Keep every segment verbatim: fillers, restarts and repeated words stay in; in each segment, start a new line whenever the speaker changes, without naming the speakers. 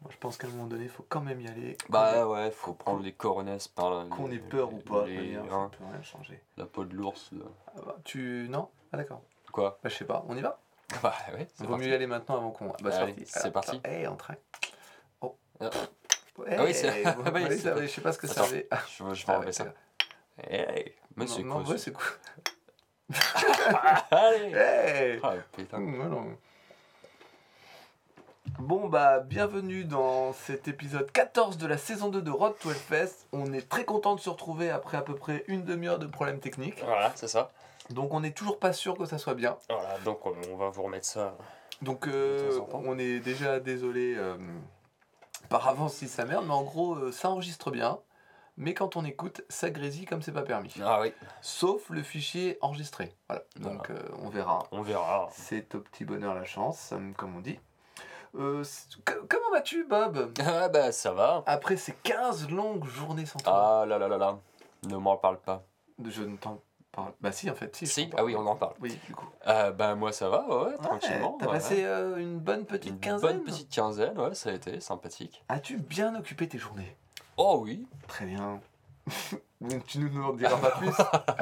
Moi, je pense qu'à un moment donné, il faut quand même y aller.
Bah ouais, faut prendre les coronesses par là.
Qu'on
les-
ait peur ou pas,
les-
d'ailleurs,
hein,
ça peut rien changer.
la peau de l'ours. là.
Ah bah, tu... Non Ah d'accord.
Quoi?
Bah je sais pas, on y va?
Bah ouais, c'est
Vaut
parti.
mieux y aller maintenant avant qu'on... Bah c'est
Allez,
parti.
c'est
Alors,
parti.
attends, hey, en train. Oh.
Ah.
Hey,
Ah oui, c'est-
bon,
ah oui,
allez,
c'est
ça
pas-
va, je sais pas ce que ça
Attends,
avait.
je, je vais
Ah,
enlever
ouais,
ça.
c'est-
Hey, mais
Non,
c'est
non,
quoi
ouais,
ça?
c'est cool.
Allez!
Hey
Ah putain.
Mmh, ouais, non. Bon bah bienvenue dans cet épisode quatorze de la saison deux de Road to Hellfest. On est très content de se retrouver après à peu près une demi-heure de problèmes techniques.
Voilà, c'est ça.
Donc on n'est toujours pas sûr que ça soit bien.
Voilà, donc on, on va vous remettre ça.
Donc
De
euh,
temps en temps.
on est déjà désolé euh, par avance si ça merde, mais en gros euh, ça enregistre bien. Mais quand on écoute, ça grésille comme c'est pas permis.
Ah oui,
Sauf le fichier enregistré. Voilà. Donc euh, on verra.
on verra.
C'est au petit bonheur la chance, euh, comme on dit. Euh, c- c- comment vas-tu, Bob?
Ah bah ça va.
Après ces quinze longues journées sans toi.
Ah là là là là, ne m'en parle pas.
Je ne t'en parle. Bah si, en fait, si. je
Si,
t'en parle.
ah oui, on en parle.
Oui, du coup.
Ah bah moi ça va, ouais,
Ouais,
tranquillement.
T'as
ouais.
passé euh, une bonne petite
Une
quinzaine.
bonne petite quinzaine, ouais, ça a été sympathique.
As-tu bien occupé tes journées?
Oh oui.
Très bien. Tu ne nous en diras pas plus.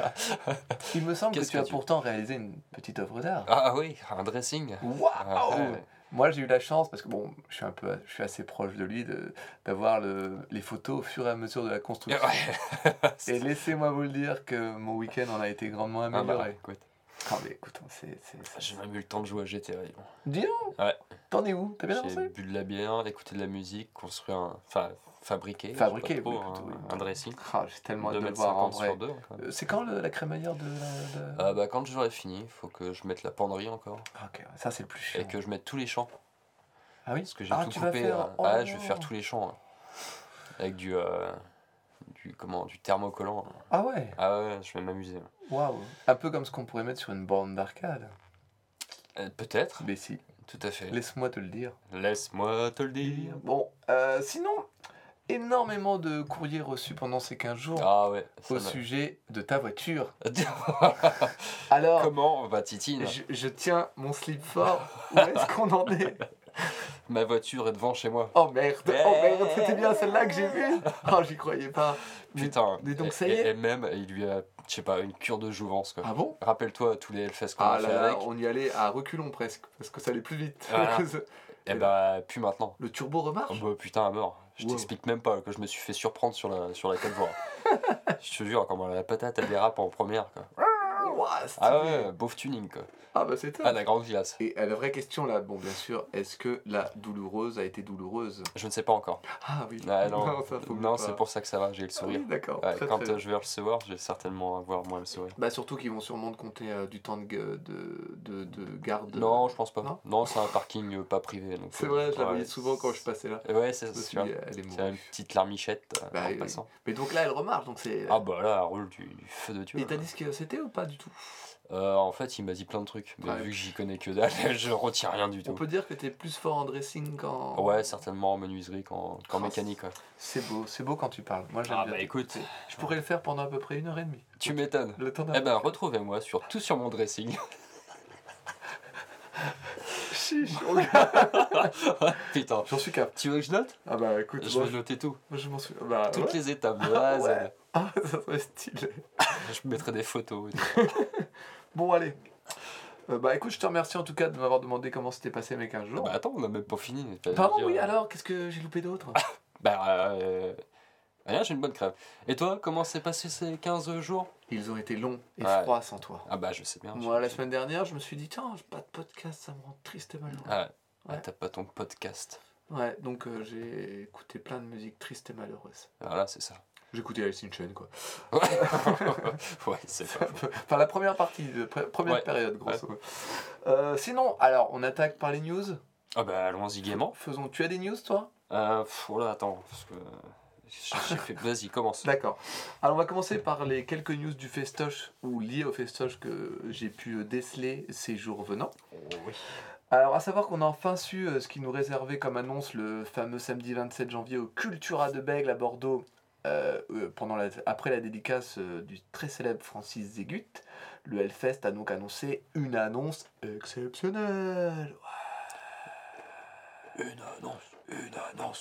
Il me semble que
Qu'est-ce
tu
que
as
tu-
pourtant réalisé une petite œuvre d'art.
Ah oui, un dressing.
Waouh!
Ah, ouais.
Moi, j'ai eu la chance, parce que bon, je suis un peu, je suis assez proche de lui, de- d'avoir le, les photos au fur et à mesure de la construction.
Ouais.
Et laissez-moi vous le dire que mon week-end en a été grandement
Ah bah,
amélioré.
écoute,
Ah, mais écoute, c'est. c'est- c'est-
j'ai même eu le temps de jouer à G T A. dis donc.
Dis donc!
Ouais.
T'en es où? T'as bien
J'ai
avancé?
bu de la bière, écouté de la musique, construit un. Enfin, fabriqué. je sais
Fabriqué,
pas trop,
oui,
un,
plutôt, oui.
un dressing.
Ah, j'ai tellement hâte
deux
de le
mètres
voir en
cinquante
vrai.
sur deux. Quoi.
Euh, C'est quand le- la crémaillère de la. de-
Ah bah, quand j'aurai fini, il faut que je mette la penderie encore.
Ah, ok, ça c'est le plus chiant.
Et que je mette tous les champs.
Ah oui?
Parce que j'ai
Ah,
tout
tu vas
coupé.
faire-
hein.
oh.
Ah, je vais faire tous les champs. hein. Avec du. euh, du comment du thermocollant. hein.
Ah ouais?
Ah ouais, je vais m'amuser.
Waouh! Un peu comme ce qu'on pourrait mettre sur une borne d'arcade.
Euh, Peut-être,
Mais si,
tout à fait.
laisse-moi te le dire.
Laisse-moi te le dire.
Bon, euh, sinon, énormément de courriers reçus pendant ces quinze jours
Ah ouais. ça
au
m'a-
sujet de ta voiture. Alors,
Comment va Titine?
je, je tiens mon slip fort. Où est-ce qu'on en est?
Ma voiture est devant chez moi.
Oh merde, oh merde, c'était bien celle-là que j'ai vue. Oh, j'y croyais pas. Mais-
Putain.
mais donc
et-
ça y
et-
est.
Et même, il lui a, je sais pas, une cure de jouvence quoi.
Ah bon?
Rappelle-toi tous les Hellfest qu'on
Ah
a fait
là là,
avec.
on y allait à reculons presque, parce que ça allait plus vite.
Voilà. Et bah, plus maintenant.
Le turbo
Oh
remarche?
bah putain, à mort. Je
Wow.
t'explique même pas que je me suis fait surprendre sur la, sur la quatre voies. Je te jure, comment la patate elle dérape en première quoi.
Ouah, stylé.
Ah ouais, beauf tuning quoi.
Ah bah c'est top.
Ah, la grande glace.
Et euh, la vraie question là, bon bien sûr, est-ce que la douloureuse a été douloureuse?
Je ne sais pas encore.
Ah oui.
Ah, non,
ça faut
non
pas.
c'est pour ça que ça va, j'ai le
Ah
sourire.
oui, d'accord.
Ouais,
très,
quand
très
euh,
bien.
je vais le recevoir, je vais certainement avoir moi le sourire.
Bah surtout qu'ils vont sûrement te compter euh, du temps de, gue- de, de, de garde.
Non, je pense pas.
Non
Non, c'est un parking euh, pas privé. donc,
C'est
euh,
vrai, je la
ouais,
voyais souvent quand je passais là.
Ouais, c'est
Je me
c'est
suis
sûr.
dit, elle est
C'est une
mourue.
petite larmichette euh,
Bah,
en
oui,
passant.
oui. Mais donc là, elle remarche, donc c'est.
Ah bah là, elle roule du, du feu de Dieu.
Et t'as dit ce que c'était ou pas du tout?
Euh, en fait, il m'a dit plein de trucs, mais
Ouais.
vu que j'y connais que dalle, je retiens rien du
On
tout.
peut dire que t'es plus fort en dressing qu'en.
Ouais, certainement en menuiserie qu'en qu'en
Oh,
mécanique. Ouais.
C'est beau, c'est beau quand tu parles. Moi j'aime
Ah
bien.
bah écoute,
t'écouter. Je pourrais le faire pendant à peu près une heure et demie.
tu m'étonnes.
Le temps d'un.
Eh ben, retrouvez-moi sur tout sur mon dressing.
Chiche, regarde.
Putain.
J'en suis cap.
Tu veux que je note?
Ah bah écoute,
Je
moi,
vais noter tout.
moi, je m'en suis. Bah,
Toutes
ouais.
les étapes de A à Z.
Ouais. Ah, ça serait stylé.
Je mettrai des photos. et tout.
Bon, allez. Euh, bah écoute, je te remercie en tout cas de m'avoir demandé comment s'était passé mes quinze
Ah
jours.
bah attends, on a même pas fini. T'allais
Pardon,
dire,
oui,
euh,
alors, qu'est-ce que j'ai loupé d'autre?
Bah, euh, rien, j'ai une bonne crève. Et toi, comment s'est passé ces quinze jours?
Ils ont été longs et
Ouais.
froids sans toi.
Ah bah, je sais bien.
Moi, la
je-
semaine dernière, je me suis dit, tiens, j'ai pas de podcast, ça me rend triste et malheureux.
Ah, ah,
Ouais.
t'as pas ton podcast.
Ouais, donc euh, j'ai écouté plein de musique triste et malheureuse.
Voilà, c'est ça.
J'ai écouté Alice in Chains, quoi.
Ouais, c'est ça.
Enfin, la première partie, la pre- première
Ouais.
période, grosso modo. Euh, sinon, alors, on attaque par les news.
Ah bah, allons-y gaiement.
Faisons, tu as des news, toi?
Euh, pff, voilà, attends, parce que... j'ai- j'ai fait- Vas-y, commence.
D'accord. Alors, on va commencer par les quelques news du festoche, ou liées au festoche que j'ai pu euh, déceler ces jours venant.
Oh, oui.
Alors, à savoir qu'on a enfin su euh, ce qui nous réservait comme annonce le fameux samedi vingt-sept janvier au Cultura de Bègle à Bordeaux, euh, euh, pendant la, après la dédicace euh, du très célèbre Francis Zégut. Le Hellfest a donc annoncé une annonce exceptionnelle.
Une annonce, une annonce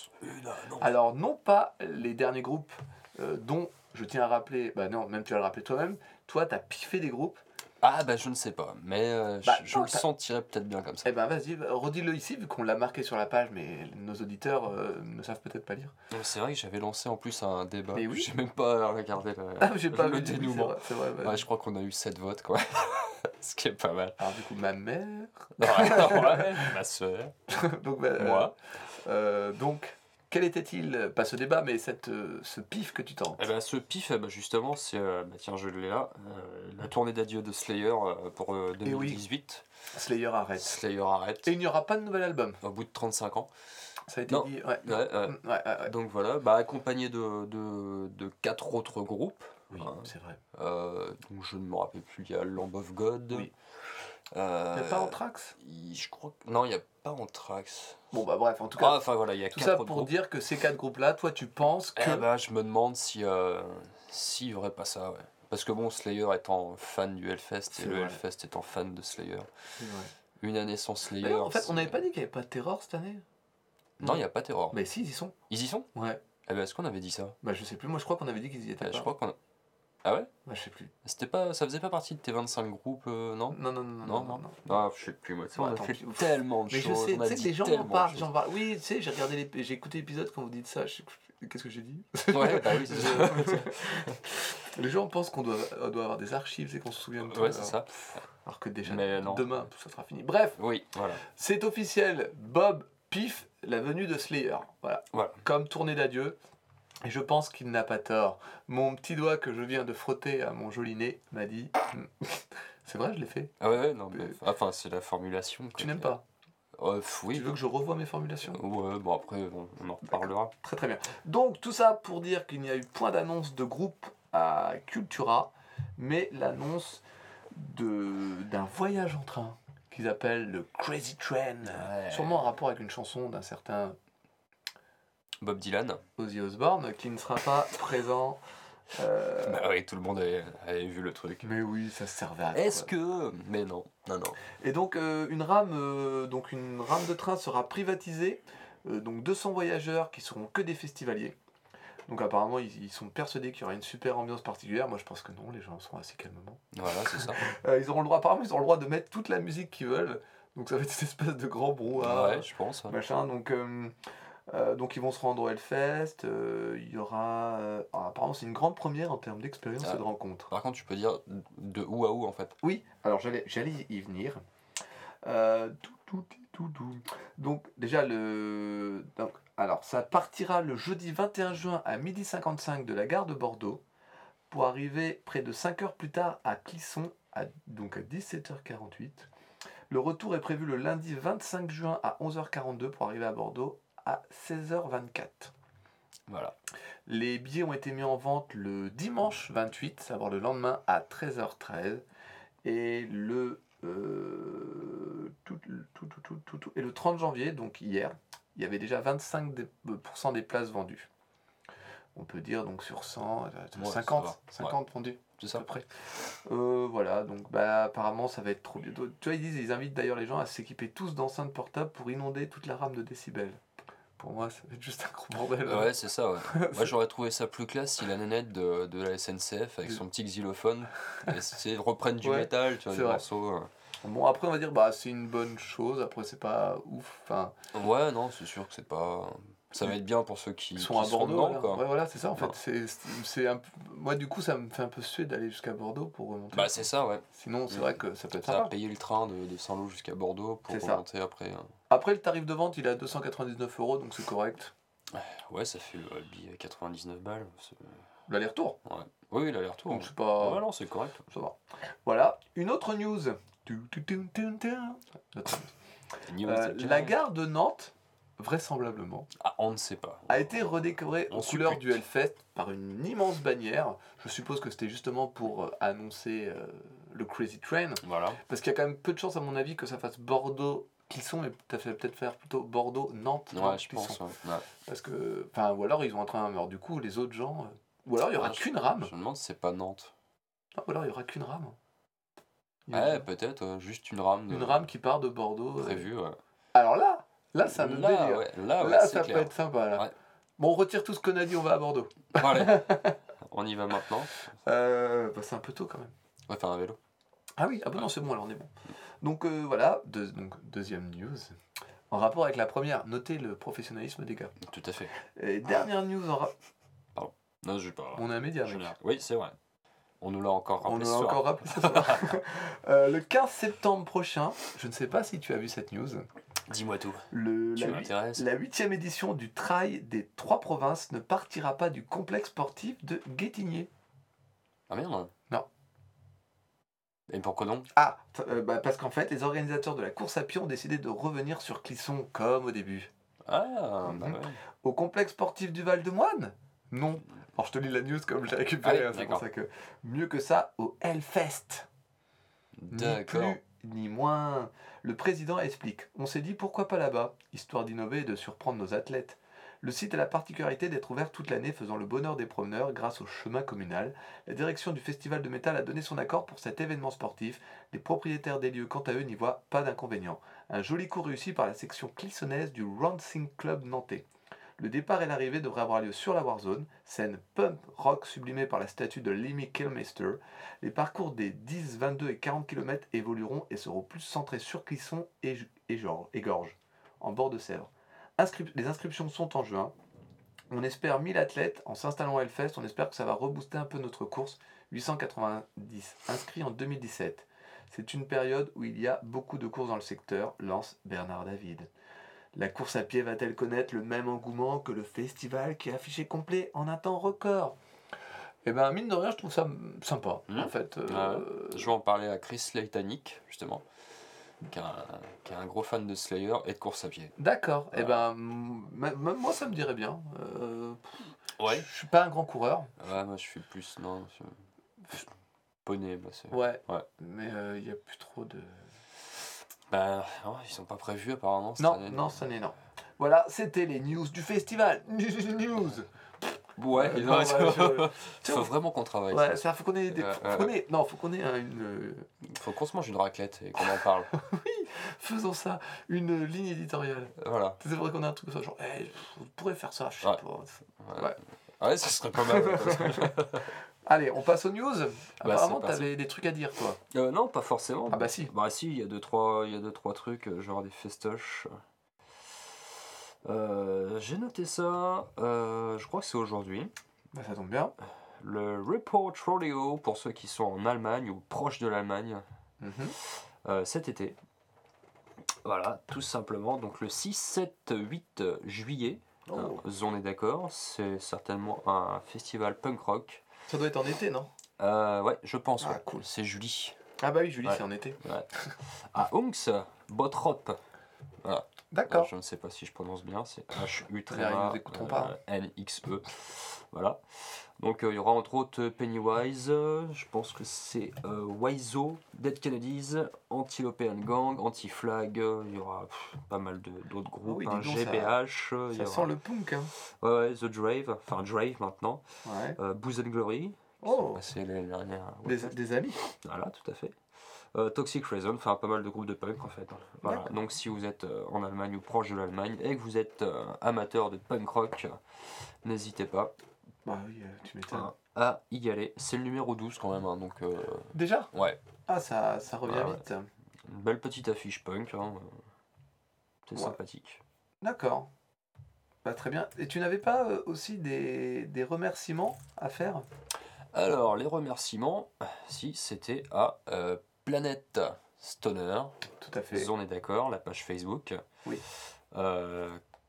là, non.
Alors, non pas les derniers groupes euh, dont je tiens à rappeler, bah non, même tu vas le rappeler toi-même, toi, t'as piffé des groupes.
Ah bah je ne sais pas, mais euh,
Bah,
je, je
non,
le
t'as-
sentirais peut-être bien comme ça.
Eh ben vas-y, bah, redis-le ici, vu qu'on l'a marqué sur la page, mais nos auditeurs euh, ne savent peut-être pas lire.
Non, c'est vrai que j'avais lancé en plus un débat,
Mais oui.
j'ai même pas regardé le,
Ah, j'ai pas
le
vu, oui, c'est
dénouement.
vrai, c'est vrai, vas-y.
Ouais, je crois qu'on a eu sept votes quoi, ce qui est pas mal.
Alors du coup, ma mère...
Ouais, ouais, ma soeur,
donc, bah, euh,
moi.
euh, donc, quel était-il, pas ce débat, mais cette, euh, ce pif que tu tentes?
Eh ben, ce pif, eh ben, justement, c'est, euh, bah, tiens, je l'ai là, euh, la tournée d'adieu de Slayer euh, pour euh,
Eh oui.
deux mille dix-huit.
Slayer arrête.
Slayer arrête
Et il n'y aura pas de nouvel album.
au bout de trente-cinq ans.
Ça a été
Non.
dit, ouais.
Ouais, ouais.
Mm, ouais, ouais, ouais.
Donc voilà, bah, accompagné de, de, de quatre autres groupes.
Oui,
hein.
c'est vrai.
Euh, donc je ne me rappelle plus, il y a Lamb of God.
Oui.
Euh,
Il n'y a pas Anthrax?
il- Je crois que... Non, il n'y a pas Anthrax.
Bon, bah bref, en tout
Ah,
cas,
enfin voilà, il y a
tout
quatre
ça
autres
pour
groupes.
dire que ces quatre groupes-là, toi, tu penses que...
Eh ben, je me demande si euh, s'il n'y aurait pas ça, ouais. Parce que bon, Slayer étant fan du Hellfest
C'est
et le
vrai.
Hellfest étant fan de Slayer.
C'est vrai.
Une année sans Slayer.
D'ailleurs, en fait,
c'est-
on n'avait pas dit qu'il n'y avait pas de Terror cette année?
Non, il n'y a pas Terror.
Mais si, ils y sont.
Ils y sont?
Ouais.
Eh ben, est-ce qu'on avait dit ça?
Bah, je sais plus, moi je crois qu'on avait dit qu'ils y étaient
Eh,
pas.
je crois qu'on a... Ah ouais?
Bah, je sais plus.
C'était pas... Ça faisait pas partie de tes vingt-cinq groupes, euh, non?
Non, non, non, non,
Non,
non.
non.
non.
Ah, je sais plus, moi.
Bon,
on a
attends,
fait
puis-
tellement de
Mais je
choses.
sais,
on
tu
a
sais que
dit
les gens
tellement
en
de
parlent,
choses.
j'en parle. Oui, tu sais, j'ai regardé les... j'ai écouté l'épisode quand vous dites ça. je sais- Qu'est-ce que j'ai dit?
Ouais, bah oui, c'est ça.
Les gens pensent qu'on doit, on doit avoir des archives et qu'on se souvient de tout.
Ouais, c'est
alors-
ça.
Alors que déjà,
Mais non.
demain, tout ça sera fini. Bref,
Oui, voilà.
c'est officiel. Bob Pif, la venue de Slayer. Voilà.
Voilà.
Comme tournée d'adieu. Et je pense qu'il n'a pas tort. Mon petit doigt que je viens de frotter à mon joli nez m'a dit... C'est vrai, je l'ai fait.
Ah ouais, ouais, non,
Mais-
mais... Enfin, c'est la formulation. quoi.
Tu n'aimes pas?
Euh, pff, oui.
Tu veux que je revoie mes formulations?
Ouais, bon après, on, on en reparlera.
Très très bien. Donc tout ça pour dire qu'il n'y a eu point d'annonce de groupe à Cultura, mais l'annonce de d'un voyage en train qu'ils appellent le Crazy Train.
Ouais.
Sûrement en rapport avec une chanson d'un certain
Bob Dylan.
Ozzy Osbourne qui ne sera pas présent. Euh,
Bah oui, tout le monde avait, avait vu le truc.
Mais oui, ça servait à
Est-ce
quoi.
que... Mais non, non, non.
Et donc euh, une rame, euh, donc une rame de train sera privatisée. Euh, donc deux cents voyageurs qui seront que des festivaliers. Donc apparemment ils, ils sont persuadés qu'il y aura une super ambiance particulière. Moi je pense que non, les gens seront assez calmement.
Voilà, c'est ça.
Euh, ils auront le droit, apparemment ils auront le droit de mettre toute la musique qu'ils veulent. Donc ça va être cette espèce de grand brouhaha.
Ouais, je pense. ouais.
Machin. Donc, euh, euh, donc ils vont se rendre au Hellfest. euh, Il y aura. euh, ah, apparemment c'est une grande première en termes d'expérience
Ah.
et de rencontre.
Par contre, tu peux dire de où à où en fait.
Oui, alors j'allais, j'allais y venir. Euh, tout, tout, tout, tout. Donc déjà le... Donc, alors ça partira le jeudi vingt et un juin à midi cinquante-cinq de la gare de Bordeaux pour arriver près de cinq heures plus tard à Clisson, à, donc à dix-sept heures quarante-huit. Le retour est prévu le lundi vingt-cinq juin à onze heures quarante-deux pour arriver à Bordeaux à seize heures vingt-quatre.
Voilà.
Les billets ont été mis en vente le dimanche vingt-huit, savoir le lendemain à treize heures treize. Et le, euh, tout, tout, tout, tout, tout, tout- et le trente janvier, donc hier, il y avait déjà vingt-cinq pour cent des places vendues. On peut dire donc sur cent, euh,
Ouais, ça
cinquante,
va.
cinquante vendus.
C'est
À
ça.
peu près. Euh, voilà, donc bah, apparemment ça va être trop bientôt. Tu vois, ils disent, ils invitent d'ailleurs les gens à s'équiper tous d'enceintes portables pour inonder toute la rame de décibels. Pour moi, ça va être juste un gros bordel.
Ouais, c'est ça, ouais. Moi, j'aurais trouvé ça plus classe si la nénette de, de la S N C F, avec son petit xylophone, et c'est- reprenne du
Ouais,
métal, tu vois,
c'est
des
vrai.
morceaux. euh.
Bon, après, on va dire, bah, c'est une bonne chose. Après, c'est pas ouf. Enfin,
Ouais, non, c'est sûr que c'est pas... Ça va être bien pour ceux qui,
ils
qui
sont à
seront
Bordeaux.
dedans,
voilà.
quoi.
Ouais, voilà, c'est ça en fait.
Ouais.
C'est, c'est- c'est un peu- Moi, du coup, ça me fait un peu suer d'aller jusqu'à Bordeaux pour remonter.
Bah, c'est ça, ouais.
Sinon, c'est
Mm.
vrai que ça peut être
Ça a
sympa.
payé le train de, de Saint-Lô jusqu'à Bordeaux pour
C'est ça.
remonter après. hein.
Après, le tarif de vente, il est à deux cent quatre-vingt-dix-neuf euros, donc c'est correct.
Ouais, ça fait euh, le billet quatre-vingt-dix-neuf balles. c'est-
L'aller-retour.
Ouais. Oui, l'aller-retour.
Donc, c'est pas.
Ouais, non, c'est correct.
Ça va. Voilà. Une autre news. Tu, tu, tu, tu, tu. Autre news. Euh, la gare de Nantes, vraisemblablement,
Ah, on ne sait pas.
a été redécorée
On
aux couleurs
suppute.
du Hellfest par une immense bannière. Je suppose que c'était justement pour euh, annoncer euh, le Crazy Train.
Voilà.
Parce qu'il y a quand même peu de chance, à mon avis, que ça fasse Bordeaux-Clisson, mais ça fait peut-être faire plutôt Bordeaux-Nantes.
Ouais, je
Clisson.
pense. Ouais. Ouais.
Parce que, enfin, ou alors ils ont un train, alors du coup, les autres gens. euh, Ou alors il y aura
Ah, je-
qu'une rame.
Je me demande si c'est pas Nantes.
Ah, ou alors il y aura qu'une rame. Il y
Ouais,
a
peut-être, euh, juste une rame. de-
une rame qui part de Bordeaux. euh.
prévue, ouais.
Alors là, là, c'est un autre
Là,
délire.
ouais, là, ouais,
Là,
c'est
ça
clair.
peut être sympa. Là.
Ouais.
Bon, on retire tout ce qu'on a dit, on va à Bordeaux.
Bon, allez, on y va maintenant.
Euh, bah, c'est un peu tôt quand même.
On va faire un vélo.
Ah oui, ah bah non, c'est bon, alors on est bon. Donc euh, voilà, deux- donc, deuxième news. En rapport avec la première, notez le professionnalisme des gars.
Tout à fait.
Et dernière news en rapport.
Pardon. Non, je vais pas.
On est un média,
je
mec.
n'ai- Oui, c'est vrai. On nous l'a encore
On
rappelé
nous
ce
l'a
soir.
encore rappelé ce soir. Euh, le quinze septembre prochain, je ne sais pas si tu as vu cette news,
Dis-moi tout.
le,
Tu
la, hui-
m'intéresses.
la huitième édition du Trail des Trois Provinces ne partira pas du complexe sportif de Guétigné.
Ah merde.
Non.
Et pourquoi donc?
Ah, t- euh, bah, parce qu'en fait, les organisateurs de la course à pied ont décidé de revenir sur Clisson comme au début.
Ah, bah
Mhm.
ouais.
Au complexe sportif du Val-de-Moine? Non. Alors je te lis la news comme je l'ai récupérée,
Ah oui,
hein, c'est pour
d'accord.
ça que... Mieux que ça, au Hellfest. Ni
D'accord.
plus ni moins. Le président explique. On s'est dit pourquoi pas là-bas, histoire d'innover et de surprendre nos athlètes. Le site a la particularité d'être ouvert toute l'année, faisant le bonheur des promeneurs grâce au chemin communal. La direction du festival de métal a donné son accord pour cet événement sportif. Les propriétaires des lieux, quant à eux, n'y voient pas d'inconvénient. Un joli coup réussi par la section clissonnaise du Rounding Club nantais. Le départ et l'arrivée devraient avoir lieu sur la Warzone, scène punk rock sublimée par la statue de Lemmy Kilmister. Les parcours des dix, vingt-deux et quarante kilomètres évolueront et seront plus centrés sur Clisson et, et, Georges- et Gorges, en bord de Sèvres. Inscri- les inscriptions sont en juin. On espère mille athlètes. En s'installant à Hellfest, on espère que ça va rebooster un peu notre course. huit cent quatre-vingt-dix inscrits en deux mille dix-sept. C'est une période où il y a beaucoup de courses dans le secteur, lance Bernard David. La course à pied va-t-elle connaître le même engouement que le festival qui est affiché complet en un temps record? Eh ben, mine de rien, je trouve ça mm, sympa,
Mmh.
en fait. euh,
Ah ouais. Je vais en parler à Chris Leitanic, justement, qui est, un, qui est un gros fan de Slayer et de course à pied.
D'accord. Eh
Voilà.
ben, mm, même même moi, ça me dirait bien. Euh,
Ouais.
Je suis pas un grand coureur.
Ouais, moi je suis plus. Non, je... poney, bah c'est.
Ouais.
Ouais.
Mais il n'y a plus trop de...
Bah, non, ils sont pas prévus apparemment cette
Non,
année.
non, ça n'est non. Voilà, c'était les news du festival. News.
Ouais,
Euh,
il
non,
faut,
ouais, je-
faut vraiment qu'on travaille.
Ouais,
ça.
ça faut qu'on ait des...
Ouais,
faut
ouais,
qu'on
ouais.
ait- Non, faut qu'on ait un- une...
Faut qu'on se mange une raclette et qu'on en parle.
Faisons ça, une ligne éditoriale.
Voilà.
C'est vrai qu'on a un truc comme ça, genre, hey, on pourrait faire ça, je sais
Ouais.
pas.
Ouais.
Ouais.
Ouais, ça serait pas mal.
Allez, on passe aux news. Apparemment,
c'est parti.
t'avais des trucs à dire, toi.
Euh, non, pas forcément.
Ah bah si.
Bah si, il y a deux trois, il y a deux trois trucs, euh, genre des festoches. Euh, j'ai noté ça. euh, je crois que c'est aujourd'hui.
Bah ça tombe bien.
Le Report Rodeo pour ceux qui sont en Allemagne ou proches de l'Allemagne
Mhm.
euh, cet été. Voilà, tout simplement. Donc le six, sept, huit juillet.
Oh.
Alors, on est d'accord. C'est certainement un festival punk rock.
Ça doit être en été, non?
Euh, ouais, je pense.
Ah,
ouais.
cool.
C'est Julie.
Ah bah oui, Julie,
Ouais.
c'est en été.
À Unx, Bottrop. Voilà.
D'accord.
Je ne sais pas si je prononce bien, c'est H U T
Ils
A
nous écouteront pas.
N X E. Voilà. Donc euh, il y aura entre autres Pennywise, euh, je pense que c'est euh, Wiseau, Dead Kennedys, Anti-Lopean Gang, Anti-Flag, euh, il y aura pff, pas mal de- d'autres groupes,
oui, dis
hein,
donc,
G B H, euh, il y
Ça
aura-
sent le punk, hein.
ouais, ouais, The Drave, enfin Drave maintenant,
Ouais.
euh, Booze and Glory, qui
Oh.
sont passés l'année dernière.
Des,
Ouais.
des amis.
Voilà, tout à fait. Euh, Toxic Reason, enfin pas mal de groupes de punk en fait. Voilà.
D'accord.
Donc si vous êtes euh, en Allemagne ou proche de l'Allemagne et que vous êtes euh, amateur de punk rock, euh, n'hésitez pas
Bah oui, euh, tu m'étonnes.
hein, à y aller. C'est le numéro douze quand même, hein, donc euh,
Déjà?
ouais,
Ah, ça, ça revient
Ouais, ouais.
vite.
une belle petite affiche punk, hein, euh, c'est
Ouais.
sympathique.
D'accord. Bah très bien. Et tu n'avais pas euh, aussi des, des remerciements à faire?
Alors les remerciements, si c'était à euh, Planète Stoner,
Tout à fait.
on est d'accord, la page Facebook.
Oui.
Euh,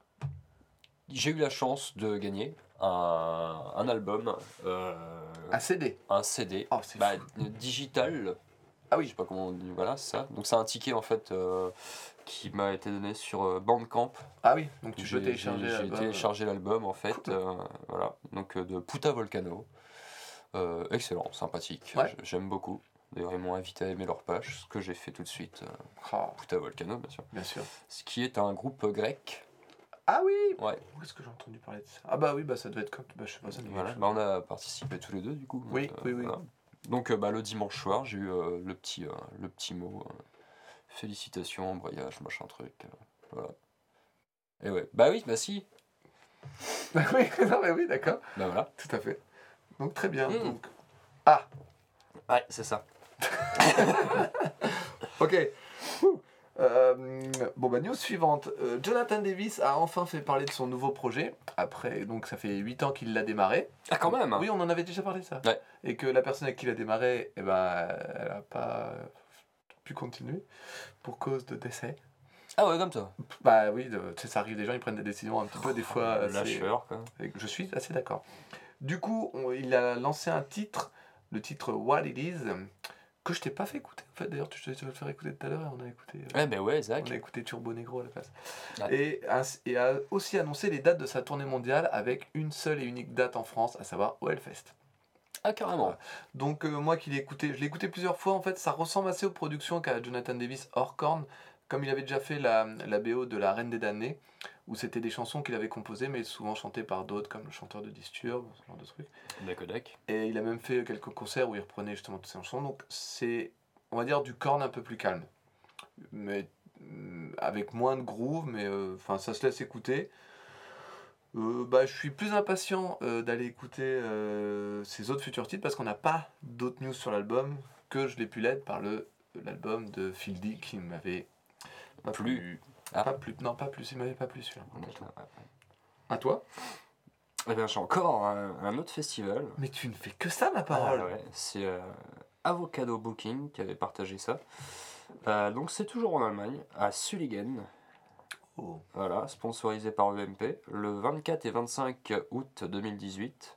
j'ai eu la chance de gagner un, un album, euh,
Un C D.
un C D,
Oh, c'est
bah,
fou.
digital.
Ah
Je
oui.
sais pas comment on dit, voilà, c'est ça. Donc c'est un ticket en fait euh, qui m'a été donné sur euh, Bandcamp.
Ah oui, donc tu
J'ai-
peux télécharger.
J'ai j'ai
l'album.
téléchargé l'album en fait,
Cool.
euh, voilà. Donc euh, de Puta Volcano. Euh, excellent, sympathique.
Ouais.
J- J'aime beaucoup. D'ailleurs ils m'ont invité à aimer leur page, ce que j'ai fait tout de suite. euh,
Ah,
Puta Volcano bien sûr.
bien sûr.
Ce qui est un groupe grec.
Ah oui.
Ouais.
Où est-ce que j'ai entendu parler de ça? Ah bah oui, bah ça doit être comme... Bah je sais pas, ça me dit
Voilà,
quelque
bah, on a participé tous les deux du coup.
Oui,
donc,
oui, oui.
voilà. Donc euh, bah, le dimanche soir, j'ai eu euh, le, petit, euh, le petit mot. euh, félicitations, embrayage, machin truc. euh, voilà. Et ouais, bah oui, bah si.
Oui, non, mais oui, d'accord.
Bah voilà.
Tout à fait. Donc très bien.
Mm.
Donc... Ah,
Ouais, c'est ça.
ok. Ouh. Euh, bon bah news suivante. Euh, Jonathan Davis a enfin fait parler de son nouveau projet. Après, donc ça fait huit ans qu'il l'a démarré.
Ah, quand même.
Oui, on en avait déjà parlé ça.
Ouais.
Et que la personne avec qui il a démarré, eh ben, elle n'a pas pu continuer pour cause de décès.
Ah ouais, comme ça.
Bah oui, de- tu sais, ça arrive, des gens ils prennent des décisions un petit peu des fois.
Oh,
assez-
lâcheur, quoi.
Je suis assez d'accord. Du coup, on- il a lancé un titre, le titre What It Is, que je t'ai pas fait écouter. En fait, d'ailleurs, tu je vais te le faire écouter tout à l'heure. On a écouté. euh,
Ouais, ben ouais, Zach.
On a écouté Turbo Negro à la place.
Ouais.
Et, ins- et a aussi annoncé les dates de sa tournée mondiale avec une seule et unique date en France, à savoir au Hellfest.
Ah, carrément.
Voilà. Donc euh, moi qui l'ai écouté, je l'ai écouté plusieurs fois, en fait ça ressemble assez aux productions qu'a Jonathan Davis hors corne, comme il avait déjà fait la, la B O de La Reine des Damnés, où c'était des chansons qu'il avait composées, mais souvent chantées par d'autres, comme le chanteur de Disturbed, ce genre de trucs.
Dakodak.
Et il a même fait quelques concerts où il reprenait justement toutes ces chansons, donc c'est, on va dire, du corne un peu plus calme. Mais mm, avec moins de groove, mais euh, enfin ça se laisse écouter. Euh, bah, je suis plus impatient euh, d'aller écouter euh, ses autres futurs titres parce qu'on n'a pas d'autres news sur l'album que je l'ai pu l'être par le l'album de Phil D qui m'avait pas
Plu.
plu.
Ah.
Pas plus, non pas plus, il m'avait pas plu celui-là.
D'accord, ouais.
À toi?
Eh bien, j'ai encore un, un autre festival.
Mais tu ne fais que ça ma parole.
Ah ouais, c'est euh, Avocado Booking qui avait partagé ça. Euh, donc c'est toujours en Allemagne, à Sulligen.
Oh.
Voilà, sponsorisé par E M P, le vingt-quatre et vingt-cinq août deux mille dix-huit.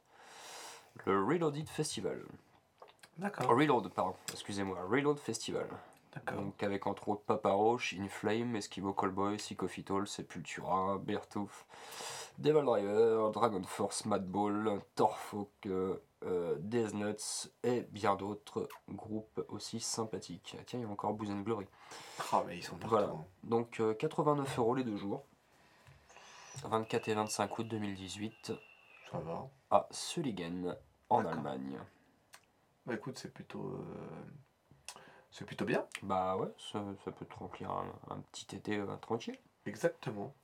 Le Reloaded Festival.
D'accord,
Reload, pardon, excusez-moi, Reload Festival.
d'accord.
Donc avec entre autres Papa Roach, In Flame, Eskimo Callboy, Psycho Fetal, Sepultura, Beartooth, Devil Driver, Dragon Force, Madball, Torfolk, euh, euh, Death Nuts et bien d'autres groupes aussi sympathiques. Ah, tiens, il y a encore Booze and Glory.
Ah mais ils sont partout.
Voilà.
hein.
Donc euh, quatre-vingt-neuf euros les deux jours. vingt-quatre et vingt-cinq août deux mille dix-huit
Ça va.
à Sulligen en
D'accord.
Allemagne.
Bah écoute, c'est plutôt euh, c'est plutôt bien.
Bah ouais, ça, ça peut te remplir un, un petit été euh, tranquille.
Exactement.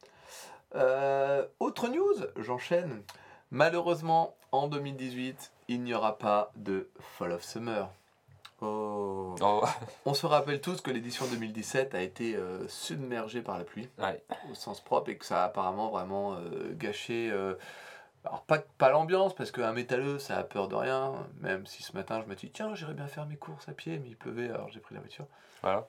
Euh, autre news, j'enchaîne. Malheureusement, en deux mille dix-huit, il n'y aura pas de Fall of Summer. Oh.
Oh,
On se rappelle tous que l'édition deux mille dix-sept a été euh, submergée par la pluie,
ouais.
au sens propre, et que ça a apparemment vraiment euh, gâché. euh, alors, pas, pas l'ambiance, parce qu'un métalleux, ça a peur de rien. Même si ce matin, je me dis, tiens, j'irais bien faire mes courses à pied, mais il pleuvait, alors j'ai pris la voiture.
Voilà.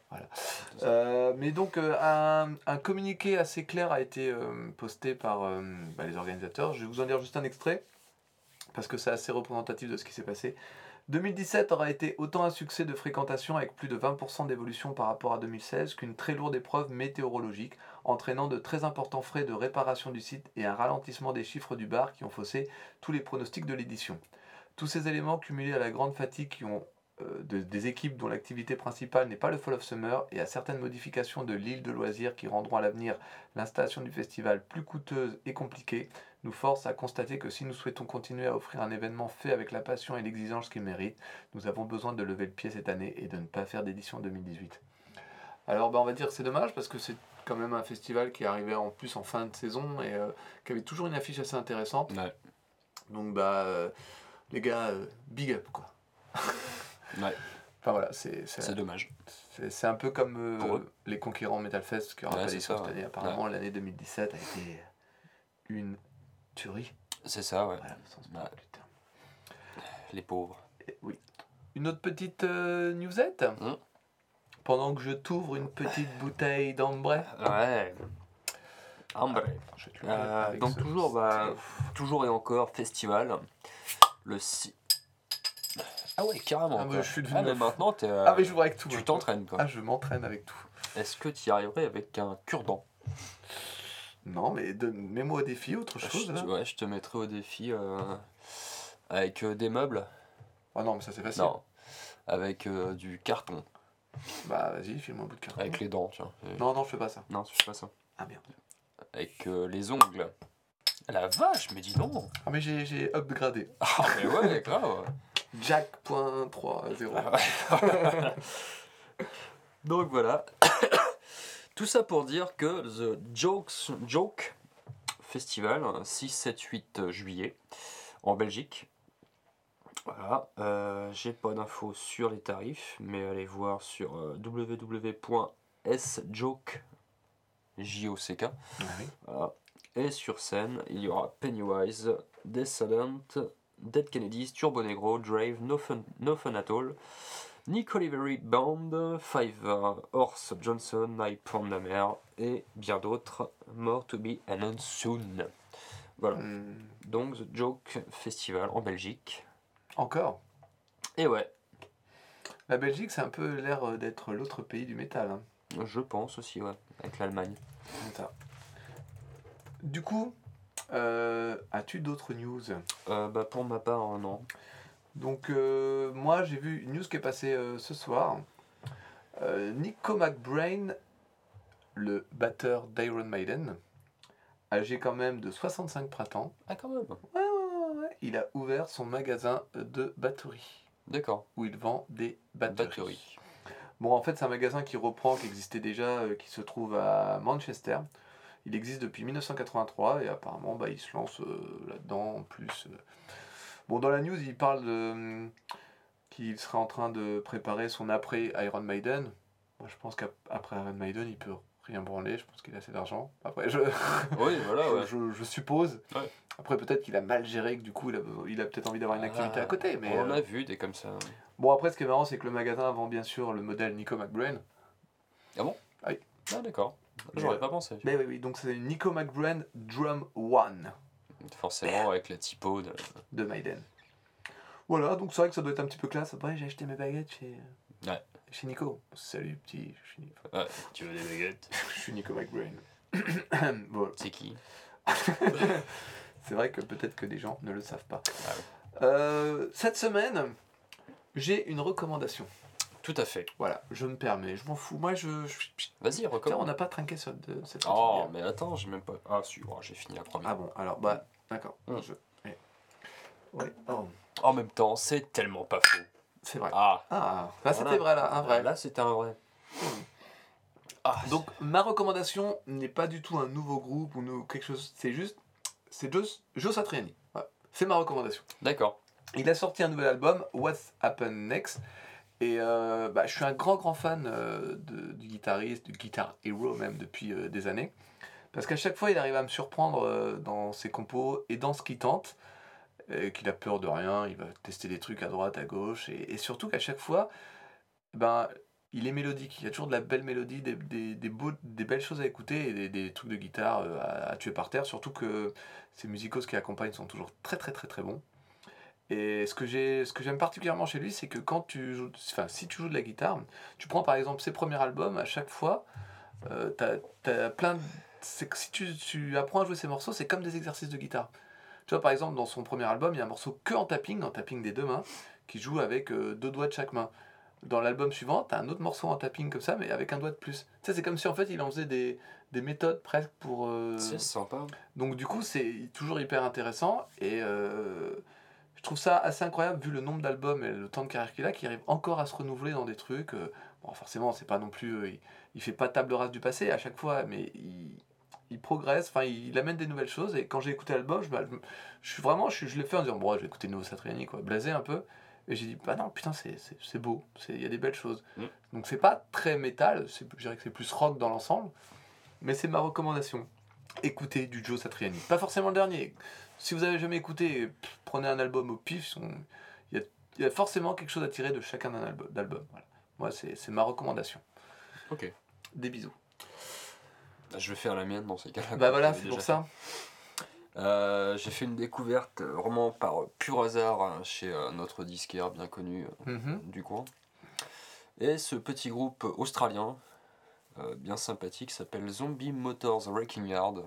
Euh, mais donc euh, un, un communiqué assez clair a été euh, posté par euh, bah, les organisateurs. Je vais vous en lire juste un extrait parce que c'est assez représentatif de ce qui s'est passé. deux mille dix-sept aura été autant un succès de fréquentation avec plus de vingt pour cent d'évolution par rapport à deux mille seize qu'une très lourde épreuve météorologique entraînant de très importants frais de réparation du site et un ralentissement des chiffres du bar qui ont faussé tous les pronostics de l'édition. Tous ces éléments cumulés à la grande fatigue qui ont De, des équipes dont l'activité principale n'est pas le Fall of Summer et à certaines modifications de l'île de loisirs qui rendront à l'avenir l'installation du festival plus coûteuse et compliquée, nous force à constater que si nous souhaitons continuer à offrir un événement fait avec la passion et l'exigence qu'il mérite, nous avons besoin de lever le pied cette année et de ne pas faire d'édition deux mille dix-huit. Alors bah, on va dire que c'est dommage parce que c'est quand même un festival qui arrivait en plus en fin de saison et euh, qui avait toujours une affiche assez intéressante.
Ouais.
Donc bah euh, les gars, euh, big up quoi.
Ouais.
Enfin voilà, c'est, c'est,
C'est dommage.
c'est, c'est un peu comme euh,
Pour eux.
les conquérants Metal Fest qui aura
Ouais,
pas
c'est
d'édition
ça,
cette
ouais.
année. Apparemment, l'année deux mille dix-sept a été une tuerie.
C'est ça, ouais.
Voilà, au sens
Ouais.
propre du terme.
Les pauvres.
Et oui. Une autre petite euh, newsette
Hum.
pendant que je t'ouvre une petite bouteille d'ambre.
Ouais. Ambre.
Je vais te
Euh,
l'ouvrir avec
donc
ce
toujours, bah,
stylo.
toujours et encore festival. Le six. Ah ouais, carrément.
Ah, mais
quoi.
je suis devenu
Ah, mais
un fou.
maintenant, t'es, euh,
Ah mais j'ouvre avec tout.
tu
maintenant.
t'entraînes, quoi.
Ah je m'entraîne avec tout.
Est-ce que tu y arriverais avec un cure-dent?
Non mais donne, mets-moi au défi autre chose
je,
là.
Ouais, je te mettrai au défi euh, avec euh, des meubles.
Ah non mais ça c'est facile.
Non. Avec euh, du carton.
Bah vas-y, file-moi un bout de carton.
Avec les dents, tiens. Et-
Non non je fais pas ça.
Non, tu fais pas ça.
Ah merde.
Avec euh, les ongles. La vache, mais dis donc.
Ah mais j'ai, j'ai upgradé.
Ah, mais ouais, grave.
Jack point trois zéro.
Ah ouais. Donc voilà. Tout ça pour dire que The Jokes, Joke Festival, six, sept, huit juillet, en Belgique. Voilà, euh, j'ai pas d'infos sur les tarifs, mais allez voir sur euh, w w w point s joke J-O-C-K.
Ah oui.
Voilà. Et sur scène, il y aura Pennywise, Descendant, Dead Kennedys, Turbo Negro, Drave, No Fun, no Fun At All, Nick Oliveri Band, Five Horse Johnson, Night Pandamer et bien d'autres. More to be announced soon. Voilà.
Hmm.
Donc The Joke Festival en Belgique.
Encore.
Et ouais,
La Belgique, c'est un peu l'air d'être l'autre pays du métal. Hein.
je pense aussi, ouais, avec l'Allemagne.
C'est ça. Du coup, euh, as-tu d'autres news?
Euh, bah pour ma part, euh, non.
Donc, euh, moi, j'ai vu une news qui est passée euh, ce soir. Euh, Nico McBrain, le batteur d'Iron Maiden, âgé quand même de soixante-cinq printemps,
Ah quand même.
ouais, ouais, ouais, ouais, il a ouvert son magasin de batterie,
D'accord.
où il vend des batteries.
Batterie.
Bon, en fait, c'est un magasin qui reprend, qui existait déjà, euh, qui se trouve à Manchester. Il existe depuis mille neuf cent quatre-vingt-trois et apparemment, bah, il se lance euh, là-dedans en plus. euh. Bon, dans la news, il parle de, hum, qu'il serait en train de préparer son après Iron Maiden. Moi, je pense qu'après Iron Maiden, il peut rien branler. Je pense qu'il a assez d'argent. Après, je,
Oui, voilà,
je,
ouais.
je- je suppose.
Ouais.
Après, peut-être qu'il a mal géré, que du coup, il a, besoin- il a peut-être envie d'avoir une activité à côté. Mais,
On en
euh,
a vu des comme ça.
bon, après, ce qui est marrant, c'est que le magasin vend bien sûr le modèle Nico McBrain.
Ah bon?
Oui.
Ah d'accord.
Mais,
J'aurais
euh,
pas pensé.
Mais oui, oui, donc c'est une Nico McBrain Drum One
Forcément avec la typo de...
de Maiden. Voilà, donc c'est vrai que ça doit être un petit peu classe. Après, j'ai acheté mes baguettes chez,
Ouais.
chez Nico. Salut, petit. Je suis,
Ouais, tu veux des baguettes?
je suis Nico McBrain. Voilà.
C'est qui?
C'est vrai que peut-être que des gens ne le savent pas.
Ah oui.
Euh, cette semaine, j'ai une recommandation.
Tout à fait.
Voilà, je me permets, je m'en fous. Moi, je. je-
Vas-y,
Tiens, on
recommande.
n'a pas trinqué sur de, cette
Oh,
petite bière.
mais attends, j'ai même pas... Ah si, oh, j'ai fini la première.
Ah bon, alors, bah, d'accord.
Mm.
Je... ouais. Ouais, oh,
En même temps, c'est tellement pas faux.
c'est vrai.
Ah,
Ah, là, c'était
voilà.
vrai, là, un vrai.
Là, c'était un vrai. Ah,
Donc, ma recommandation n'est pas du tout un nouveau groupe ou nou- quelque chose. C'est juste. C'est Joe, Joe Satriani. Voilà. C'est ma recommandation.
d'accord.
Il a sorti un nouvel album, What's Happened Next. Et euh, bah, je suis un grand, grand fan euh, de, du guitariste, du Guitar Hero même depuis euh, des années. Parce qu'à chaque fois, il arrive à me surprendre euh, dans ses compos et dans ce qu'il tente. Et qu'il a peur de rien, il va tester des trucs à droite, à gauche. Et, et surtout qu'à chaque fois, ben, il est mélodique. Il y a toujours de la belle mélodie, des, des, des, beaux, des belles choses à écouter et des, des trucs de guitare euh, à, à tuer par terre. Surtout que ces musicos qui l'accompagnent sont toujours très, très, très, très bons. Et ce que j'ai, ce que j'aime particulièrement chez lui, c'est que quand tu joues, enfin, si tu joues de la guitare, tu prends par exemple ses premiers albums, à chaque fois, euh, t'as, t'as plein de, c'est que si tu, tu apprends à jouer ces morceaux, c'est comme des exercices de guitare. Tu vois, par exemple, dans son premier album, il y a un morceau que en tapping, en tapping des deux mains, qui joue avec euh, deux doigts de chaque main. Dans l'album suivant, t'as un autre morceau en tapping comme ça, mais avec un doigt de plus. Tu sais, c'est comme si en fait il en faisait des, des méthodes presque pour. euh,
C'est sympa.
Donc du coup, c'est toujours hyper intéressant et euh, je trouve ça assez incroyable vu le nombre d'albums et le temps de carrière qu'il a, qu'il arrive encore à se renouveler dans des trucs. euh, Bon, forcément, c'est pas non plus. euh, il, il fait pas table rase du passé à chaque fois, mais il, il progresse, enfin, il, il amène des nouvelles choses. Et quand j'ai écouté l'album, je, me- je, me- je suis vraiment, je, je l'ai fait en disant, bon, ouais, je vais écouter le nouveau Satriani, quoi, blasé un peu. Et j'ai dit, bah non, putain, c'est, c'est, c'est beau, c'est- il y a des belles choses.
Mm.
Donc c'est pas très métal, c'est, je dirais que c'est plus rock dans l'ensemble, mais c'est ma recommandation. Écoutez du Joe Satriani. Pas forcément le dernier. Si vous avez jamais écouté, pff, prenez un album au pif. son- Il y a, il y a forcément quelque chose à tirer de chacun d'un album. d'album, voilà. Moi, c'est, c'est ma recommandation.
Ok.
Des bisous.
Bah, je vais faire la mienne dans ces cas-là.
Bah
comme
voilà,
j'avais
c'est
déjà
pour
fait.
ça.
Euh, j'ai fait une découverte euh, vraiment par euh, pur hasard hein, chez euh, notre disquaire bien connu euh,
Mhm.
du coin. Et ce petit groupe australien, euh, bien sympathique, s'appelle Zombie Motors Wrecking Yard.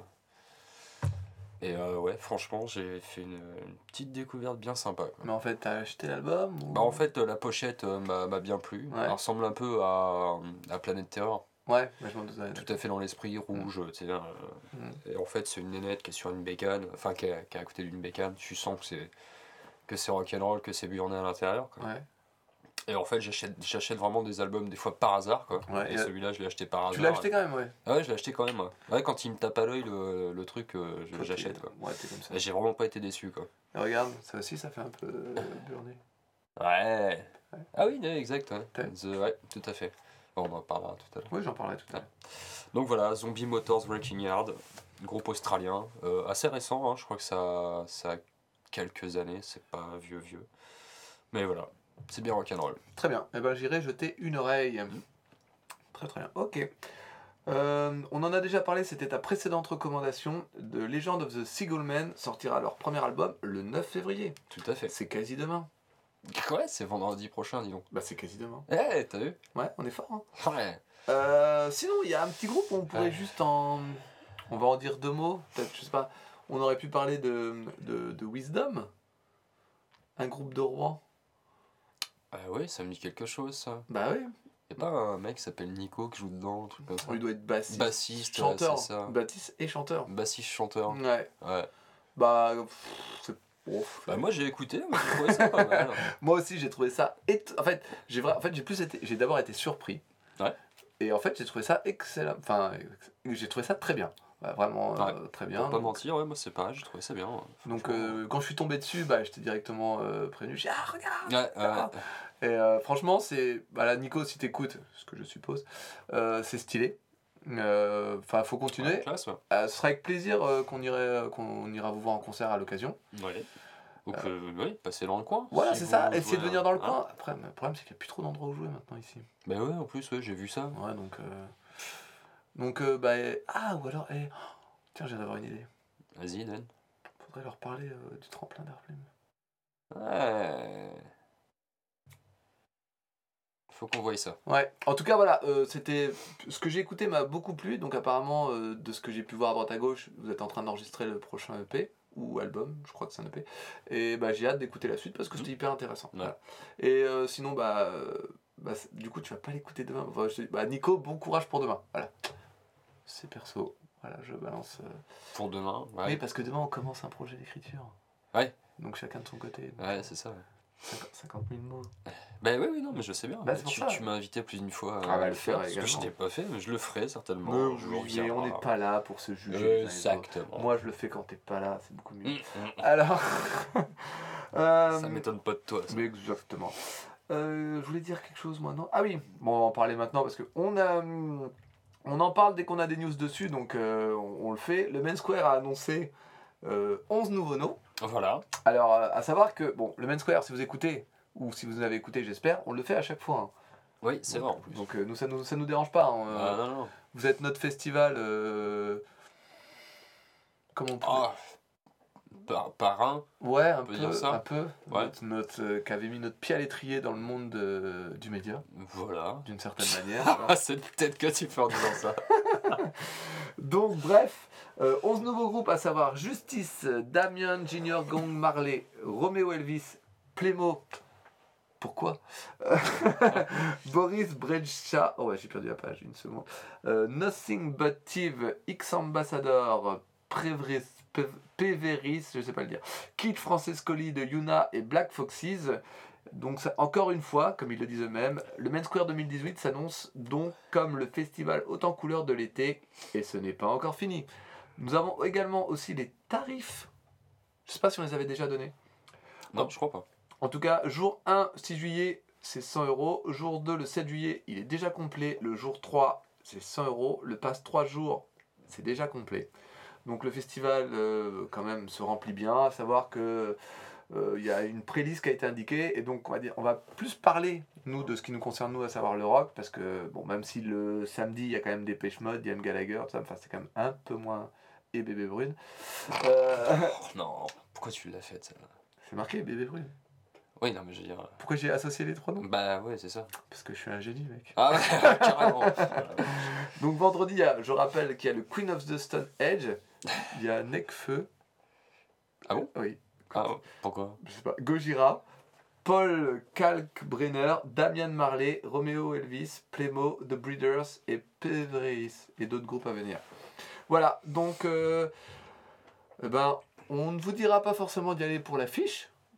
Et euh, ouais, franchement, j'ai fait une, une petite découverte bien sympa, quoi.
Mais en fait, t'as acheté l'album ou...
Bah en fait, euh, la pochette euh, m'a m'a bien plu.
Ouais.
Elle ressemble un peu à, à Planète Terror.
Ouais, bah, je m'en doutais.
Tout à fait dans l'esprit, rouge, tu sais. euh,
Mm.
Et en fait, c'est une nénette qui est sur une bécane, enfin qui est, qui est à côté d'une bécane. Tu sens que c'est que c'est rock'n'roll, que c'est burné à l'intérieur, quoi.
Ouais.
Et en fait, j'achète, j'achète vraiment des albums des fois par hasard, quoi.
Ouais,
et
et,
celui-là, je l'ai acheté par hasard.
Tu l'as acheté quand même, ouais.
Ah ouais, je l'ai acheté quand même, ouais. Ouais, quand il me tape à l'œil le, le truc, euh, je-
Toi,
j'achète,
t'es-
quoi.
Ouais, t'es comme ça.
Et j'ai vraiment pas été déçu, quoi.
Et regarde, ça aussi, ça fait un peu euh, burner.
Ouais.
Ouais.
Ah oui, ouais, exact, ouais.
T'as-
The- ouais, tout à fait. Bon, on en parlera tout à l'heure.
Oui, j'en parlerai tout à l'heure.
Donc voilà, Zombie Motors Wrecking Yard, groupe australien, euh, assez récent, hein, je crois que ça, ça a quelques années, c'est pas vieux vieux. Mais voilà, c'est bien rock'n'roll.
Très bien. Eh ben, j'irai jeter une oreille. Très très bien. Ok. Euh, on en a déjà parlé, c'était ta précédente recommandation. The Legend of the Seagullmen sortira leur premier album le neuf février.
Tout à fait.
C'est quasi demain.
Ouais, c'est vendredi prochain, dis donc.
Bah, c'est quasi demain.
Eh, t'as vu?
Ouais, on est fort. Hein.
Ouais.
Euh, sinon, il y a un petit groupe où on pourrait
Ouais.
juste en. On va en dire deux mots. Peut-être, je sais pas. On aurait pu parler de, de, de Wisdom. Un groupe de Rouen.
Ah oui, ça me dit quelque chose, ça.
Bah oui.
Y'a pas un mec qui s'appelle Nico qui joue dedans, un truc comme ça?
Il doit être bassiste.
Bassiste, ouais,
chanteur.
c'est ça.
Bassiste et chanteur.
Bassiste chanteur.
Ouais.
Ouais.
Bah. pff, c'est. Ouf.
Bah moi j'ai écouté, moi j'ai trouvé ça pas mal.
Moi aussi, j'ai trouvé ça. éto- En fait, j'ai vra- en fait, j'ai plus été. J'ai d'abord été surpris.
Ouais.
Et en fait, j'ai trouvé ça excellent. Enfin, ex- j'ai trouvé ça très bien. Ouais, vraiment euh,
Ouais.
très bien.
Pour pas
Donc,
mentir, ouais, moi c'est pareil, j'ai trouvé ça bien.
donc,
franchement.
euh, quand je suis tombé dessus, bah, j'étais directement euh, prévenu. J'ai dit, ah, regarde.
Ouais,
Ah.
ouais.
Et euh, franchement, c'est. Bah, là, Nico, si t'écoutes, ce que je suppose, euh, c'est stylé. Euh, Enfin, faut continuer.
Ouais, classe, ouais.
Euh, ce sera avec plaisir euh, qu'on irait, euh, qu'on ira vous voir en concert à l'occasion.
Ouais. Donc, euh, oui, passez dans le coin.
Voilà,
si
c'est
vous
ça.
jouez
Essayez de
à-
venir dans le
hein.
coin. Après, le problème, c'est qu'il n'y a plus trop d'endroits où jouer maintenant ici.
Bah ouais, en plus, ouais, j'ai vu ça.
Ouais, donc. euh, Donc, euh, bah. eh, Ah, ou alors. eh, oh, Tiens, j'ai d'avoir une idée.
Vas-y, Dan.
Faudrait leur parler euh, du tremplin d'Airplane.
Ouais. Faut qu'on voie ça.
Ouais, en tout cas, voilà. euh, c'était. Ce que j'ai écouté m'a beaucoup plu. Donc, apparemment, euh, de ce que j'ai pu voir à droite à gauche, vous êtes en train d'enregistrer le prochain E P. Ou album, je crois que c'est un E P. Et bah, j'ai hâte d'écouter la suite parce que c'était hyper intéressant.
Ouais.
Voilà. Et euh, sinon, bah, euh, bah, c'est- du coup, tu vas pas l'écouter demain. Enfin, je te dis- bah, Nico, bon courage pour demain. Voilà. C'est perso. Voilà, je balance. euh.
Pour demain, ouais.
Oui, parce que demain, on commence un projet d'écriture.
Ouais.
Donc, chacun de son côté. Donc,
Ouais, c'est ça. ouais.
cinquante cinquante mille mots.
Bah oui, oui, non, mais je sais bien.
Bah, c'est pour
tu
ça.
tu m'as invité plus d'une fois
Ah,
à
bah,
le
le
faire.
faire
Ce que je
également.
n'ai pas fait, mais je le ferai certainement.
Non,
je
oui, mais
reviendrai.
on n'est pas là pour se juger. les uns les autres.
Exactement.
Moi, je le fais quand t'es pas là, c'est beaucoup mieux.
Mm, mm.
Alors. euh,
Ça m'étonne pas de toi, ça.
Mais exactement. Euh, je voulais dire quelque chose, moi, non? Ah oui, bon, on va en parler maintenant parce que on a. hum, On en parle dès qu'on a des news dessus, donc euh, on, on le fait. Le Main Square a annoncé euh, onze nouveaux noms.
Voilà.
Alors, euh, à savoir que, bon, le Main Square, si vous écoutez, ou si vous avez écouté, j'espère, on le fait à chaque fois. Hein.
Oui, c'est vrai en plus.
Donc, euh, nous, ça nous, ça nous dérange pas. Hein.
Ah, non, non.
Vous êtes notre festival. Euh... Comment on peut
Ah, par, parrain.
Ouais, un
peut
peu,
dire ça
un peu.
Ouais.
Notre, notre, euh, qui avait mis notre pied à l'étrier dans le monde de- du média,
Voilà.
d'une certaine manière.
Ah, c'est peut-être que tu fais en disant ça.
Donc, bref, euh, onze nouveaux groupes, à savoir Justice, Damien, Junior Gong, Marley, Romeo Elvis, Plémo. Pourquoi Boris Brejcha. Oh ouais, j'ai perdu la page, une seconde. Euh, Nothing But Tive, X-Ambassador, Prévris, Pe- Péveris, je sais pas le dire. Kid Francescoli de Yuna et Black Foxes. Donc, ça, encore une fois, comme ils le disent eux-mêmes, le Main Square deux mille dix-huit s'annonce donc comme le festival haute en couleurs de l'été, et ce n'est pas encore fini. Nous avons également aussi les tarifs. Je sais pas si on les avait déjà donnés.
Non, je crois pas.
En tout cas, jour un, six juillet, c'est cent euros. Jour deux, le sept juillet, il est déjà complet. Le jour trois, c'est cent euros. Le pass trois jours, c'est déjà complet. Donc le festival, euh, quand même, se remplit bien. À savoir que euh, il y a une playlist qui a été indiquée. Et donc, on va, dire, on va plus parler, nous, de ce qui nous concerne, nous, à savoir le rock. Parce que, bon, même si le samedi, il y a quand même des Depeche Mode, Liam Gallagher, tout ça, enfin, c'est quand même un peu moins... Et Bébé Brune. Euh,
Oh, non, pourquoi tu l'as faite celle-là?
c'est marqué, Bébé Brune.
Oui, non, mais je veux dire.
Pourquoi j'ai associé les trois noms?
Bah ouais, c'est ça.
Parce que je suis un génie, mec.
Ah ouais, carrément.
Donc vendredi, il y a, je rappelle qu'il y a le Queen of the Stone Age, il y a Nekfeu.
Ah bon?
Oui,
Ah, pourquoi?
je sais pas. Gojira, Paul Kalkbrenner, Damian Marley, Romeo Elvis, Plémo, The Breeders et Péveris et d'autres groupes à venir. Voilà, donc euh, eh ben, on ne vous dira pas forcément d'y aller pour l'affiche,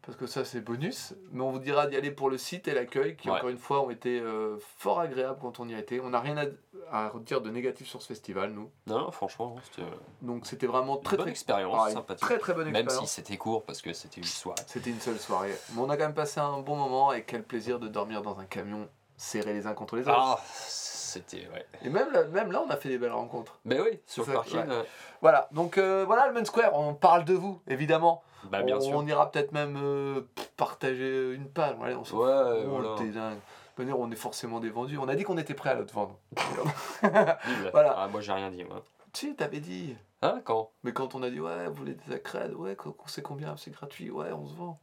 parce que ça c'est bonus, mais on vous dira d'y aller pour le site et l'accueil, qui
Ouais.
encore une fois ont été euh, fort agréables quand on y a été. On n'a rien à, à dire de négatif sur ce festival, nous.
Non, non, franchement, c'était euh,
Donc c'était vraiment
une
très
bonne
très,
expérience,
ah, une
sympathique.
très très bonne
Même si
expérience.
c'était court parce que c'était une soirée.
C'était une seule soirée. Mais on a quand même passé un bon moment et quel plaisir de dormir dans un camion serrés les uns contre les autres.
Ah, c'était, ouais.
Et même là, même là, on a fait des belles rencontres.
Ben oui, sur
C'est
le
ça,
parking,
ouais.
euh,
Voilà, donc euh, voilà le Main Square, on parle de vous, évidemment.
bah bien
on,
sûr.
on ira peut-être même euh, partager une page. Ouais, on s'en
Ouais,
fout.
voilà.
On, t'es dingue. De toute manière, on est forcément des vendus. On a dit qu'on était prêt à le te vendre.
Nul.
Voilà.
Ah, moi j'ai rien dit, moi.
Si, t'avais dit.
Hein, quand
Mais quand on a dit, ouais, vous voulez des accrèdes, ouais, qu'on sait combien, c'est gratuit, ouais, on se vend.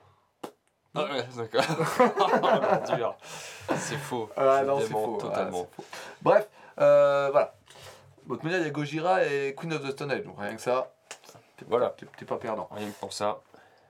Ah ouais, d'accord. Oh, dur. C'est faux.
Ah
Je
non, c'est
dément
faux.
totalement.
Ah, c'est faux. Bref, euh, voilà. De toute manière, il y a Gojira et Queen of the Stone Age, donc rien que ça, t'es,
Voilà.
t'es, t'es pas perdant.
Rien que pour ça.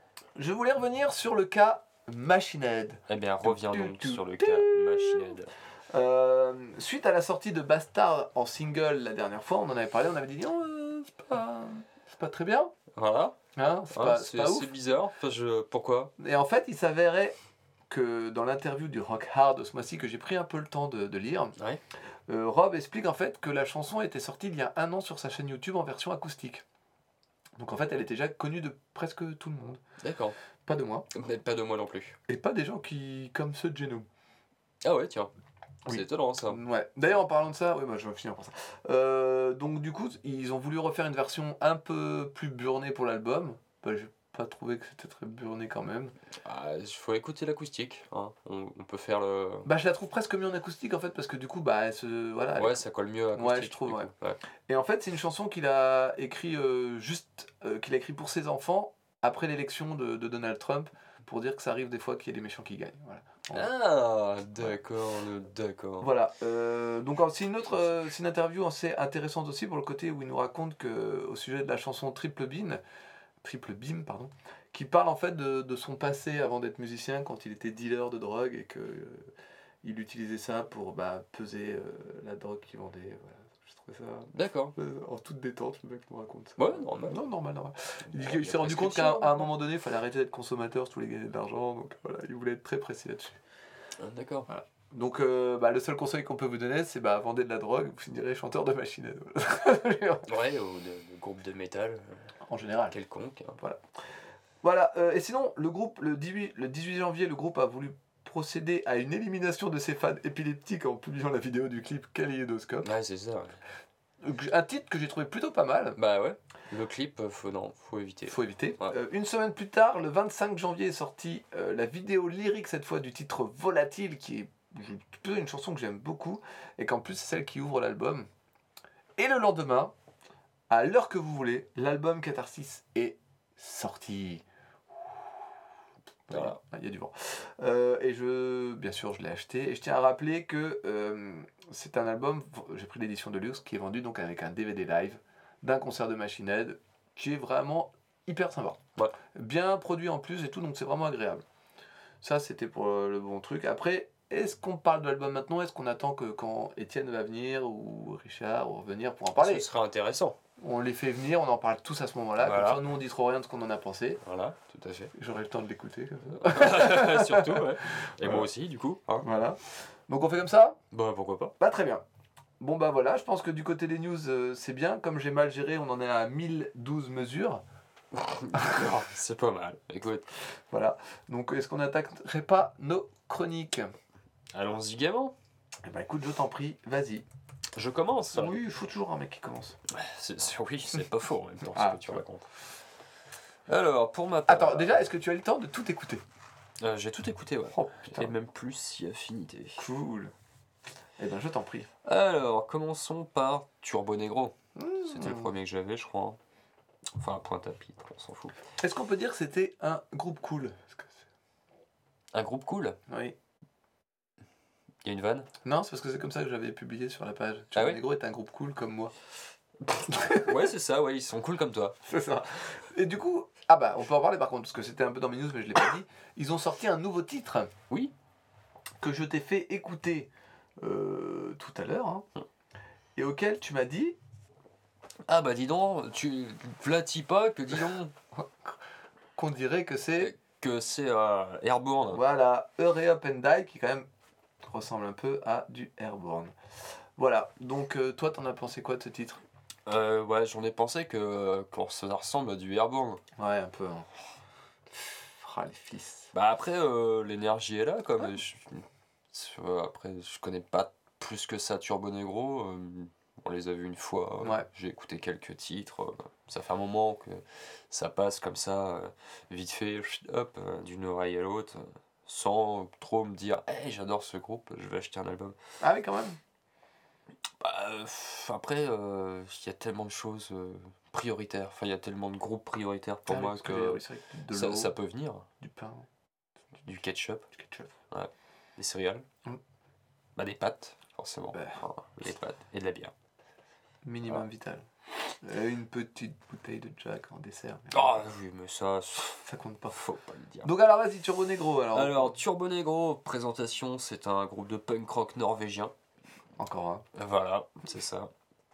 Je voulais revenir sur le cas Machine Head.
Eh bien, reviens donc
Tu- tu-
sur le cas Machine Head.
Euh, suite à la sortie de Bastard en single la dernière fois, on en avait parlé, on avait dit non, euh, c'est pas, c'est pas très bien,
Voilà.
hein, c'est
Hein,
pas,
c'est
c'est pas ouf.
c'est bizarre. Enfin, je... Pourquoi
Et en fait, il s'avérait que dans l'interview du Rock Hard ce mois-ci, que j'ai pris un peu le temps de, de lire,
Ouais.
euh, Rob explique en fait que la chanson était sortie il y a un an sur sa chaîne YouTube en version acoustique. Donc en fait, elle était déjà connue de presque tout le monde.
D'accord.
Pas de moi.
Mais pas de moi non plus.
Et pas des gens qui comme ceux de Geno.
Ah ouais, tiens.
Oui.
C'est étonnant ça.
Ouais. D'ailleurs, en parlant de ça, ouais, bah, je vais finir par ça. Euh, donc, du coup, ils ont voulu refaire une version un peu plus burnée pour l'album. Bah, j'ai pas trouvé que c'était très burné quand même.
Ah, il faut écouter l'acoustique. Hein. On, on peut faire le.
Bah, je la trouve presque mieux en acoustique en fait, parce que du coup, bah, elle se. Voilà. elle-
Ouais, ça colle mieux à acoustique.
Ouais, je trouve,
du
ouais.
coup. Ouais.
Et en fait, c'est une chanson qu'il a écrit euh, juste. euh, qu'il a écrit pour ses enfants après l'élection de, de Donald Trump, pour dire que ça arrive des fois qu'il y ait des méchants qui gagnent. Voilà.
Ah, d'accord, le- d'accord.
Voilà, euh, donc alors, c'est une autre euh, c'est une interview assez intéressante aussi pour le côté où il nous raconte que au sujet de la chanson Triple Beam, Triple Beam pardon, qui parle en fait de, de son passé avant d'être musicien quand il était dealer de drogue et que euh, il utilisait ça pour bah, peser euh, la drogue qu'il vendait. Voilà. Je trouvais ça
D'accord.
euh, en toute détente, le mec nous raconte ça.
Ouais, normal.
Non, normal, normal. Il, dit
Bon,
qu'il
y a
s'est rendu compte
prescription,
qu'à à un
quoi.
moment donné, il fallait arrêter d'être consommateur si tu voulais gagner de l'argent, donc voilà, il voulait être très précis là-dessus.
Ah, d'accord.
Donc euh, bah, le seul conseil qu'on peut vous donner, c'est bah, vendez de la drogue, vous finirez chanteur de Machine Head. Voilà.
Ouais, ou de, de groupe de métal euh,
En général.
quelconque. hein.
Voilà, euh, et sinon, le groupe, le dix-huit, le dix-huit janvier, le groupe a voulu procéder à une élimination de ses fans épileptiques en publiant la vidéo du clip Kaléidoscope.
Ouais, c'est ça. ouais.
Un titre que j'ai trouvé plutôt pas mal.
Bah ouais. Le clip, euh, faut, non, faut éviter.
Il faut éviter.
Ouais.
Euh, une semaine plus tard, le vingt-cinq janvier, est sortie euh, la vidéo lyrique, cette fois du titre Volatile, qui est je- plutôt une chanson que j'aime beaucoup, et qu'en plus c'est celle qui ouvre l'album. Et le lendemain, à l'heure que vous voulez, l'album Catharsis est sorti.
Voilà.
Ah, il y a du vent. Euh, et je, bien sûr, je l'ai acheté. Et je tiens à rappeler que euh, c'est un album, j'ai pris l'édition de luxe, qui est vendu donc avec un D V D live d'un concert de Machine Head, qui est vraiment hyper sympa.
Ouais.
Bien produit en plus et tout, donc c'est vraiment agréable. Ça, c'était pour le, le bon truc. Après, est-ce qu'on parle de l'album maintenant? Est-ce qu'on attend que quand Étienne va venir, ou Richard, ou revenir pour en parler?
Ce sera intéressant.
On les fait venir, on en parle tous à ce moment-là.
Voilà.
Comme ça, nous, on dit trop rien de ce qu'on en a pensé.
Voilà, tout à fait.
J'aurai le temps de l'écouter. Comme ça.
Surtout, ouais. Et
Voilà.
moi aussi, du coup. Hein.
Voilà. Donc, on fait comme ça?
Bah pourquoi pas.
Bah, très bien. Bon, bah voilà, je pense que du côté des news, euh, c'est bien. Comme j'ai mal géré, on en est à mille douze mesures.
D'accord, c'est pas mal. Écoute,
Voilà. Donc, est-ce qu'on n'attaquerait pas nos chroniques?
allons-y gaiement.
Eh bah, écoute, je t'en prie, vas-y.
Je commence.
Oui, il faut toujours un mec qui commence.
C'est- c'est- oui, c'est pas faux en même temps
Ah,
ce que tu
ouais.
racontes. Alors, pour ma part.
Attends, déjà, est-ce que tu as eu le temps de tout écouter?
euh, j'ai tout écouté, ouais.
Oh putain,
Et même plus si affinité.
cool. Eh ben, je t'en prie.
Alors, commençons par Turbo Negro.
Mmh.
C'était le premier que j'avais, je crois. Enfin, point à pitre, on s'en fout.
Est-ce qu'on peut dire que c'était un groupe cool? Parce que c'est-
Un groupe cool.
Oui.
Il y a une vanne.
Non, c'est parce que c'est comme ça que j'avais publié sur la page.
Ah
Turbo
ouais
Negro est un groupe cool comme moi.
Ouais, c'est ça, ouais, ils sont cool comme toi.
C'est ça. Et du coup, ah bah, on peut en parler par contre, parce que c'était un peu dans mes news, mais je l'ai pas dit. Ils ont sorti un nouveau titre.
Oui.
Que je t'ai fait écouter euh, tout à l'heure. Hein, et auquel tu m'as dit
Ah bah dis donc, tu flattis pas que dis donc.
qu'on dirait que c'est
que c'est euh, Airborne.
Voilà, Hurry Up and Die, qui quand même ressemble un peu à du Airborne. Voilà, donc euh, toi, t'en as pensé quoi de ce titre?
Euh, ouais, j'en ai pensé que, que ça ressemble à du Airborne.
Ouais, un peu. Hein. Ah, les fils.
Bah après, euh, l'énergie est là, comme
Ouais.
je, je- après, je connais pas plus que ça Turbo Negro. euh, on les a vus une fois. euh,
Ouais.
J'ai écouté quelques titres. euh, ça fait un moment que ça passe comme ça, euh, vite fait, chut, hop, euh, d'une oreille à l'autre, euh, sans trop me dire, hey, j'adore ce groupe, je vais acheter un album.
Ah oui, quand même.
Bah, euh, pff, après, euh, il y a tellement de choses euh, prioritaires. Enfin, il y a tellement de groupes prioritaires pour
Ah oui,
moi
parce
que,
que oui, c'est vrai que de
ça,
l'eau,
ça peut venir.
du pain,
Du ketchup,
du ketchup.
des céréales,
Mm.
bah, des pâtes, forcément.
Bah.
Enfin, les pâtes et de la bière.
Minimum
Ah.
vital. Et une petite bouteille de Jack en dessert. mais
Ah oui, mais ça,
Ça compte pas.
faut pas le dire.
Donc alors vas-y, Turbo Negro alors.
Alors, Turbo Negro, présentation, c'est un groupe de punk rock norvégien.
Encore un.
Voilà, c'est ça.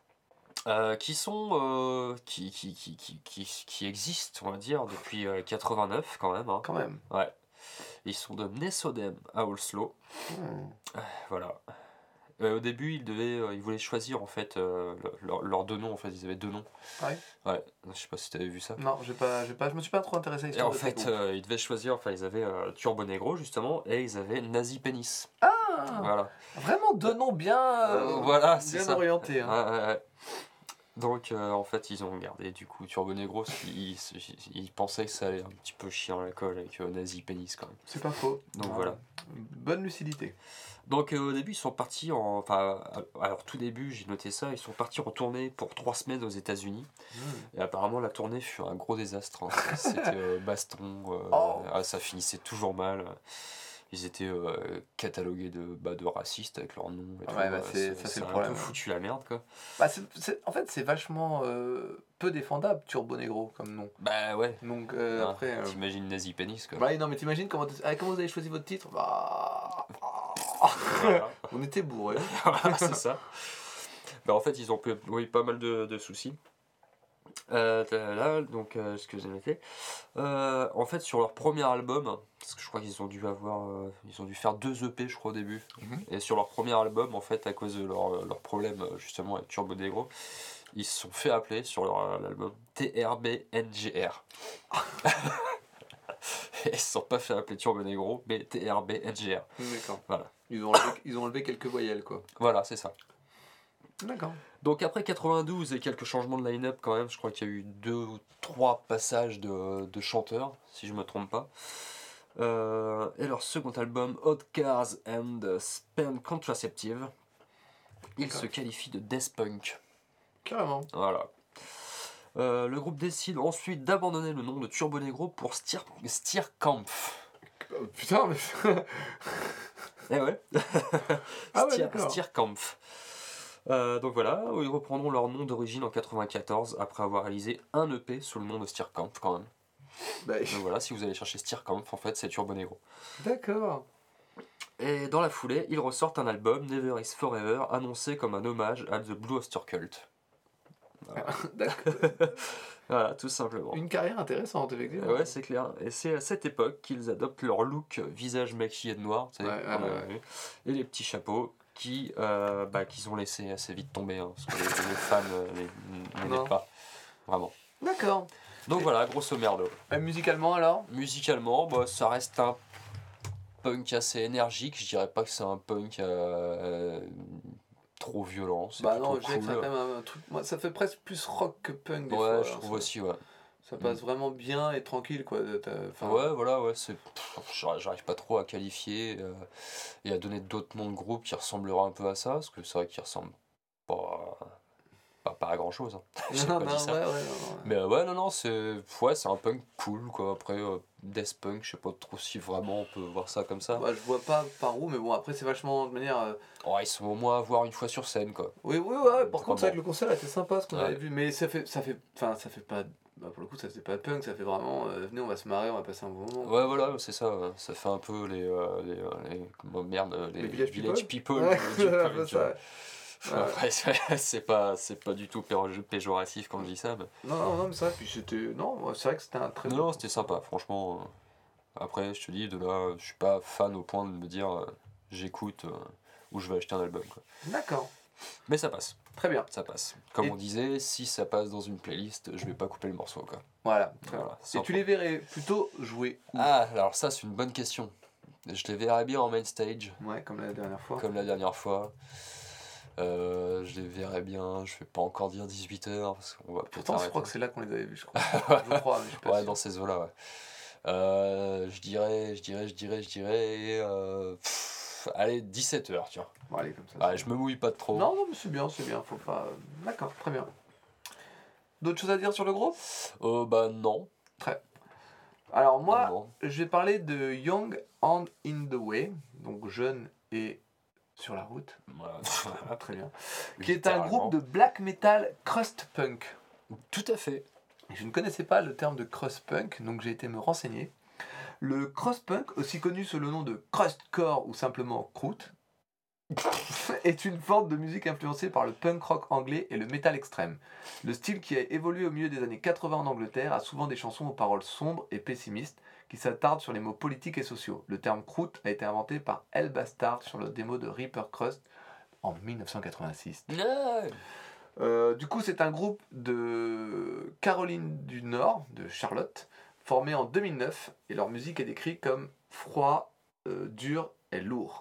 Euh, qui sont euh, qui, qui, qui, qui, qui, qui existent, on va dire, depuis euh, quatre-vingt-neuf quand même. Hein.
Quand même.
Ouais. Ils sont de Nesodem à Oslo.
Hmm.
Voilà. Euh, au début, ils devaient, euh, ils voulaient choisir en fait euh, leur- leurs deux noms. En fait, ils avaient deux noms.
Ah oui.
Ouais. Je sais pas si t'avais vu ça.
Non, j'ai pas, j'ai pas, je me suis pas trop intéressé à
Et
l'histoire
en
de ces
fait,
groupes.
euh, ils devaient choisir. Enfin, ils avaient euh, Turbo Negro justement, et ils avaient Nazi Penis.
Ah,
Voilà.
vraiment deux noms bien, euh,
Euh, voilà, c'est
bien
ça.
orientés. Hein.
Ouais, ouais, ouais. Donc, euh, en fait, ils ont gardé du coup Turbo Negro parce qu'ils ils, ils pensaient que ça allait un petit peu chier à la colle avec euh, Nazi Penis quand même.
C'est pas faux.
Donc
Ah,
voilà.
Bonne lucidité.
Donc euh, au début, ils sont partis en. Enfin, alors tout début, j'ai noté ça, ils sont partis en tournée pour trois semaines aux États-Unis.
Hmm.
Et apparemment, la tournée fut un gros désastre. Hein. C'était euh, baston, euh,
Oh.
ah, ça finissait toujours mal. Ils étaient euh, catalogués de, bah, de racistes avec leur nom et tout.
Ouais, bah,
euh,
c'est- ça, c'est le
a un
problème,
peu
hein.
foutu la merde quoi.
Bah, c'est- c'est- en fait, c'est vachement euh, peu défendable, Turbo Negro, comme nom.
Bah ouais.
Donc euh,
Hein,
après. euh,
T'imagines Nazi Penis quoi.
Ouais, non, mais t'imagines comment, ah, comment vous avez choisi votre titre? Bah.
Voilà.
On était bourrés.
Voilà, c'est ça. Bah, en fait, ils ont eu oui, pas mal de, de soucis. Euh, là, donc, euh, ce que j'ai noté. Euh, en fait, sur leur premier album, parce que je crois qu'ils ont dû avoir, euh, ils ont dû faire deux E P, je crois, au début.
Mhm.
Et sur leur premier album, en fait, à cause de leur, leur problème euh, justement avec Turbo Negro, ils se sont fait appeler sur leur euh, album T R B N G R. Et ils se sont pas fait appeler Turbo Negro, mais T R B N G R.
D'accord.
Voilà.
Ils ont, enlevé, ils ont enlevé quelques voyelles, quoi.
Voilà, c'est ça.
D'accord.
Donc après quatre-vingt-douze et quelques changements de line-up quand même, je crois qu'il y a eu deux ou trois passages de, de chanteurs, si je me trompe pas. Euh, et leur second album, Hot Cars and Spend Contraceptive, il
D'accord.
se qualifie de death punk.
Carrément.
Voilà. Euh, le groupe décide ensuite d'abandonner le nom de Turbo Negro pour Stier, Stierkampf.
Oh, putain, mais.
Eh ouais.
Ah ouais,
Stier,
d'accord.
Stierkampf. Euh, donc voilà, ils reprendront leur nom d'origine en quatre-vingt-quatorze après avoir réalisé un E P sous le nom de Stierkampf quand même.
Bah,
Donc voilà, si vous allez chercher Stierkampf, en fait c'est Turbo Negro.
d'accord.
Et dans la foulée, ils ressortent un album, Never Is Forever, annoncé comme un hommage à The Blue Oyster Cult. Voilà,
D'accord.
voilà tout simplement.
Une carrière intéressante, effectivement.
Ouais, c'est clair. Et c'est à cette époque qu'ils adoptent leur look visage maquillé de noir, tu sais,
Ouais,
comme
ouais,
on a
ouais.
vu, et les petits chapeaux qui, euh, bah, qu'ils ont laissé assez vite tomber, hein, parce que les, les fans euh, les- n'aimaient
Non.
pas, vraiment.
D'accord.
Donc
Et-
voilà, grosso merdo.
Et musicalement, alors?
Musicalement, bah, ça reste un punk assez énergique, je dirais pas que c'est un punk euh, trop violent, c'est
Bah
plutôt
non, je dirais que c'est
cool.
quand même un truc. Moi, ça fait presque plus rock que punk des
Ouais,
fois.
je
alors
trouve
ça,
aussi, ouais.
ça passe vraiment bien et tranquille, quoi. T'as- Enfin,
Ouais, voilà, ouais, c'est. pff, j'arrive j'arrive pas trop à qualifier euh, et à donner d'autres noms de groupes qui ressembleraient un peu à ça, parce que c'est vrai qu'ils ressemblent pas, pas, pas à grand chose. J'ai
non,
pas
non,
dit ça.
ouais, ouais, non, ouais.
Mais euh, ouais, non, non, c'est ouais, c'est un punk cool, quoi. Après, euh, death punk, je sais pas trop si vraiment on peut voir ça comme ça.
Bah, je vois pas par où, mais bon, après, c'est vachement de manière. euh,
Oh, ils sont au moins à voir une fois sur scène, quoi.
Oui, oui, ouais, par
Très
contre, c'est vrai
bon.
que le concert était sympa ce qu'on
Ouais.
avait vu, mais ça fait. Ça fait. Enfin, ça fait pas. Bah, pour le coup, ça faisait pas punk, ça fait vraiment. euh, venez, on va se marrer, on va passer un bon moment.
Ouais, voilà, c'est ça. ouais. Ça fait un peu les. euh, les, euh, les comment, merde, les,
Les Village People
people.
Ouais,
du- du
c'est un
punk,
peu
tu vois.
ça. Ouais.
Après, c'est- c'est pas, c'est pas du tout péro- péjoratif quand je dis ça. Mais...
Non, non, non, mais ça, puis c'était. Non, ouais, c'est vrai que c'était un très
Non,
bon.
non, c'était sympa, franchement. euh, Après, je te dis, de là, je suis pas fan au point de me dire euh, j'écoute euh, ou je vais acheter un album, quoi.
D'accord.
Mais ça passe,
Très bien.
ça passe. Comme
Et-
on disait, si ça passe dans une playlist, je vais pas couper le morceau, quoi.
Voilà. Très
Voilà,
bien.
sans
Et tu les verrais plutôt jouer où?
Ah, alors ça, c'est une bonne question. Je les verrais bien en main stage,
Ouais, comme la dernière fois.
comme la dernière fois. Euh, je les verrais bien, je vais pas encore dire dix-huit heures, parce qu'on va peut-être
Pourtant, je
arrêter.
crois que c'est là qu'on les avait vus, je crois. Je crois, mais je suis pas
Ouais,
sûr.
dans ces eaux-là, ouais. Euh, je dirais, je dirais, je dirais, je dirais... euh, pff, allez, dix-sept heures, tu vois.
Bon, allez, comme ça.
Ouais,
c'est-
je me mouille pas de trop.
Non, non, mais c'est bien, c'est bien. Faut pas. D'accord, très bien. D'autres choses à dire sur le groupe?
Euh, bah non.
Alors, moi,
Non, non.
je vais parler de Young and in the Way, donc jeune et sur la route.
Voilà.
Ah, très bien. Qui est un
Littéralement.
groupe de black metal crust punk.
Tout à fait.
Je ne connaissais pas le terme de crust punk, donc j'ai été me renseigner. Le crust punk, aussi connu sous le nom de crustcore ou simplement croûte, est une forme de musique influencée par le punk rock anglais et le metal extrême. Le style qui a évolué au milieu des années quatre-vingts en Angleterre a souvent des chansons aux paroles sombres et pessimistes qui s'attardent sur les mots politiques et sociaux. Le terme croûte a été inventé par El Bastard sur le démo de Reaper Crust en dix-neuf cent quatre-vingt-six.
Ouais.
Euh, du coup, c'est un groupe de Caroline du Nord, de Charlotte, formé en deux mille neuf, et leur musique est décrite comme froid, euh, dur et lourd.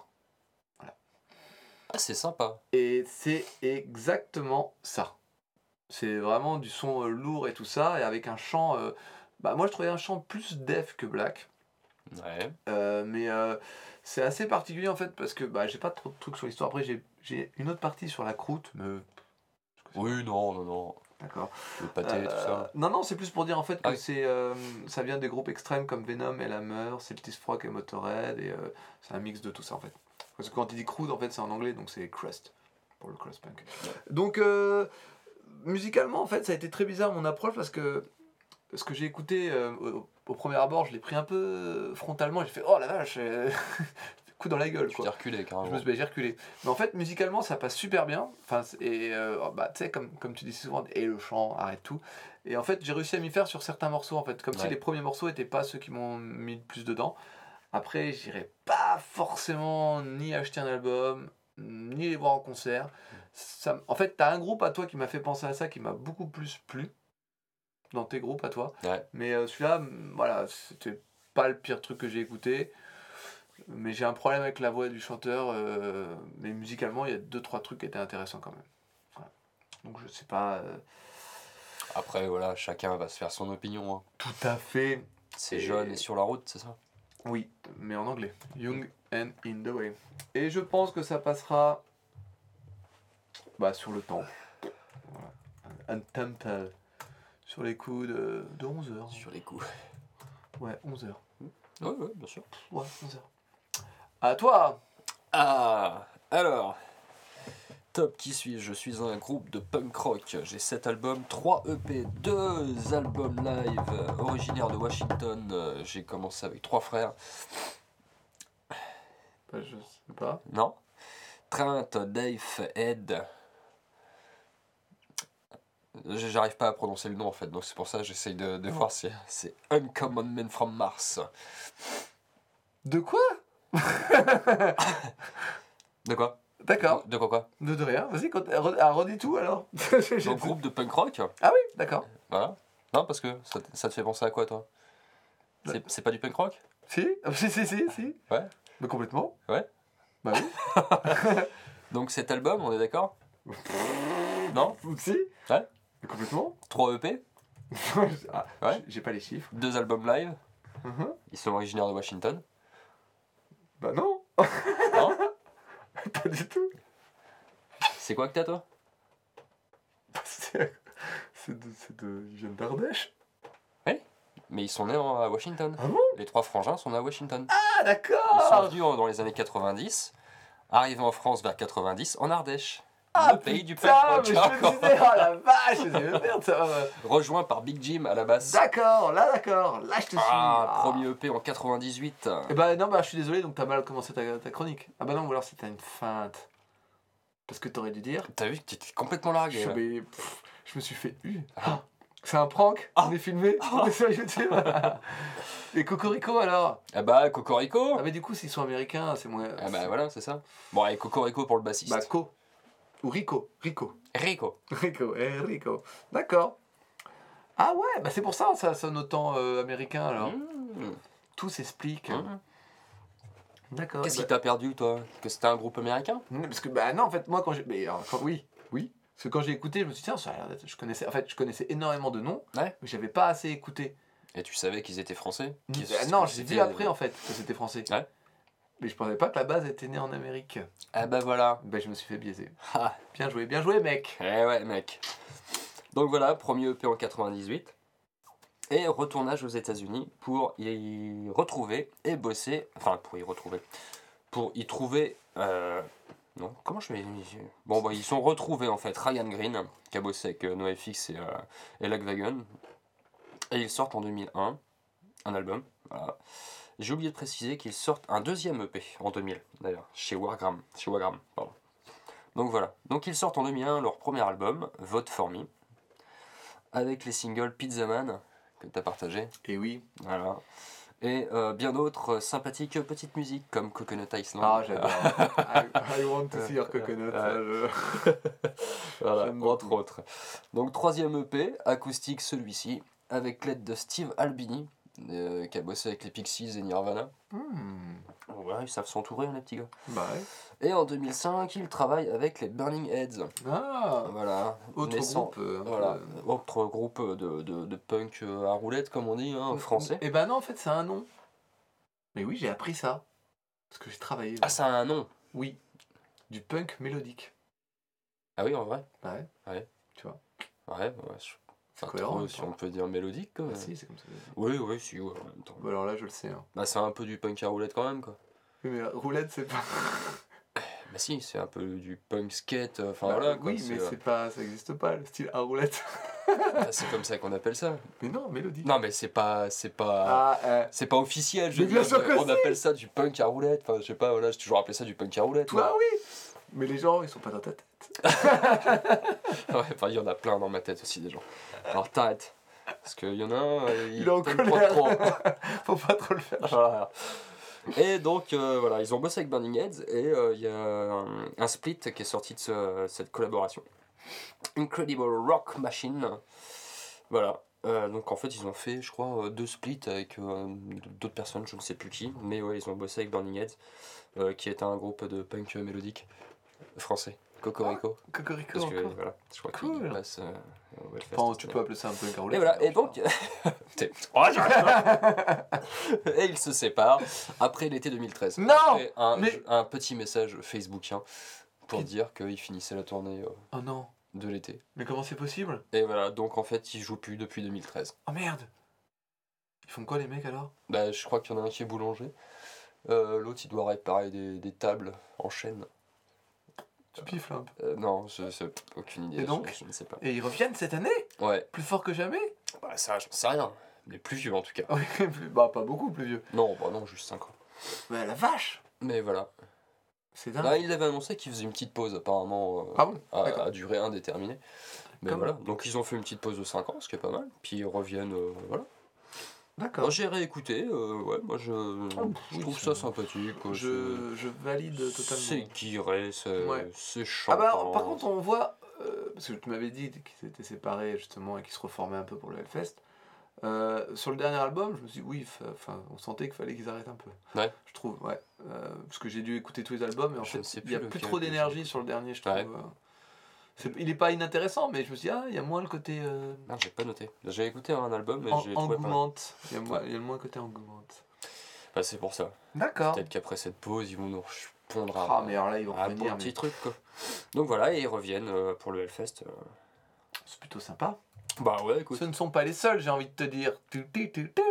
Ah, c'est sympa.
Et c'est exactement ça. C'est vraiment du son euh, lourd et tout ça, et avec un chant... euh, bah, moi, je trouvais un chant plus def que black,
Ouais.
euh, mais euh, c'est assez particulier en fait, parce que bah, j'ai pas trop de trucs sur l'histoire. Après, j'ai, j'ai une autre partie sur la croûte, mais...
Oui, non, non, non.
D'accord.
Le pâté, tout
Euh,
ça.
Non, non, c'est plus pour dire en fait que
Ah oui.
c'est, euh, ça vient des groupes extrêmes comme Venom et Hammer, Celtic Frost et Motorhead, et euh, c'est un mix de tout ça en fait. Parce que quand il dit crude, en fait, c'est en anglais, donc c'est crust pour le crust punk. Donc, euh, musicalement, en fait, ça a été très bizarre mon approche parce que ce que j'ai écouté euh, au, au premier abord, je l'ai pris un peu frontalement, j'ai fait oh la vache, euh, coup dans la gueule
Tu
quoi.
t'es reculé,
Je
carrément.
me suis bah, j'ai reculé. Mais en fait, musicalement, ça passe super bien. Enfin, c'est- et euh, bah, tu sais, comme, comme tu dis souvent, et le chant, arrête tout. Et en fait, j'ai réussi à m'y faire sur certains morceaux, en fait. Comme si
Ouais.
les premiers morceaux n'étaient pas ceux qui m'ont mis le plus dedans. Après, j'irai pas forcément ni acheter un album, ni les voir en concert. Ça, en fait, t'as un groupe à toi qui m'a fait penser à ça, qui m'a beaucoup plus plu dans tes groupes à toi.
Ouais.
Mais euh, celui-là, mm, voilà, c'était pas le pire truc que j'ai écouté. Mais j'ai un problème avec la voix du chanteur. euh, mais musicalement, il y a deux trois trucs qui étaient intéressants quand même. Voilà. Donc je sais pas. euh,
Après, voilà, chacun va se faire son opinion, hein.
Tout à fait.
C'est
Et-
jeune et sur la route, c'est ça?
Oui, mais en anglais. Young and in the way. Et je pense que ça passera. Bah, sur le temps. Voilà. Un temple. Sur les coups de, de onze heures.
Sur les coups.
Ouais, onze heures.
Ouais, ouais, bien sûr.
Ouais, onze heures. À toi.
Ah, alors, top, qui suis-je? Je suis un groupe de punk rock. J'ai sept albums, trois E P, deux albums live euh, originaires de Washington. Euh, J'ai commencé avec trois frères.
Bah, je sais pas.
Non? Trent, Dave, Ed. J- J'arrive pas à prononcer le nom en fait, donc c'est pour ça que j'essaye de, de voir si c'est Uncommon Men from Mars.
De quoi?
De quoi?
D'accord.
De quoi quoi?
De, de rien. Vas-y, quand- re- ah, redis tout alors. J'ai
Donc
tout.
groupe de punk rock?
Ah oui, d'accord.
Voilà. Non, parce que ça, te- ça te fait penser à quoi toi? C'est c'est pas du punk rock?
Si, ah, si, si, si, si.
Ouais.
Mais complètement.
Ouais.
Bah oui.
Donc cet album, on est d'accord? Non?
Si.
Ouais.
Mais complètement.
trois E P,
Ah,
Ouais.
j'ai- J'ai pas les chiffres.
deux albums live,
Mhm.
ils sont originaires de Washington.
Bah non.
Non?
Pas du tout.
C'est quoi que t'as toi?
C'est c'est de, c'est de. Ils viennent d'Ardèche.
Mais ils sont nés en- à Washington.
Ah bon?
Les trois frangins sont nés à Washington.
Ah
Ils sont
d'accord.
venus en- dans les années quatre-vingt-dix, arrivés en France vers quatre-vingt-dix, en Ardèche.
Ah
le pays du punk
putain,
rock.
mais je me disais, oh la vache, c'est le merde ça. va.
Rejoint par Big Jim à la basse.
D'accord, là d'accord, là je te suis.
Ah, premier E P en quatre-vingt-dix-huit.
Eh bah non, bah je suis désolé, donc t'as mal commencé ta, ta chronique. Ah bah non, ou alors c'était une feinte. Parce que t'aurais dû dire.
T'as vu que t'étais complètement largué.
Je,
là.
mais, pff, je me suis fait eu. Ah, C'est un prank?
Ah.
On est filmé? On est sur YouTube? Et Cocorico alors?
Ah bah, Cocorico.
Ah mais du coup s'ils sont américains, c'est moins...
Ah bah
c'est-
voilà, c'est ça. Bon, allez, Cocorico pour le bassiste.
Bah Co. Ou Rico. Rico.
Rico.
Rico, eh, Rico. D'accord. Ah ouais, bah c'est pour ça ça sonne autant euh, américain alors.
Mmh.
Tout s'explique.
Mmh.
D'accord.
Qu'est-ce
bah-
qui t'a perdu, toi? Que c'était un groupe américain?
Mmh, Parce que bah non en fait moi quand j'ai... Mais alors, quand- oui, oui. Parce que quand j'ai écouté, je me suis dit tiens, ça a l'air d'être- je connaissais... En fait je connaissais énormément de noms,
Ouais.
mais j'avais pas assez écouté.
Et tu savais qu'ils étaient français? Qu'ils-
Bah, non,
que
j'ai
c'était-
vu après en fait que c'était français.
Ouais.
Mais je pensais pas que la base était née en Amérique.
Ah bah voilà.
Ben je me suis fait biaiser.
Ah.
Bien joué, bien joué mec.
Eh ouais, mec. Donc voilà, premier E P en quatre-vingt-dix-huit. Et retournage aux États-Unis pour y retrouver et bosser. Enfin, pour y retrouver. Pour y trouver. euh, Non, comment je vais. Bon, bah, ils sont retrouvés en fait. Ryan Green, qui a bossé avec euh, NoFX et, euh, et Lagwagon. Et ils sortent en deux mille un un album. Voilà. J'ai oublié de préciser qu'ils sortent un deuxième E P en deux mille, d'ailleurs, chez Wagram. Chez Wagram, pardon. Donc voilà. Donc ils sortent en deux mille un leur premier album, Vote for Me, avec les singles Pizza Man, que tu as partagé.
Et oui.
Voilà. Et euh, bien d'autres sympathiques petites musiques comme Coconut Island.
Ah j'adore. I, I want to see your coconut.
Ouais.
ça, je-
Voilà,
J'aime
entre
beaucoup.
autres. Donc troisième E P, acoustique celui-ci, avec l'aide de Steve Albini, euh, qui a bossé avec les Pixies et Nirvana.
Hmm.
Ouais, ils savent s'entourer, hein, les petits gars.
Bah ouais.
Et en deux mille cinq, il travaille avec les Burning Heads.
Ah.
Voilà.
Autre
naissant-
groupe. euh, un
Voilà,
peu-
autre groupe de, de, de punk euh, à roulette, comme on dit, hein, français.
Eh ben non en fait c'est un nom. Mais oui j'ai appris ça. Parce que j'ai travaillé. là.
Ah, ça a un nom.
Oui. Du punk mélodique.
Ah oui, en vrai.
Bah ouais.
Ouais.
Tu vois.
Ouais, ouais. Je...
C'est
Pas
cohérent.
trop,
en même
si
temps.
on peut dire mélodique, quoi.
Ah, si c'est comme ça. que je dis.
Oui, oui, si, ouais, en même temps.
Bah, alors là je le sais. Hein.
Bah, c'est un peu du punk à roulette quand même, quoi.
Oui mais euh, roulette c'est pas...
Bah si, c'est un peu du punk skate, euh, enfin
Bah,
voilà, quoi.
oui mais
c'est, euh,
c'est pas... ça existe pas le style à roulette.
bah, c'est comme ça qu'on appelle ça.
Mais non mélodique.
Non, mais c'est pas... C'est pas...
Ah euh,
C'est pas officiel, je
Mais
veux
bien
dire,
sûr que
on
si.
appelle ça du punk à roulette, enfin je sais pas, voilà, j'ai toujours appelé ça du punk à roulette.
toi
moi.
oui. Mais les gens ils sont pas dans ta tête.
Ouais, enfin il y en a plein dans ma tête aussi des gens. Alors t'arrêtes, parce qu'il y en a un, euh, il
Il est en
t'aime pas
colère.
trop.
Faut pas trop le faire.
Voilà. Et donc euh, voilà, ils ont bossé avec Burning Heads et euh, il y a un, un split qui est sorti de ce- cette collaboration. Incredible Rock Machine. Voilà. Euh, donc en fait ils ont fait je crois euh, deux splits avec euh, d'autres personnes, je ne sais plus qui, mais ouais ils ont bossé avec Burning Heads, euh, qui est un groupe de punk mélodique français. Cocorico.
Cocorico
Parce que
encore.
voilà, je crois
Cool.
qu'il passe euh, au Hellfest.
Enfin, tu peux appeler ça un peu un
Et
roulette.
voilà,
ça
et
dérange
donc. T'es- Oh, je- et ils se séparent après l'été deux mille treize.
Non,
Après un,
mais-
un petit message facebookien pour
Qui-
dire qu'ils finissaient la tournée euh,
pas. Oh non.
de l'été.
Mais comment c'est possible?
Et voilà, donc en fait, ils jouent plus depuis deux mille treize.
Oh merde. Ils font quoi les mecs alors?
Bah, je crois qu'il y en a un qui est boulanger. Euh, L'autre, il doit réparer des, des tables en chaîne.
Tu piffes là un peu.
Euh, non, je, je- aucune idée.
Et
je-
donc
je, ne sais pas.
Et ils reviennent cette année?
Ouais,
Plus fort que jamais?
bah ça, j'en sais rien. Mais plus vieux en tout cas.
Oui, plus- bah pas beaucoup plus vieux.
Non, bah non, juste cinq ans.
Bah la vache.
Mais voilà.
C'est dingue.
Là, il avait annoncé qu'il faisait une petite pause, apparemment, euh,
Ah bon?
à,
D'accord.
à durée indéterminée. Mais
Comme-
voilà, donc ils ont fait une petite pause de cinq ans, ce qui est pas mal. Puis ils reviennent, euh, voilà.
D'accord.
Moi, j'ai réécouté, euh, ouais, moi je,
Oh,
je
oui,
trouve
c'est-
ça sympathique. quoi,
Je, je valide
c'est- C'est
totalement.
guiré, c'est
Ouais.
c'est
Ah
chantant.
bah par contre on voit, euh, parce que tu m'avais dit qu'ils étaient séparés justement et qu'ils se reformaient un peu pour le Hellfest. Euh, sur le dernier album, je me suis dit oui, fa- enfin on sentait qu'il fallait qu'ils arrêtent un peu.
Ouais.
Je trouve, ouais. Euh, parce que j'ai dû écouter tous les albums et en
Je
fait
ne sais
il y a
plus
plus
lequel
trop
que j'ai
d'énergie
écouté.
sur le dernier, je trouve.
Ouais.
euh. C'est- il est pas inintéressant, mais je me suis dit ah il y a moins le côté euh,
Non, j'ai pas noté. J'ai écouté un album, mais
en-
j'ai trouvé pas mal.
engouement. Il y a moins, il y a le moins côté engouement.
Bah, c'est pour ça.
D'accord.
Peut-être qu'après cette pause, ils vont nous pondre
Ah
à,
mais alors là ils vont
à un
revenir,
bon petit
mais
truc, quoi. Donc voilà, et ils reviennent euh, pour le Hellfest. euh.
c'est plutôt sympa.
Bah ouais, écoute.
Ce ne sont pas les seuls, j'ai envie de te dire. Tu, tu, tu, tu.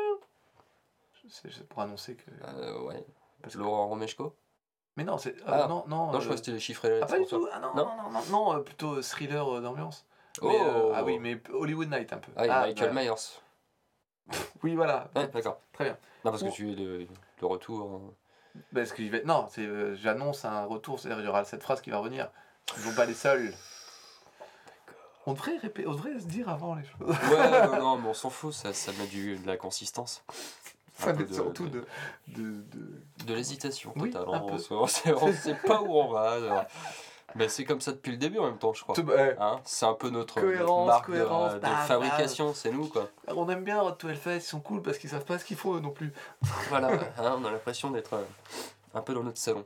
Je sais, c'est pour annoncer que.
Euh, ouais.
Parce que-
Laurent Romeshko.
Mais non, c'est.
Ah.
euh, non, non.
Non, je
euh,
crois que c'était les chiffres et les
Ah,
lettres.
pas du
c'est pour
tout.
ça.
Ah non,
Non.
non, non, non, non, euh, plutôt euh, thriller euh, d'ambiance.
Oh.
Mais, euh, ah oui, mais Hollywood Night un peu.
Ah, il y a Michael
bah,
Myers.
Oui, voilà.
Ouais, d'accord.
Très bien.
Non, parce que
Ou-
tu es le, le retour. hein.
Parce que je vais... Non, c'est, euh, j'annonce un retour, c'est-à-dire il y aura cette phrase qui va revenir. Ils ne sont pas les seuls. On devrait, répé- on devrait se dire avant les choses.
Ouais, non, non, mais on s'en fout, ça, ça met du, de la consistance. Un
Ça
peu
met
de-
surtout
de-
de... de, de...
De l'hésitation
Oui,
totale.
un
hein.
peu.
On sait, on sait- on sait pas où on va. alors. Mais c'est comme ça depuis le début en même temps, je crois.
Tout- eh,
Hein, c'est un peu notre, notre
Cohérence,
marque
cohérence,
de, de
bam,
fabrication, c'est nous quoi.
on aime bien Hot to Hellfest, ils sont cool parce qu'ils savent pas ce qu'il faut eux non plus.
Voilà, hein, on a l'impression d'être euh, un peu dans notre salon.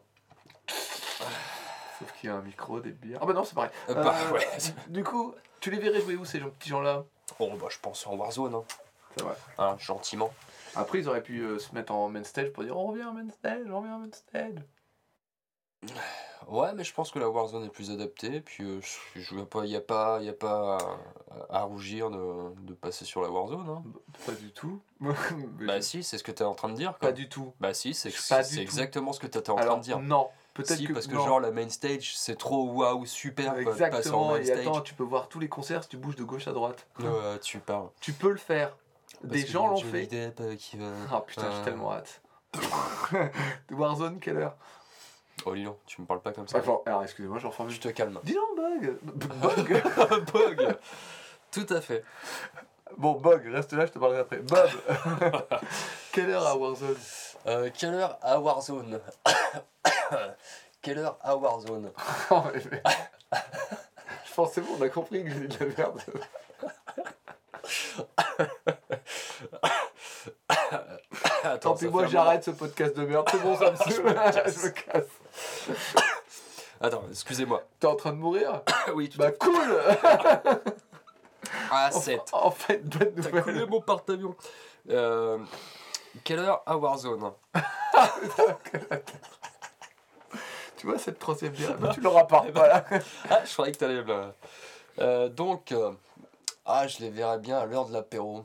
Sauf qu'il y a un micro, des bières. Ah bah non, c'est pareil.
Euh, bah,
Euh,
ouais.
Du coup, tu les verrais jouer où ces gens- petits gens-là?
Bon, bah, je pense en Warzone, hein.
C'est vrai.
Hein, gentiment.
Après, ils auraient pu euh, se mettre en main stage pour dire on revient en main stage, on revient en main stage.
Ouais, mais je pense que la Warzone est plus adaptée. Puis euh, je, je vois pas, il y a pas, y a pas à, à rougir de, de passer sur la Warzone. Hein.
Pas du tout. Mais
Bah
je-
si, c'est ce que t'es en train de dire. Quoi.
Pas du tout.
Bah si, c'est
Pas
c'est
du tout.
exactement ce que t'étais en
Alors,
train de dire.
non. Peut-être
Si,
que
parce que
non.
genre la main stage, c'est trop waouh, super. Quoi, de passer en
Exactement.
main
Et
stage.
attends, tu peux voir tous les concerts si tu bouges de gauche à droite.
Ouais, tu parles.
Tu peux le faire.
Parce
Des
que
gens l'ont
Johnny
fait.
Depp, euh, qui va...
Ah putain, j'ai
Euh,
tellement hâte. Warzone, quelle heure?
Oh Lilian, tu me parles pas comme ça.
Attends, alors excusez-moi, je reformule.
Tu te calmes.
Dis donc, Bug. Bug.
Bug. Tout à fait.
Bon, Bug, reste là, je te parlerai après. Bob. Quelle heure à Warzone?
Euh, quelle heure à Warzone? Quelle heure à Warzone?
Oh, mais- Je pense c'est bon, on a compris que j'ai dit de la merde.
Attends,
Tant pis,
ça
moi
fait un
j'arrête ce podcast de merde, c'est bon, ça me saoule. Je me casse.
moment. Attends, excusez-moi.
T'es en train de mourir?
Oui, tout
Bah
à fait.
cool.
Ah,
En-
sept.
En fait, bonne
T'as coulé
nouvelle.
mon porte-avions. Euh, quelle heure à Warzone?
Tu vois cette troisième bière, bah, tu l'auras pas. Voilà.
Ah, je croyais que t'allais là. Euh, donc, euh, ah, je les verrais bien à l'heure de l'apéro.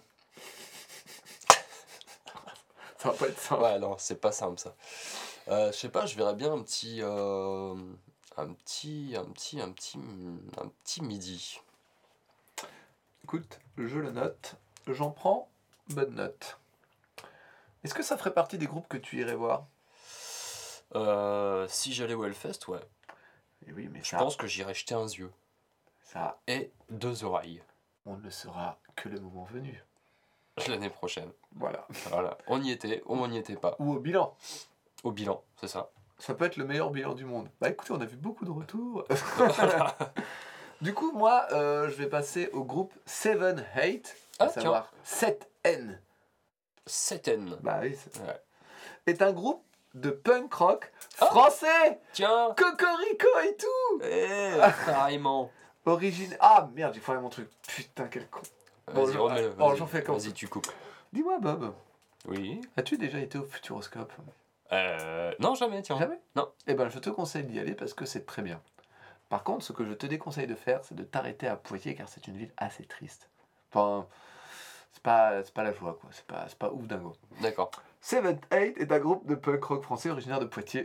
Ça va pas être simple.
Ouais, non, c'est pas simple ça. Euh, je sais pas, je verrais bien un petit, euh, un petit, un petit, un petit, un petit midi.
Écoute, je le note, j'en prends bonne note. Est-ce que ça ferait partie des groupes que tu irais voir?
Euh, si j'allais au Hellfest, ouais.
Eh oui, mais
Je
ça,
pense que j'irais jeter un yeux
ça,
et deux oreilles
on ne le saura que le moment venu.
l'année prochaine.
Voilà.
Voilà, on y était, ou on n'y était pas.
Ou au bilan.
Au bilan, c'est ça.
Ça peut être le meilleur bilan du monde. Bah écoutez, on a vu beaucoup de retours. Du coup, moi, euh, je vais passer au groupe seven eight, à
Ah,
savoir sept N.
sept N.
Bah oui, c'est
Ouais.
est un groupe de punk rock
Ah.
français.
Tiens.
Cocorico et tout.
Eh, carrément.
Origine. Ah merde, j'ai foiré mon truc. Putain, quel con. Bon,
Vas-y,
je-
remets-le.
oh,
vas-y.
j'en fais comme
Vas-y,
ça.
tu coupes.
Dis-moi, Bob,
Oui.
as-tu déjà été au Futuroscope?
Euh, non, jamais, tiens.
Jamais?
Non.
Eh ben, je te conseille d'y aller parce que c'est très bien. Par contre, ce que je te déconseille de faire, c'est de t'arrêter à Poitiers car c'est une ville assez triste. Enfin, c'est pas, c'est pas la joie, quoi. C'est pas, c'est pas ouf dingo.
D'accord.
seven eight est un groupe de punk rock français originaire de Poitiers.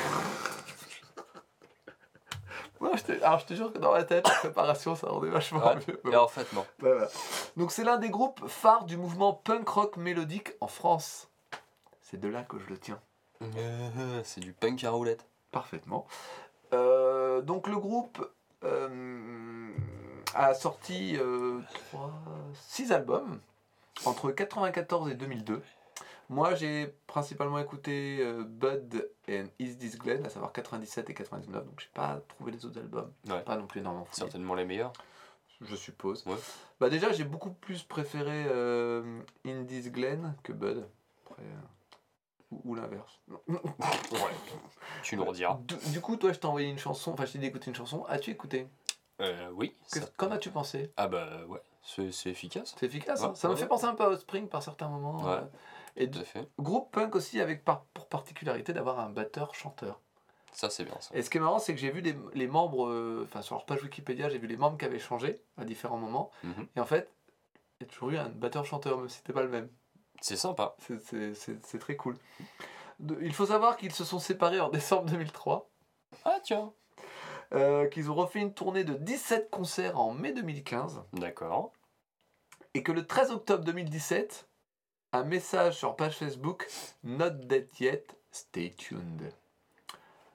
Moi, je te, alors, je te jure que dans ma tête, la préparation, ça rendait vachement
Ouais.
mieux.
Et en fait, non.
Voilà. Donc, c'est l'un des groupes phares du mouvement punk rock mélodique en France. C'est de là que je le tiens.
Euh, c'est du punk à roulette.
Parfaitement. Euh, donc le groupe euh, a sorti euh, six albums entre quatre-vingt-quatorze et deux mille deux. Moi j'ai principalement écouté euh, Bud and Is This Glen, à savoir quatre-vingt-dix-sept et quatre-vingt-dix-neuf, donc j'ai pas trouvé les autres albums.
Ouais.
Pas non plus énormément fouillé,
Certainement les meilleurs.
je suppose.
Ouais.
Bah déjà j'ai beaucoup plus préféré euh, In This Glen que Bud. Après, euh, ou, ou l'inverse.
Ouais. Tu nous rediras.
Du, du coup, toi, je t'ai envoyé une chanson, enfin, je t'ai dit d'écouter une chanson. As-tu écouté?
Euh, oui.
Que-
ça-
Qu'en as-tu pensé?
Ah bah ouais, c'est c'est efficace.
C'est efficace,
Ouais,
hein. Ça me
ouais,
fait
ouais.
penser un peu à Spring par certains moments.
Ouais.
euh. Et
Tout
du-
à fait.
groupe punk aussi avec par, pour particularité d'avoir un batteur-chanteur.
Ça, c'est bien ça.
Et ce qui est marrant, c'est que j'ai vu les, les membres, euh, enfin sur leur page Wikipédia, j'ai vu les membres qui avaient changé à différents moments.
Mhm.
Et en fait, il y a toujours eu un batteur-chanteur, même si c'était pas le même.
C'est sympa.
C'est- C'est c'est- c'est très cool. De- il faut savoir qu'ils se sont séparés en décembre deux mille trois.
Ah tiens.
Euh, qu'ils ont refait une tournée de dix-sept concerts en mai deux mille quinze.
D'accord.
Et que le treize octobre deux mille dix-sept, un message sur page Facebook, Not dead yet, stay tuned.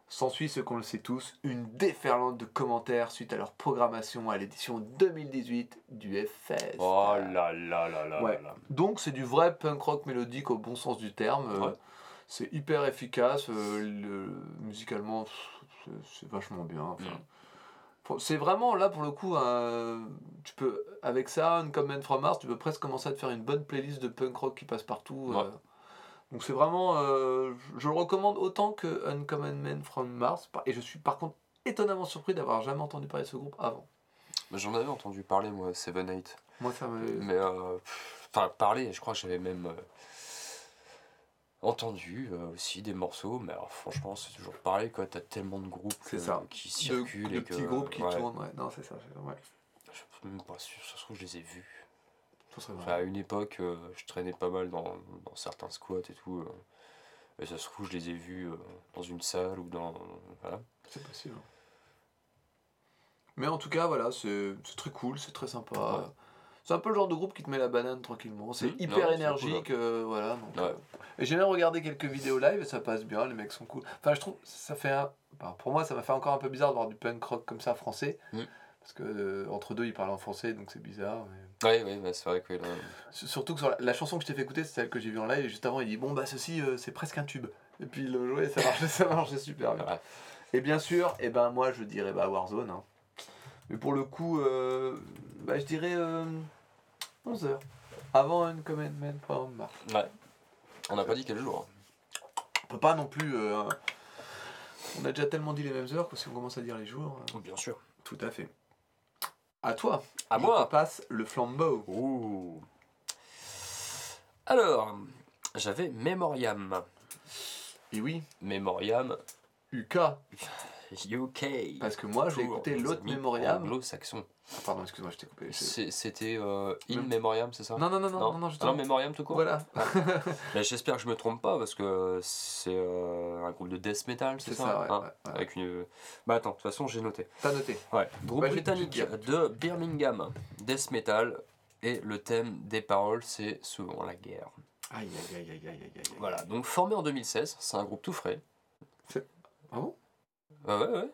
S'ensuit, ce qu'on le sait tous, une déferlante de commentaires suite à leur programmation à l'édition deux mille dix-huit du F-Fest.
Oh là là là là
Ouais.
là.
Donc c'est du vrai punk rock mélodique au bon sens du terme. euh,
Ouais.
C'est hyper efficace, euh, le, musicalement pff, c'est, c'est vachement bien. Enfin,
Mm.
faut- c'est vraiment là pour le coup, un- tu peux avec ça, Uncommon from Mars, tu peux presque commencer à te faire une bonne playlist de punk rock qui passe partout.
Ouais.
euh. Donc c'est vraiment, euh, je le recommande autant que Uncommon Men from Mars. Par- Et je suis par contre étonnamment surpris d'avoir jamais entendu parler de ce groupe avant.
J'en avais entendu parler, moi, Seven Eight.
Moi ça me...
Mais, euh, pff, enfin, parler, je crois que j'avais même euh, entendu euh, aussi des morceaux, mais alors franchement, c'est toujours pareil, quoi. T'as tellement de groupes
C'est
que-
ça.
qui
De,
circulent
de
et que.
petits groupes qui
ouais.
tournent, ouais. Non c'est ça, c'est ouais.
Je suis même pas sûr, ça se trouve, je les ai vus.
Ça serait
Enfin, à une époque, euh, je traînais pas mal dans, dans certains squats et tout. euh, et ça se trouve, je les ai vus euh, dans une salle ou dans. Voilà.
C'est possible. Mais en tout cas, voilà, c'est c'est très cool, c'est très sympa.
Ouais.
C'est un peu le genre de groupe qui te met la banane tranquillement. C'est
Mmh,
hyper
non, c'est
énergique,
cool,
euh, voilà. Donc,
Ouais.
euh, Et j'ai même regardé quelques vidéos live et ça passe bien, les mecs sont cool. Enfin, je trouve, ça fait un... enfin, pour moi, ça m'a fait encore un peu bizarre de voir du punk rock comme ça français.
Mmh.
Parce que euh, entre deux, ils parlent en français, donc c'est bizarre. mais-
Ouais, ouais, bah, c'est vrai que là.
S- Surtout que sur la, la chanson que je t'ai fait écouter, c'est celle que j'ai vue en live, et juste avant, il dit bon, bah, ceci, euh, c'est presque un tube. Et puis le jouet, ça marchait, ça marchait super bien.
Ouais.
Et bien sûr, et ben moi je dirais bah Warzone. Hein. Mais pour le coup, euh, bah, je dirais euh, onze heures. Avant Uncommon Men from Mars.
Ouais. On n'a pas dit quel jour.
On peut pas non plus. euh, on a déjà tellement dit les mêmes heures que si on commence à dire les jours. euh,
Bien sûr.
tout à fait. À toi.
À
Je
moi.
te passe le flambeau.
Ouh. Alors, j'avais Memoriam.
Et oui,
Memoriam
U K.
U K.
Parce que moi j'ai
Pour
écouté
nos
l'autre
amis
Memoriam.
anglo-saxon.
Ah, pardon, excuse-moi, je t'ai coupé. je-
C'est- C'était euh, In
Mem-
Memoriam, c'est ça
Non, non, non, non, non, non,
Ah
justement.
non, Memoriam tout court.
Voilà.
Mais j'espère que je me trompe pas parce que c'est euh, un groupe de death metal, c'est
C'est
ça,
ça, ouais,
hein,
ouais, ouais.
Avec une. Bah attends, de toute façon j'ai noté.
T'as noté.
Ouais. Groupe
Bah, je-
britannique
je vais te
de Birmingham, death metal, et le thème des paroles c'est souvent la guerre.
Aïe, aïe, aïe, aïe, aïe, aïe, aïe.
Voilà, donc formé en deux mille seize, c'est un groupe tout frais.
Ah bon?
Ouais, ouais, ouais.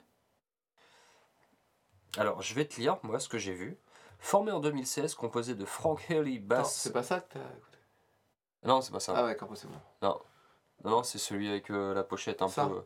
Alors, je vais te lire, moi, ce que j'ai vu. Formé en deux mille seize, composé de Frank Haley,
Attends,
basse.
c'est pas ça que t'as écouté?
Non, c'est pas ça.
Ah ouais, quand c'est bon.
Non, non, c'est celui avec euh, la pochette un
Ça.
peu.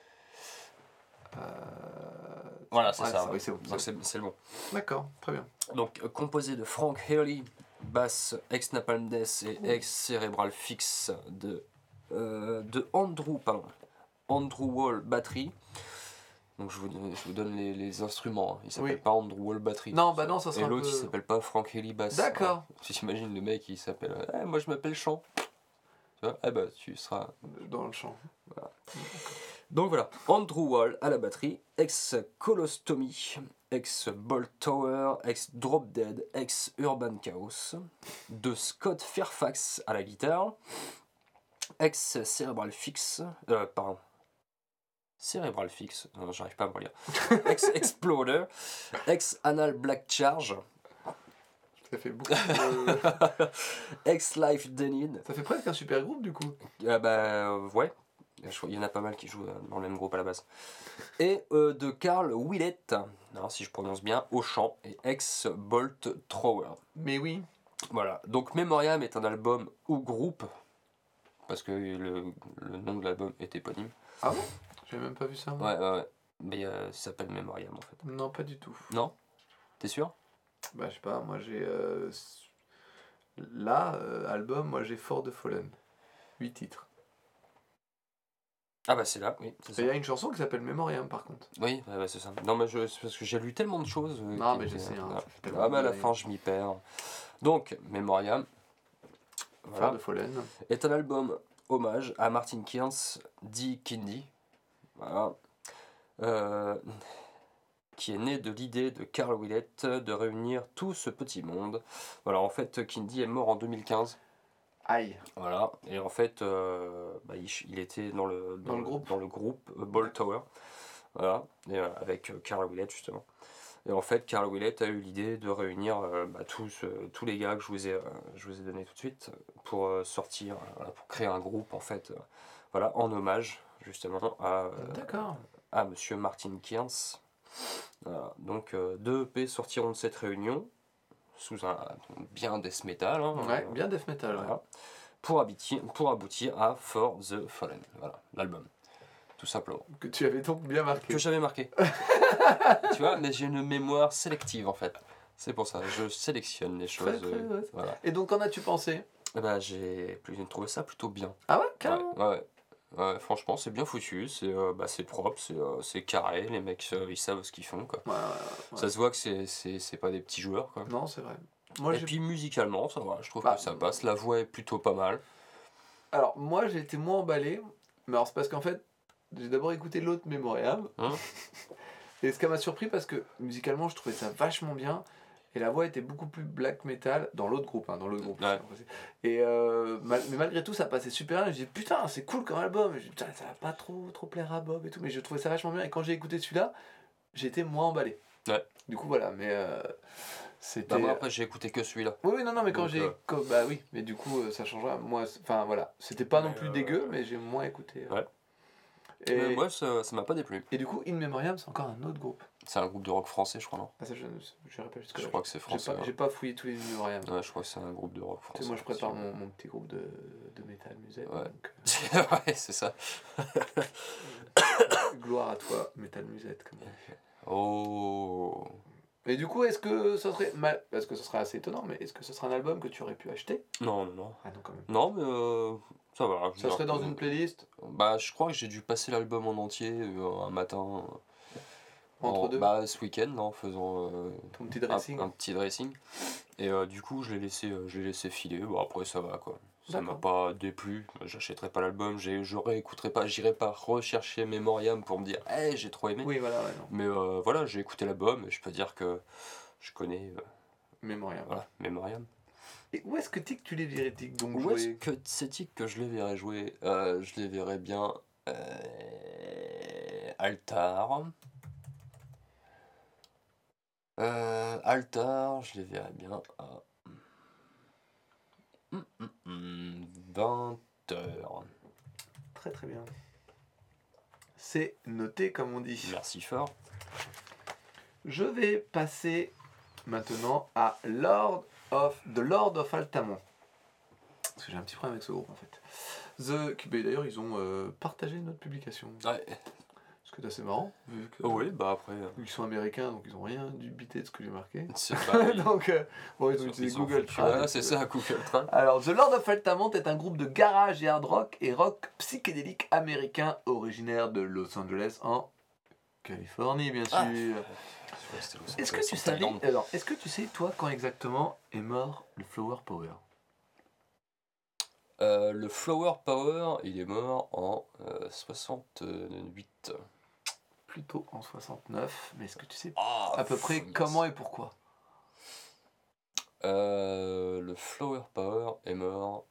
Euh...
Voilà, c'est
ouais,
ça.
Oui,
ouais.
c'est bon.
Donc,
c'est bon.
c'est c'est le bon.
D'accord, très bien.
Donc, euh, composé de Frank Haley, basse, ex-Napalm Death et
Oh.
ex-Cerebral Fix, de, euh, de Andrew, pardon, Andrew Wall, batterie. Donc, je vous, je vous donne les, les instruments. hein. Il s'appelle
Oui.
pas Andrew Wall, batterie.
Non, bah non, ça
Et
sera un
l'autre,
peu...
il s'appelle pas Frank Haley, basse.
D'accord.
Ouais. Si t'imagines le mec, il s'appelle. Eh, moi, je m'appelle Chant. Tu vois? Eh bah, tu seras.
Dans le champ.
Donc voilà, Andrew Wall à la batterie, ex-Colostomy, ex-Bolt Tower, ex-Drop Dead, ex-Urban Chaos, de Scott Fairfax à la guitare, ex-Cerebral Fix, euh, pardon, Cerebral Fix, non, j'arrive pas à me relire, ex-Exploder, ex-Anal Black Charge,
Ça fait beaucoup de...
ex-Life Denid,
Ça fait presque un super groupe, du coup.
euh, bah euh, ouais, je crois- il y en a pas mal qui jouent euh, dans le même groupe à la base. Et euh, de Carl Willett, non, si je prononce bien, au chant, et ex-Bolt Thrower.
Mais oui.
Voilà, donc Memoriam est un album ou groupe, parce que le, le nom de l'album est éponyme.
Ah bon? J'avais même pas vu ça, moi.
Ouais, ouais, ouais. Mais euh, ça s'appelle Memoriam en fait.
Non, pas du tout.
Non? T'es sûr?
Bah, je sais pas, moi j'ai... euh, Là, euh, album, moi j'ai Fort de Fallen. huit titres.
Ah bah c'est là, oui, c'est
Et
ça.
il y a une chanson qui s'appelle Memoriam, par contre.
Oui, ouais, ouais, c'est ça. Non, mais je, c'est parce que j'ai lu tellement de choses. euh,
Non,
qui
mais je
étaient-
sais, hein,
voilà.
ça fait tellement
Ah bah à la
d'années.
fin, je m'y perds. Donc, Memoriam, voilà,
Fort de Fallen.
est un album hommage à Martin Kearns, dit Kindy, voilà, euh, qui est né de l'idée de Carl Willett de réunir tout ce petit monde. Voilà, en fait, Kindy est mort en deux mille quinze.
Aïe.
Voilà, et en fait, euh, bah, il, il était dans le,
Dans le groupe.
dans le groupe euh, Bolt Tower, voilà, et, euh, avec euh, Carl Willett justement. Et en fait, Carl Willett a eu l'idée de réunir euh, bah, tous, euh, tous les gars que je vous ai, euh, je vous ai donné tout de suite pour euh, sortir, euh, pour créer un groupe en fait, euh, voilà, en hommage justement à, euh,
D'accord.
à Monsieur Martin Kearns. Voilà. Donc euh, deux E P sortiront de cette réunion, sous un donc, bien death metal. Hein,
Ouais,
euh,
bien death metal.
voilà,
Ouais.
pour, aboutir, pour aboutir à For the Fallen, voilà, l'album, tout simplement.
Que tu avais donc bien marqué.
Que j'avais marqué. Tu vois, mais j'ai une mémoire sélective en fait. C'est pour ça, je sélectionne les choses.
Très, très,
euh,
ouais.
voilà.
Et donc, qu'en as-tu pensé?
Eh ben, j'ai j'ai trouvé ça plutôt bien.
Ah ouais,
Ouais,
carrément.
ouais, ouais. Ouais, franchement, c'est bien foutu, c'est euh, bah, c'est propre, c'est euh, c'est carré, les mecs euh, ils savent ce qu'ils font. Quoi.
Ouais, ouais, ouais.
Ça se voit que c'est- c'est c'est pas des petits joueurs. Quoi.
Non, c'est vrai. Moi,
Et
j'ai...
puis musicalement, ça va, je trouve
Bah,
que ça passe, la voix est plutôt pas mal.
Alors, moi, j'ai été moins emballé. Mais alors, c'est parce qu'en fait, j'ai d'abord écouté l'autre Memoriam.
Hein.
Et ce qui m'a surpris, parce que musicalement, je trouvais ça vachement bien. Et la voix était beaucoup plus black metal dans l'autre groupe. Hein, dans l'autre groupe.
Ouais.
Et euh, mal- mais malgré tout, ça passait super bien. Et j'ai dit, putain, c'est cool comme album. Et j'ai dit, putain, ça va pas trop, trop plaire à Bob et tout. Mais je trouvais ça vachement bien. Et quand j'ai écouté celui-là, j'ai été moins emballé.
Ouais.
Du coup, voilà. Mais euh, c'était.
Bah, moi après j'ai écouté que celui-là.
Oui, oui, non, non, mais quand
Donc,
j'ai.
euh,
quand- Bah oui, mais du coup, euh, ça changera. Moi, c'est- enfin voilà. C'était pas non
Mais,
plus
euh,
dégueu, mais j'ai moins écouté. euh.
Ouais.
Et,
Mais moi ça ça m'a pas déplu.
et du coup, In Memoriam, c'est encore un autre groupe.
C'est un groupe de rock français je crois non.
Ah, ça, je n'irai pas jusque
Je
là.
crois que c'est
J'ai
français.
pas,
Ouais.
j'ai pas fouillé tous les In Memoriam.
Ouais, je crois que c'est un groupe de rock
Tu
français.
sais, moi, je prépare
si
mon, mon petit groupe de, de métal musette.
Ouais.
Donc,
ouais, c'est ça.
euh, gloire à toi, métal musette. Comme on dit.
Oh.
Et du coup, est-ce que ça serait mal. Parce que ce serait assez étonnant, mais est-ce que ce serait un album que tu aurais pu acheter?
Non, non, non.
Ah non, quand même.
Non, mais euh, ça va. je
Ça
veux
serait
dire
dans
que-
une playlist
Bah, je crois que j'ai dû passer l'album en entier euh, un matin. euh,
entre
en-
deux,
Bah, ce week-end, en faisant euh,
ton petit
un,
dressing.
un petit dressing. Et euh, du coup, je l'ai laissé, euh, je l'ai laissé filer. Bon, après, ça va quoi. Ça m'a
D'accord.
pas déplu. J'achèterai pas l'album. j'ai- Je réécouterai pas. J'irai pas rechercher Memoriam pour me dire, hey, j'ai trop aimé.
Oui, voilà, ouais, non.
Mais euh, voilà, j'ai écouté l'album et je peux dire que je connais euh,
Memoriam.
voilà, Memoriam.
Et où est-ce que Tic tu les verrais Tic donc
Où est-ce
jouer?
que c'est que je les verrais jouer Euh, Je les verrais bien. Euh, Altar. Euh, Altar, je les verrais bien à hum, hum, hum, vingt heures.
Très très bien. C'est noté comme on dit.
Merci fort.
Je vais passer maintenant à Lord of The Lord of Altamont. Parce que j'ai un petit problème avec ce groupe en fait. The, qui, bah, d'ailleurs ils ont euh, partagé notre publication.
Ouais.
Ce qui est assez marrant, vu que-
Oh oui, bah après. euh,
vu qu'ils sont américains, donc ils ont rien dubité de ce que j'ai marqué.
C'est pas.
donc euh, bon, ils ont
Ils
utilisé
sont
Google
foutus.
Trad.
Voilà, c'est ça, Google Trad.
Alors, The Lord of Altamont est un groupe de garage et hard rock et rock psychédélique américain originaire de Los Angeles en Californie, bien sûr.
Ah. Ouais, c'était Los
Est-ce que
Angeles
tu
en
savais,
Thaïlande.
alors, est-ce que tu sais, toi, quand exactement est mort le Flower Power?
Euh, le Flower Power, il est mort en euh, soixante-huit.
Plutôt en soixante-neuf, mais est-ce que tu sais
Ah,
à peu près
folie.
comment et pourquoi?
Euh, le Flower Power est mort.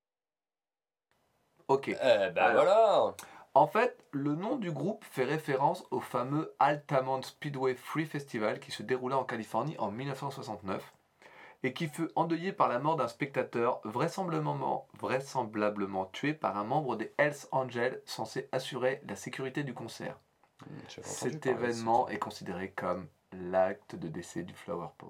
Ok.
Eh ben
Alors.
voilà.
En fait, le nom du groupe fait référence au fameux Altamont Speedway Free Festival qui se déroulait en Californie en mille neuf cent soixante-neuf et qui fut endeuillé par la mort d'un spectateur vraisemblablement, vraisemblablement tué par un membre des Hells Angels censé assurer la sécurité du concert.
J'avais entendu
Cet
parler de
événement
ça.
est considéré comme l'acte de décès du Flower Power.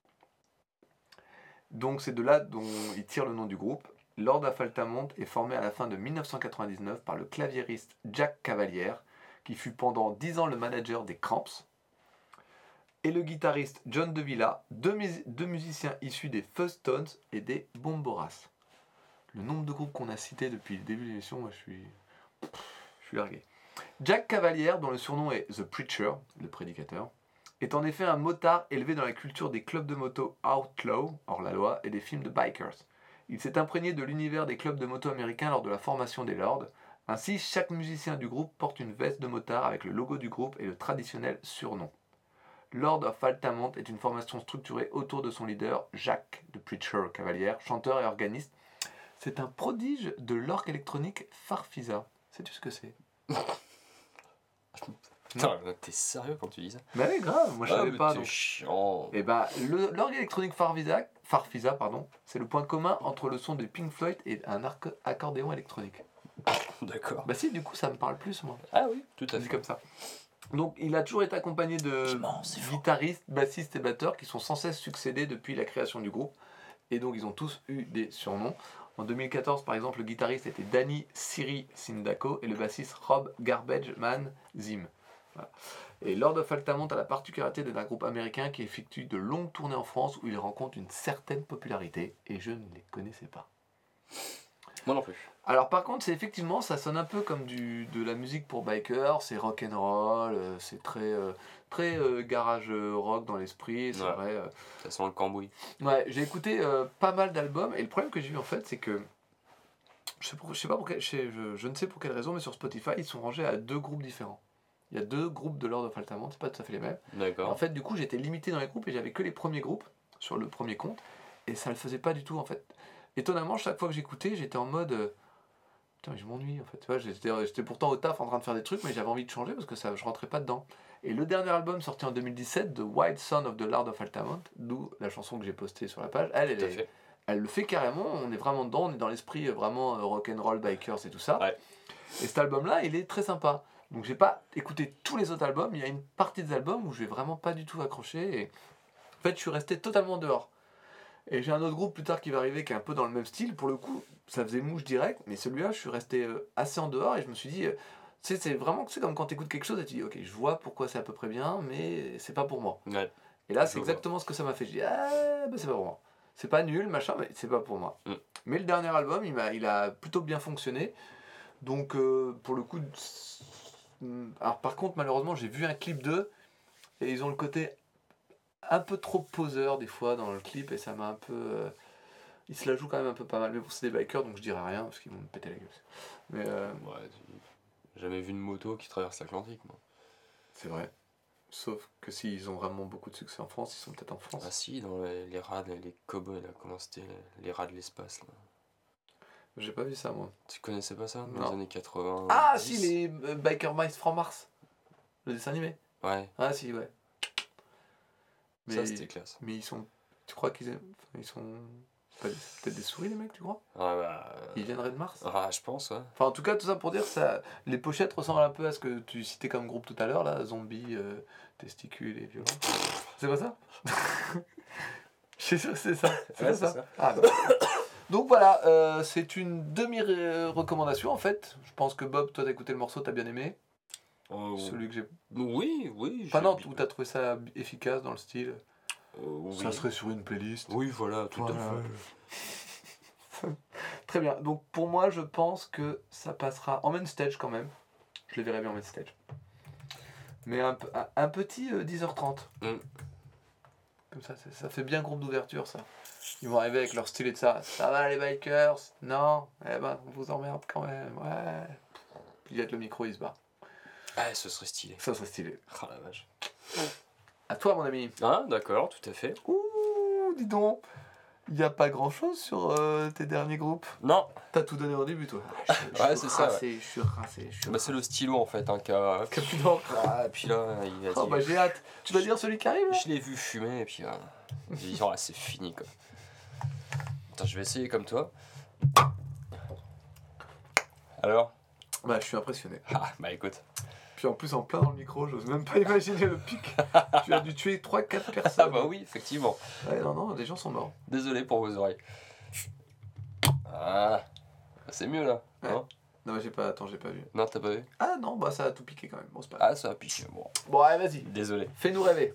Donc c'est de là dont il tire le nom du groupe. Lord of Altamont est formé à la fin de mille neuf cent quatre-vingt-dix-neuf par le claviériste Jack Cavaliere, qui fut pendant dix ans le manager des Cramps, et le guitariste John DeVilla, deux, mus- deux musiciens issus des Fuzz-Tones et des Bomboras. Le nombre de groupes qu'on a cités depuis le début de l'émission, moi je suis, je suis largué. Jack Cavaliere, dont le surnom est The Preacher, le prédicateur, est en effet un motard élevé dans la culture des clubs de moto outlaw, hors la loi, et des films de bikers. Il s'est imprégné de l'univers des clubs de moto américains lors de la formation des Lords. Ainsi, chaque musicien du groupe porte une veste de motard avec le logo du groupe et le traditionnel surnom. Lord of Altamont est une formation structurée autour de son leader, Jack the Preacher Cavaliere, chanteur et organiste. C'est un prodige de l'orgue électronique Farfisa. Sais-tu ce que c'est?
Putain, t'es sérieux quand tu dis ça?
Bah oui, grave, moi je
Ah,
savais
mais
pas.
t'es
donc.
chiant.
Et bah, le- l'orgue électronique Farfisa, Farfisa pardon, c'est le point commun entre le son de Pink Floyd et un arc- accordéon électronique.
D'accord.
Bah si, du coup ça me parle plus moi.
Ah oui, tout à
Dit
fait.
comme ça. Donc il a toujours été accompagné de
Immense,
guitaristes, bassistes et batteurs qui sont sans cesse succédés depuis la création du groupe. Et donc ils ont tous eu des surnoms. En deux mille quatorze par exemple, le guitariste était Danny Siri Sindako et le bassiste Rob Garbage Man Zim. Voilà. Et Lord of Altamont a la particularité d'être un groupe américain qui effectue de longues tournées en France où il rencontre une certaine popularité et je ne les connaissais pas.
Moi non plus.
Alors par contre, c'est effectivement, ça sonne un peu comme du, de la musique pour bikers, c'est rock and roll, euh, c'est très, euh, très euh, garage rock dans l'esprit, c'est
Ouais.
vrai. euh.
Ça sent le cambouis.
Ouais, j'ai écouté euh, pas mal d'albums et le problème que j'ai eu en fait, c'est que je sais, pour- je sais pas pour quelle- je, sais- je, je ne sais pour quelle raison, mais sur Spotify, ils sont rangés à deux groupes différents. Il y a deux groupes de Lord of Altamont, c'est pas tout à fait les mêmes.
D'accord.
En fait, du coup, j'étais limité dans les groupes et j'avais que les premiers groupes sur le premier compte et ça le faisait pas du tout en fait. Étonnamment, chaque fois que j'écoutais, j'étais en mode euh, putain, mais je m'ennuie en fait. Tu vois, j'étais, j'étais pourtant au taf en train de faire des trucs, mais j'avais envie de changer parce que ça, je rentrais pas dedans. Et le dernier album sorti en deux mille dix-sept, The Wild Son of the Lord of Altamont, d'où la chanson que j'ai postée sur la page, elle, elle,
Tout à
est-
fait.
elle le fait carrément. On est vraiment dedans, on est dans l'esprit euh, vraiment euh, rock'n'roll, bikers et tout ça.
Ouais.
Et cet album-là, il est très sympa. Donc j'ai pas écouté tous les autres albums, il y a une partie des albums où je vais vraiment pas du tout accroché. Et... En fait, je suis resté totalement dehors. Et j'ai un autre groupe plus tard qui va arriver qui est un peu dans le même style. Pour le coup, ça faisait mouche direct, mais celui-là, je suis resté euh, assez en dehors et je me suis dit, euh, tu sais, c'est vraiment c'est comme quand tu écoutes quelque chose et tu dis, ok, je vois pourquoi c'est à peu près bien, mais c'est pas pour moi.
Ouais.
Et là,
Je
c'est
vois.
exactement ce que ça m'a fait. Je dis, ah, bah, c'est pas pour moi. C'est pas nul, machin, mais c'est pas pour moi.
Mm.
Mais le dernier album, il, m'a, il a plutôt bien fonctionné. Donc, euh, pour le coup. Alors, par contre, malheureusement, j'ai vu un clip d'eux et ils ont le côté un peu trop poseur des fois dans le clip et ça m'a un peu. Euh, ils se la jouent quand même un peu pas mal. Mais bon, c'est des bikers donc je dirais rien parce qu'ils vont me péter la gueule. Mais euh,
Ouais, j'ai jamais vu une moto qui traverse l'Atlantique, moi.
c'est vrai. Sauf que s'ils ont vraiment beaucoup de succès en France, ils sont peut-être en France.
Ah si, dans les, les rats, les, les cowboys, là, comment c'était, les, les rats de l'espace, là.
J'ai pas vu ça moi.
Tu connaissais pas ça, dans
Non.
les années quatre-vingts?
Ah si, les euh, Biker Mice from Mars. Le dessin animé.
Ouais,
Ah si, ouais. Mais,
ça c'était classe.
mais ils sont. Tu crois qu'ils aiment. Enfin, ils sont. C'est pas des- c'est peut-être des souris les mecs, tu crois?
Ah bah... euh,
Ils viendraient de Mars?
Ah, je pense, ouais.
Enfin, en tout cas, tout ça pour dire, ça, les pochettes ressemblent un peu à ce que tu citais comme groupe tout à l'heure, là, zombies, euh, testicules et violence. C'est pas ça? Je suis sûr que c'est ça. C'est
Ouais,
pas
c'est
ça.
ça.
Ah, bah. Donc voilà, euh, c'est une demi-recommandation en fait. Je pense que Bob, toi t'as écouté le morceau, t'as bien aimé.
Oh,
Celui que j'ai.
oui, oui.
Enfin
j'ai
non,
bi-
où t'as trouvé ça efficace dans le style.
Euh, oui.
Ça serait sur une playlist.
Oui, voilà, tout
Voilà.
à fait.
Très bien. Donc pour moi, je pense que ça passera en main stage quand même. Je le verrai bien en main stage. Mais un, pe- un, un petit euh, dix heures trente.
Mm.
Comme ça, ça, ça fait bien groupe d'ouverture ça. Ils vont arriver avec leur style et de ça. Ça va les bikers? Non? Eh ben, on vous emmerde quand même. Ouais. Puis il y a le micro, il se barre.
Ah, ce serait stylé.
Ça serait stylé.
Ah la vache.
À toi, mon ami.
Ah, d'accord, tout à fait.
Ouh, dis donc. Il n'y a pas grand chose sur euh, tes derniers groupes.
Non,
T'as tout donné au début, toi.
Ouais, c'est ça,
Je suis rincé, je suis
bah, c'est le stylo en fait, hein, qui a...
Qui a plus d'encre.
Ah, et puis là, il a dit...
Oh bah j'ai hâte. Tu vas dire celui qui arrive là?
Je l'ai vu fumer, et puis là, j'ai dit, oh, là, c'est fini, quoi. Attends, je vais essayer comme toi. Alors?
Bah je suis impressionné.
Ah, bah écoute.
Puis en plus en plein dans le micro, j'ose même pas imaginer le pic. Tu as dû tuer trois quatre personnes.
Ah bah oui, effectivement.
Ouais non non, les gens sont morts.
Désolé pour vos oreilles. Ah, c'est mieux là.
Ouais.
Hein?
Non mais j'ai pas, attends j'ai pas vu.
Non, t'as pas vu?
Ah non, bah ça a tout piqué quand même. Bon c'est pas grave.
Ah, ça a piqué. Bon,
Bon allez vas-y,
désolé.
fais-nous rêver.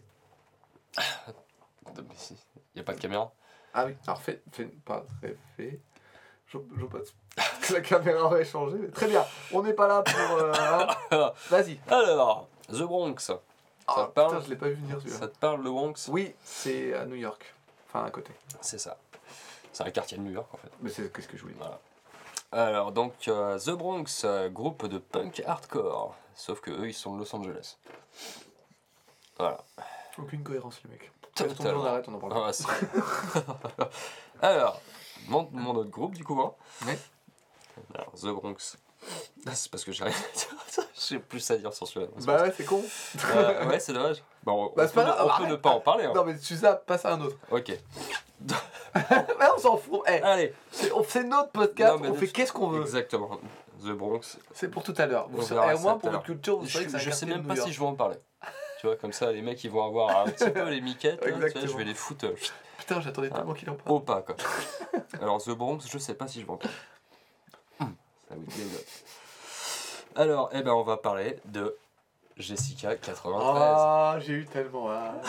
Y a pas de caméra?
Ah oui, alors fais, fais pas rêver. Je, je passe. La caméra aurait changé. mais Très bien, on n'est pas là pour... euh, hein. Vas-y.
Alors, The Bronx. Ça
Ah
te parle?
putain, je l'ai pas vu venir celui-là.
Ça te parle, le Bronx?
Oui, c'est à New York. Enfin à côté.
C'est ça. C'est un quartier de New York en fait.
Mais c'est qu'est-ce que je voulais dire.
Voilà. Alors, donc, euh, The Bronx, euh, groupe de punk hardcore. Sauf que eux, ils sont de Los Angeles. Voilà.
Aucune cohérence les mecs.
Totalement.
Laisse tomber, on arrête, on en parle pas.
Ah, c'est- Alors, mon, mon autre groupe, du coup, hein.
Ouais.
Alors, The Bronx. Ah, c'est parce que j'ai rien à dire. J'ai plus à dire sur celui-là. C'est
Bah
pour
ouais, c'est con.
ça. Euh, ouais, c'est dommage. Bon, on,
Bah, c'est
peut,
pas grave,
on peut
arrête.
ne pas en parler. Hein.
Non mais tu zappes, passe à un autre.
Ok.
Mais on s'en fout. Eh,
Allez.
c'est, on, c'est notre podcast,
Non, mais
on
de
fait
toute-
qu'est-ce qu'on veut.
Exactement. The Bronx.
C'est pour tout à l'heure.
On
Vous
verra
savez, au
ça
moins
tout
pour
à
votre culture, vous
Je,
savez que c'est un
je sais
quartier
même
de
pas
New York.
si je vais en parler. Tu vois, comme ça, les mecs, ils vont avoir un petit peu les miquettes. Là, tu vois,
Exactement.
je vais les foutre euh,
Putain, j'attendais
Ah.
tellement qu'il en parle.
au pas, quoi. Alors, The Bronx, je sais pas si je vais en parler. Hum, Ça vous dit. Alors, eh ben, on va parler de Jessica quatre-vingt-treize.
Ah, j'ai eu tellement hâte.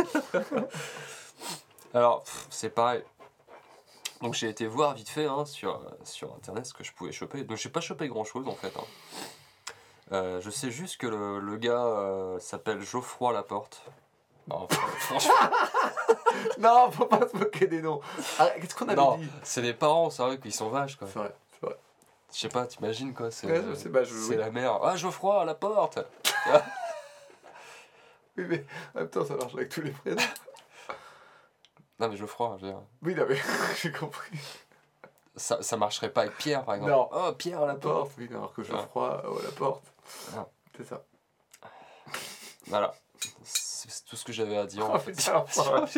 Alors, pff, c'est pareil. Donc j'ai été voir vite fait hein, sur, sur internet ce que je pouvais choper. Donc j'ai pas chopé grand chose en fait. Hein. Euh, je sais juste que le, le gars euh, s'appelle Geoffroy Laporte. Alors, franchement,
Non, faut pas se moquer des noms. Ah, qu'est-ce qu'on avait
non,
dit
c'est les parents, c'est vrai qu'ils sont vaches quoi.
C'est vrai, c'est vrai.
Je sais pas, t'imagines quoi, c'est
Ouais, je sais pas, je-
c'est
oui.
la mère. Ah Geoffroy Laporte.
Oui, mais en même temps, ça marche avec tous les prénoms.
Non mais Geoffroy, je veux dire,
Oui, non, mais j'ai compris.
ça, ça marcherait pas avec Pierre par exemple.
Non.
Oh Pierre
La
Laporte.
porte, oui, alors que Geoffroy, oh, la porte.
Ah.
C'est ça.
Voilà, c'est c'est tout ce que j'avais à dire
Oh
en fait.
putain, l'enfoiré.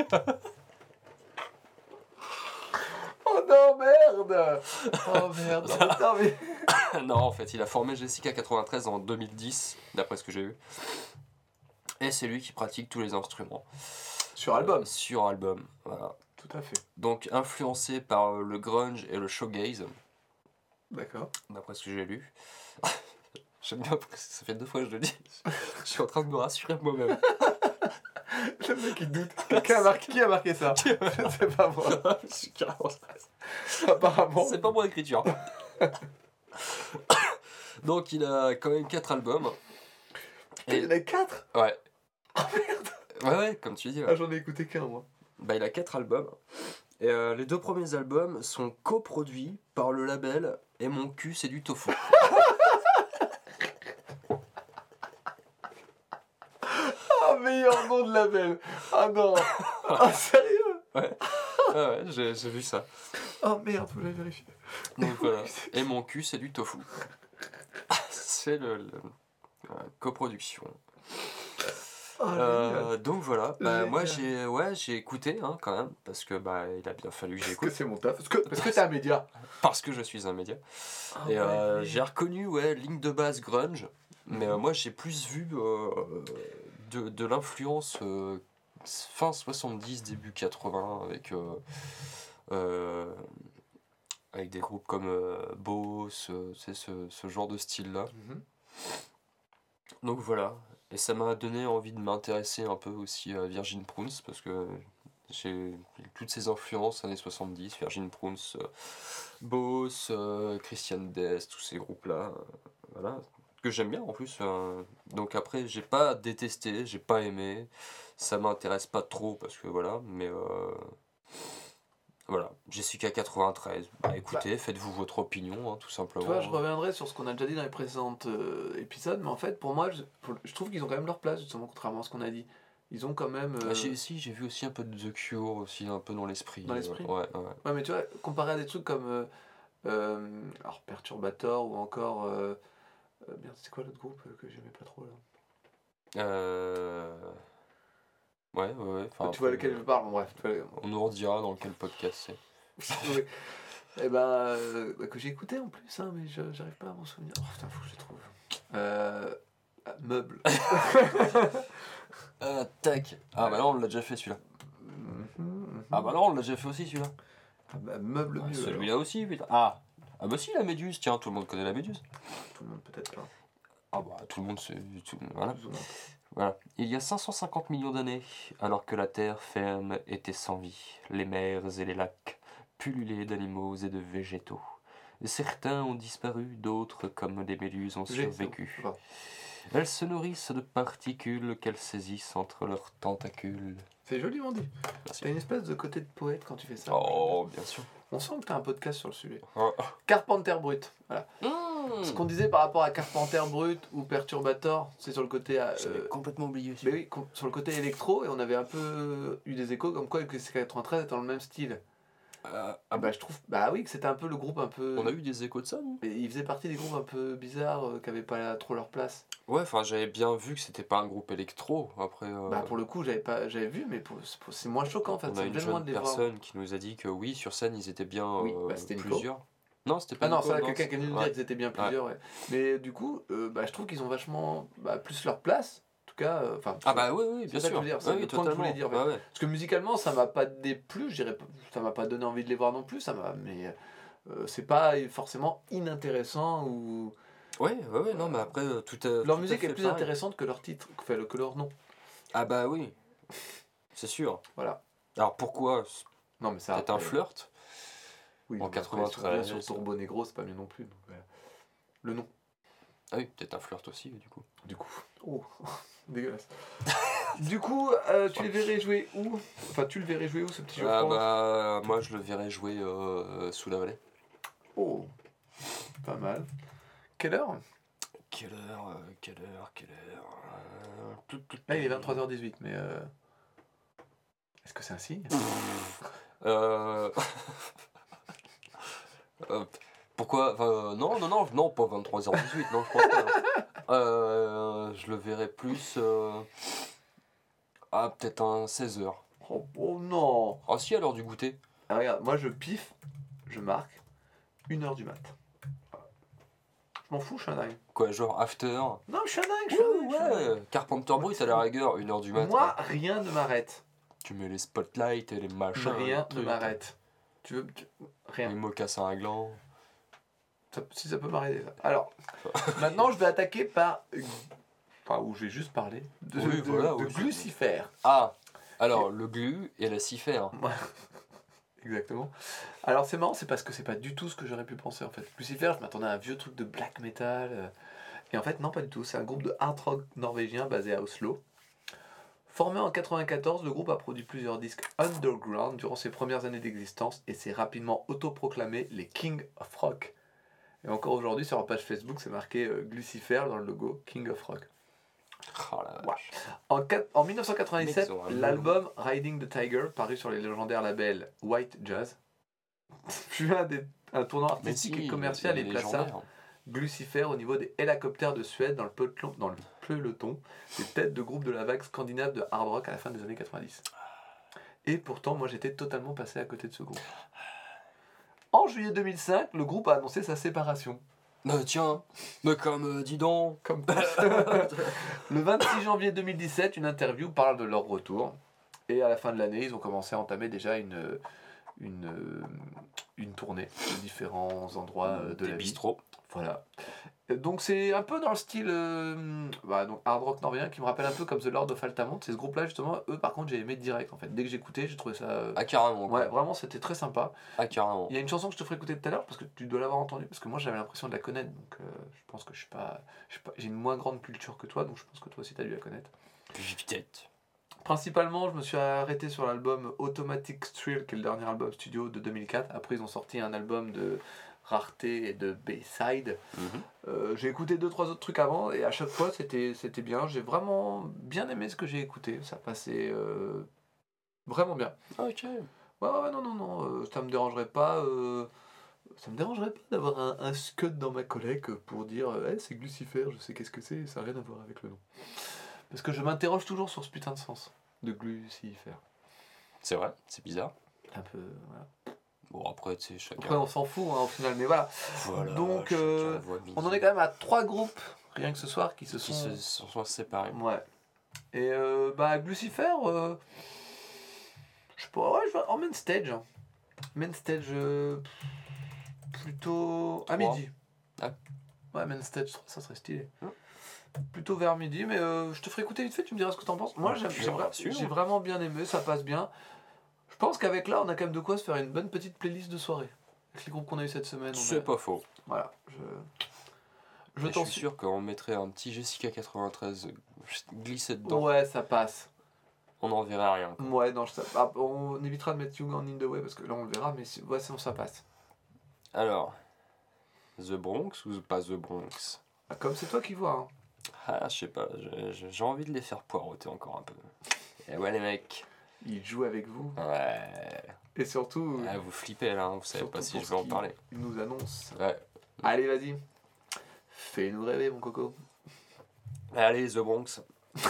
Oh non, merde. Oh merde. Non, putain, mais...
Non, en fait, il a formé Jessica quatre-vingt-treize en deux mille dix, d'après ce que j'ai vu. Et c'est lui qui pratique tous les instruments.
Sur album.
Euh, sur album, voilà.
Tout à fait.
Donc influencé par le grunge et le shoegaze,
D'accord.
d'après ce que j'ai lu. J'aime bien parce que ça fait deux fois que je le dis. Je suis en train de me rassurer moi-même.
Le mec il doute. Quelqu'un a marqué, qui a marqué ça? C'est pas moi.
Je suis carrément
Apparemment.
C'est pas mon écriture. Donc il a quand même quatre albums.
Putain, il y en a quatre.
Ouais.
Oh merde.
Ouais, ouais, comme tu dis. Ouais.
Ah, j'en ai écouté qu'un, moi.
Bah, il a quatre albums. Et euh, les deux premiers albums sont coproduits par le label Et mon cul, c'est du tofu.
Ah, meilleur nom de label. Ah non. Ah, sérieux?
Ouais, ah ouais j'ai, j'ai vu ça.
Oh merde, faut que j'aille vérifier.
Donc voilà. Et mon cul, c'est du tofu. C'est le, le euh, coproduction.
Oh,
Euh, donc voilà, bah,
Génial.
moi j'ai ouais, j'ai écouté hein, quand même, parce que bah, il a bien fallu que
Parce que
j'écoute,
c'est mon taf. Parce que, parce que t'es un média.
parce que je suis un média.
Ah,
Et euh,
ouais.
j'ai reconnu ouais, ligne de base grunge, mais euh, moi j'ai plus vu euh, de, de l'influence euh, fin soixante-dix, début quatre-vingts, avec, euh, euh, avec des groupes comme euh, Boss, euh, c'est ce, ce genre de style-là.
Mhm.
Donc voilà, et ça m'a donné envie de m'intéresser un peu aussi à Virgin Prunes, parce que j'ai toutes ces influences années soixante-dix, Virgin Prunes, euh, Boss, euh, Christian Death, tous ces groupes-là, euh, voilà, que j'aime bien en plus. euh. Donc après, j'ai pas détesté, j'ai pas aimé, ça m'intéresse pas trop, parce que voilà, mais euh, voilà, Jessica quatre-vingt-treize, bah écoutez, faites-vous votre opinion, hein, tout simplement.
Tu vois, je reviendrai sur ce qu'on a déjà dit dans les précédents euh, épisodes, mais en fait, pour moi, je, pour- je trouve qu'ils ont quand même leur place, justement, contrairement à ce qu'on a dit. Ils ont quand même. euh,
Ah, j'ai, si, j'ai vu aussi un peu de The Cure, aussi un peu dans l'esprit.
Dans l'esprit
euh, ouais, ouais.
Ouais, mais tu vois, comparé à des trucs comme. euh, euh, alors, Perturbator ou encore. Euh, euh, merde, c'était quoi l'autre groupe euh, que j'aimais pas trop là?
Euh... Ouais, ouais, ouais. enfin,
Tu vois
après,
lequel je parle, bon, bref. Tu vois, le-
On nous redira dans quel podcast c'est.
oui. Et ben. euh, bah, que j'ai écouté en plus, hein, mais je- j'arrive pas à m'en souvenir. Oh putain, faut que je les trouve. Euh. ah, Meuble.
Ah, tac. Ah bah non, on l'a déjà fait celui-là.
Mhm, mhm.
Ah bah non, on l'a déjà fait aussi celui-là.
Ah bah, meuble
Ah,
mieux.
celui-là aussi, putain. Ah. Ah bah si, la méduse, tiens, tout le monde connaît la méduse.
alors. Tout le monde peut-être pas.
Ah bah tout le monde, c'est... tout- Voilà.
Plus ou moins.
Voilà. Il y a cinq cent cinquante millions d'années, alors que la terre ferme était sans vie, les mers et les lacs pullulaient d'animaux et de végétaux. Certains ont disparu, d'autres, comme des méduses, ont
J'ai-
survécu.
Enfin,
Elles se nourrissent de particules qu'elles saisissent entre leurs tentacules.
c'est joliment dit.
Merci.
T'as une espèce de côté de poète quand tu fais ça.
Oh, bien sûr.
On sent que t'as un podcast sur le sujet.
Oh.
Carpenter Brut. Voilà. Ce qu'on disait par rapport à Carpenter Brut ou Perturbator, c'est sur le côté. euh,
J'avais complètement oublié.
mais oui, com- sur le côté électro, et on avait un peu eu des échos comme quoi que C quatre-vingt-treize est dans le même style.
Euh,
Ah
ah
bah
bon
je trouve, bah oui, que c'était un peu le groupe un peu.
On a eu des échos de ça, non?
Et ils faisaient partie des groupes un peu bizarres euh, qui avaient pas trop leur place.
Ouais, enfin j'avais bien vu que c'était pas un groupe électro. Après, euh,
Bah pour le coup, j'avais pas, j'avais vu, mais pour- c'est pour- c'est moins choquant en fait.
on
Ça
a
me
une
gêne moins
jeune
de les voir.
personne qui nous a dit que oui, sur scène ils étaient bien
Oui,
euh,
bah c'était Nico.
plusieurs. Non, c'était pas
Ah non,
Nico,
ça,
non,
quelqu'un
c'est-
qui a dû nous
ouais.
dire qu'ils étaient bien
Ouais.
plusieurs, ouais. Mais du coup, euh, bah, je trouve qu'ils ont vachement bah, plus leur place. En tout cas, euh, enfin.
Ah bah oui, oui,
c'est
bien
ça que je
sûr.
veux dire, c'est
Ouais,
le
oui,
point que je voulais
totalement.
dire. En fait.
Ouais, ouais.
Parce que musicalement, ça m'a pas déplu, je dirais pas- ça m'a pas donné envie de les voir non plus, ça m'a. Mais euh, c'est pas forcément inintéressant ou.
Ouais, ouais, ouais, non, mais après, euh, tout à,
Leur
tout à
musique
fait
est plus
pareil.
intéressante que leur titre, enfin, que leur nom.
Ah bah oui, c'est sûr.
Voilà.
Alors pourquoi? C'est
Non, mais ça.
peut-être un
Après,
flirt
oui,
en
non, mais après, ils sont bien sur
quatre-vingt-treize.
Turbo Negro, c'est pas mieux non plus. Donc, euh, le nom,
Ah oui, peut-être un flirt aussi, du coup.
du coup. Oh, dégueulasse. Du coup, euh, tu les verrais jouer où? Enfin, tu le verrais jouer où ce petit
Ah
Geoffroy?
bah, moi je le verrais jouer euh, sous la vallée.
Oh, pas mal. Quelle heure?
Quelle heure, euh, quelle heure, quelle heure euh, tout, tout,
Là, il est
tout.
vingt-trois heures dix-huit, mais. euh, Est-ce que c'est un signe?
Euh... euh, pourquoi enfin, euh, non, non, non, non, pas vingt-trois heures dix-huit, non, je pense pas. Euh, je le verrais plus. Euh... Ah, peut-être un seize heures.
Oh, oh non!
Ah, si, à l'heure du goûter.
Ah, regarde, moi je piffe, je marque une heure du mat. Je m'en fous, je suis un dingue.
Quoi, genre after?
Non, je suis un dingue, je suis un dingue. je suis un dingue.
Ouais, Carpenter Brut à la rigueur, une heure du matin.
Moi, rien ne m'arrête.
Tu mets les spotlights et les machins.
Rien
les
ne
trucs.
m'arrête. Tu veux. tu-
Les
Rien.
mocassins à gland.
Ça- si ça peut m'arrêter. ça. Alors, maintenant je vais attaquer par. Enfin, où je vais juste parler de,
Oui,
de,
voilà,
de
oui, c'est-
Glucifer.
Ah, alors le glu et la cifère.
Ouais, exactement. Alors c'est marrant, c'est parce que c'est pas du tout ce que j'aurais pu penser en fait. Lucifer, je m'attendais à un vieux truc de black metal. euh, Et en fait, non, pas du tout. C'est un groupe de hard rock norvégien basé à Oslo. Formé en quatre-vingt-quatorze, le groupe a produit plusieurs disques underground durant ses premières années d'existence et s'est rapidement autoproclamé les King of Rock. Et encore aujourd'hui, sur leur page Facebook, c'est marqué euh, Glucifer dans le logo King of Rock.
Oh la
Ouais.
vache.
En, quat- en dix-neuf cent quatre-vingt-dix-sept,
Mec, ils ont un
l'album Riding the Tiger, paru sur les légendaires labels White Jazz, fut un, des, un tournant
Mais
artistique
si,
et commercial
il
et
est
plaça
légendaire.
Glucifer au niveau des hélicoptères de Suède dans le peloton, dans le peloton des têtes de groupe de la vague scandinave de hard rock à la fin des années quatre-vingt-dix. Et pourtant, moi j'étais totalement passé à côté de ce groupe. En juillet deux mille cinq, le groupe a annoncé sa séparation.
Euh, tiens, mais comme, euh, dis donc.
Comme le vingt-six janvier deux mille dix-sept, une interview parle de leur retour. Et à la fin de l'année, ils ont commencé à entamer déjà une, une, une tournée de différents endroits euh, de
Des
la vie.
bistrots.
Voilà. Donc c'est un peu dans le style euh, bah, donc hard rock norvégien qui me rappelle un peu comme The Lord of Altamont. C'est ce groupe-là justement, eux par contre j'ai aimé direct en fait. Dès que j'écoutais, j'ai trouvé ça... euh,
Ah, carrément. quoi.
Ouais, vraiment c'était très sympa.
Ah, carrément.
Il y a une chanson que je te ferai écouter tout à l'heure parce que tu dois l'avoir entendue, parce que moi j'avais l'impression de la connaître, donc euh, je pense que je suis pas, je suis pas, j'ai une moins grande culture que toi, donc je pense que toi aussi tu as dû la connaître.
Peut-être.
Principalement, je me suis arrêté sur l'album Automatic Thrill, qui est le dernier album studio de deux mille quatre. Après, ils ont sorti un album de rareté et de B-side.
Mhm.
Euh, j'ai écouté deux trois autres trucs avant et à chaque fois c'était c'était bien. J'ai vraiment bien aimé ce que j'ai écouté. Ça passait euh, vraiment bien.
Ok.
Ouais, ouais, ouais, non, non, non, euh, ça me dérangerait pas. euh, ça me dérangerait pas d'avoir un, un scud dans ma collègue pour dire euh, hey, c'est Glucifer, je sais qu'est-ce que c'est, ça n'a rien à voir avec le nom. Parce que je m'interroge toujours sur ce putain de sens de Glucifer.
C'est vrai, c'est bizarre.
Un peu, voilà.
Bon, après, tu sais, chacun.
Après, on s'en fout hein, au final, mais voilà.
Voilà,
Donc,
chacun
euh,
voit midi.
On en est quand même à trois groupes, rien que ce soir, qui se
Qui
sont.
se sont séparés.
Ouais. Et euh, bah, Glucifer, euh, je sais pas, ouais, je vais en main stage. hein. Main stage euh, plutôt à
Trois.
midi.
Ah.
Ouais, main stage, ça serait stylé.
Hum.
Plutôt vers midi, mais euh, je te ferai écouter vite fait, tu me diras ce que t'en penses. Moi,
Ouais,
j'aime-
bien
j'ai vra-
sûr.
j'ai vraiment bien aimé, ça passe bien. Je pense qu'avec là, on a quand même de quoi se faire une bonne petite playlist de soirée. Avec les groupes qu'on a eu cette semaine. on
C'est
a-
pas faux.
Voilà, je. Je
Mais
t'en
je suis sûr qu'on mettrait un petit Jessica quatre-vingt-treize glissé dedans.
Ouais, ça passe.
On n'en verrait rien. quoi.
Ouais, non, ça... ah, on évitera de mettre Young on in the Way parce que là on le verra, mais si- ouais, sinon ça passe.
Alors, The Bronx ou pas The Bronx?
Ah, comme c'est toi qui vois. Hein.
Ah, je sais pas, je- je- j'ai envie de les faire poireauter encore un peu. Et ouais, les mecs.
Il joue avec vous.
Ouais.
Et surtout,
Ouais, vous flippez là, hein, vous savez
surtout
pas si
pour
je
ce
vais en
qui-
parler.
il nous annonce.
Ouais.
Allez, vas-y. Fais-nous rêver, mon coco.
Allez, The Bronx.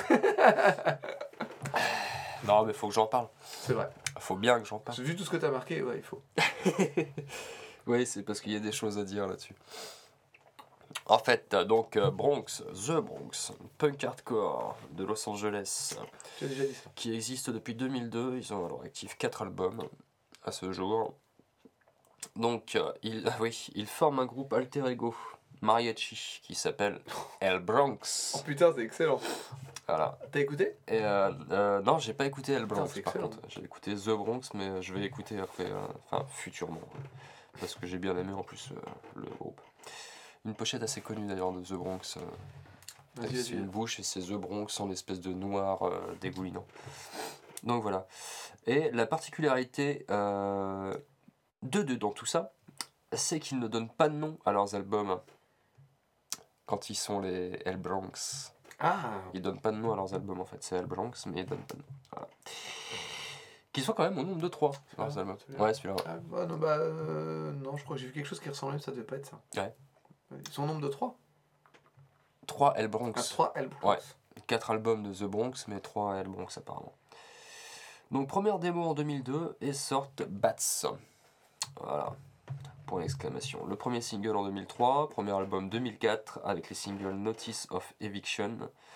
Non, mais faut que j'en parle.
C'est vrai.
Faut bien que j'en parle.
Vu tout ce que t'as marqué, ouais, il faut.
Oui, c'est parce qu'il y a des choses à dire là-dessus. En fait, donc euh, Bronx, The Bronx, punk hardcore de Los Angeles,
Tu as déjà dit ça.
qui existe depuis deux mille deux. Ils ont à leur actif quatre albums à ce jour. Donc, euh, ils, oui, ils forment un groupe alter ego, mariachi, qui s'appelle El Bronx.
Oh putain, c'est excellent.
Voilà.
T'as écouté?
Et euh, euh, non, j'ai pas écouté El Bronx
c'est
par
excellent.
contre. J'ai écouté The Bronx, mais je vais écouter après, euh, enfin futurement, parce que j'ai bien aimé en plus euh, le groupe. Une pochette assez connue d'ailleurs de The Bronx. euh,
Vas-y,
C'est
vas-y.
une bouche et c'est The Bronx en espèce de noir euh, dégoulinant. Donc voilà. Et la particularité euh, de, de dans tout ça, c'est qu'ils ne donnent pas de nom à leurs albums quand ils sont les El Bronx.
Ah,
Ils donnent pas de nom à leurs albums en fait, c'est El Bronx, mais ils donnent pas de nom. Voilà. Qui sont quand même au nombre de trois leurs
Ah,
albums.
celui-là.
Ouais, celui-là. Ouais.
ah bah, non, bah, euh, non, je crois que j'ai vu quelque chose qui ressemblait, mais ça devait pas être ça.
Ouais.
Ils sont au nombre de trois.
trois El Bronx.
Ah, trois L.
Ouais. quatre albums de The Bronx, mais trois El Bronx apparemment. Donc première démo en deux mille deux et sortent Bats. Voilà. Point d'exclamation. Le premier single en deux mille trois, premier album deux mille quatre avec les singles Notice of Eviction.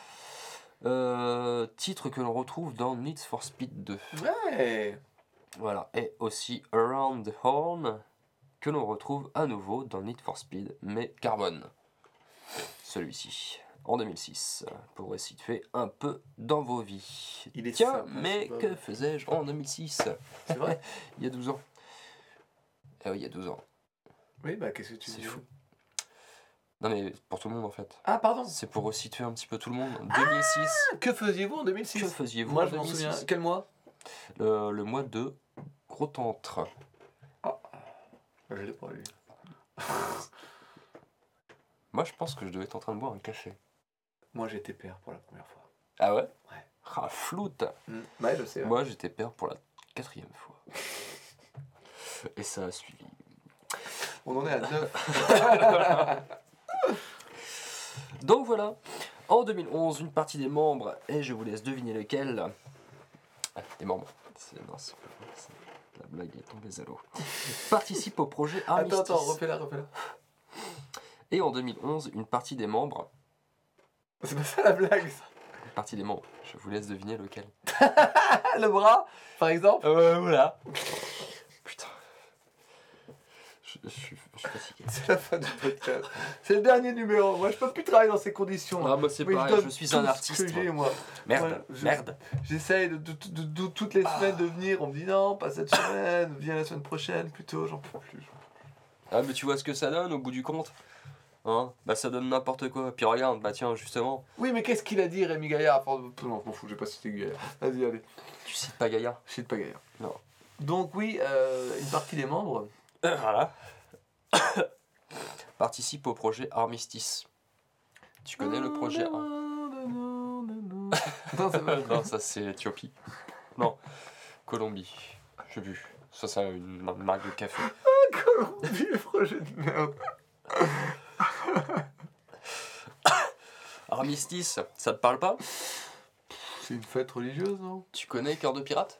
Euh, titre que l'on retrouve dans Need for Speed deux.
Ouais.
Voilà. Et aussi Around the Horn que l'on retrouve à nouveau dans Need for Speed, mais Carbone. Celui-ci. En deux mille six, pour resituer un peu dans vos vies.
Il est
Tiens,
sympa,
mais
ce
que
Bob.
faisais-je en deux mille six?
C'est vrai.
Il y a douze ans. Ah oui, il y a douze ans.
Oui, bah qu'est-ce que tu
C'est
dis?
fou. Non mais pour tout le monde en fait.
Ah, pardon.
C'est pour resituer un petit peu tout le monde. deux mille six,
Que faisiez-vous en deux mille
que
six?
faisiez-vous
Moi,
en
je m'en
deux mille six?
souviens. Quel mois?
le, le mois de Gros Tantre.
Je l'ai pas lu.
Moi je pense que je devais être en train de boire un café.
Moi, j'étais père pour la première fois.
Ah ouais?
Ouais.
Ah, floute.
Mm. Ouais, je sais. Ouais.
Moi j'étais père pour la quatrième fois. Et ça a suivi.
On en est à neuf.
Donc voilà, en deux mille onze, une partie des membres, et je vous laisse deviner lequel. Ah, des membres. C'est, non, c'est pas vrai, c'est- la blague est tombée à l'eau. Participe au projet Armistice.
Attends, attends, refais-la, refais-la.
Et en deux mille onze, une partie des membres.
C'est pas ça la blague. ça.
Une partie des membres. Je vous laisse deviner lequel.
Ah, le bras, par exemple.
Euh, voilà. Putain. Je, je suis, je suis fatigué.
C'est la fin du podcast. C'est le dernier numéro. Moi, je peux plus travailler dans ces conditions.
Ah, moi c'est
Oui,
pareil,
donne
je suis
tout
un
ce
artiste.
que j'ai,
moi.
moi.
Merde,
Voilà, je-
merde.
J'essaye de, de- de- de- toutes les semaines de venir. On me dit non, pas cette semaine. Viens la semaine prochaine plutôt. J'en peux plus.
Ah, mais tu vois ce que ça donne au bout du compte? Hein? Bah ça donne n'importe quoi. Puis regarde, bah tiens, justement,
Oui, mais qu'est-ce qu'il a dit, Rémi Gaillard? Enfin, non, je m'en fous, j'ai pas cité Gaillard. Vas-y, allez.
tu cites pas Gaïa.
Je cite pas Gaillard.
Non.
Donc, oui, euh, une partie des membres.
Euh, voilà. Participe au projet Armistice. Tu connais le projet Ar-
Non, c'est pas
Non, ça c'est Éthiopie. Non, Colombie. Je sais plus. Ça, c'est une une marque de café.
Colombie, le projet de merde.
Armistice, ça te parle pas?
C'est une fête religieuse, non?
Tu connais Cœur de Pirate?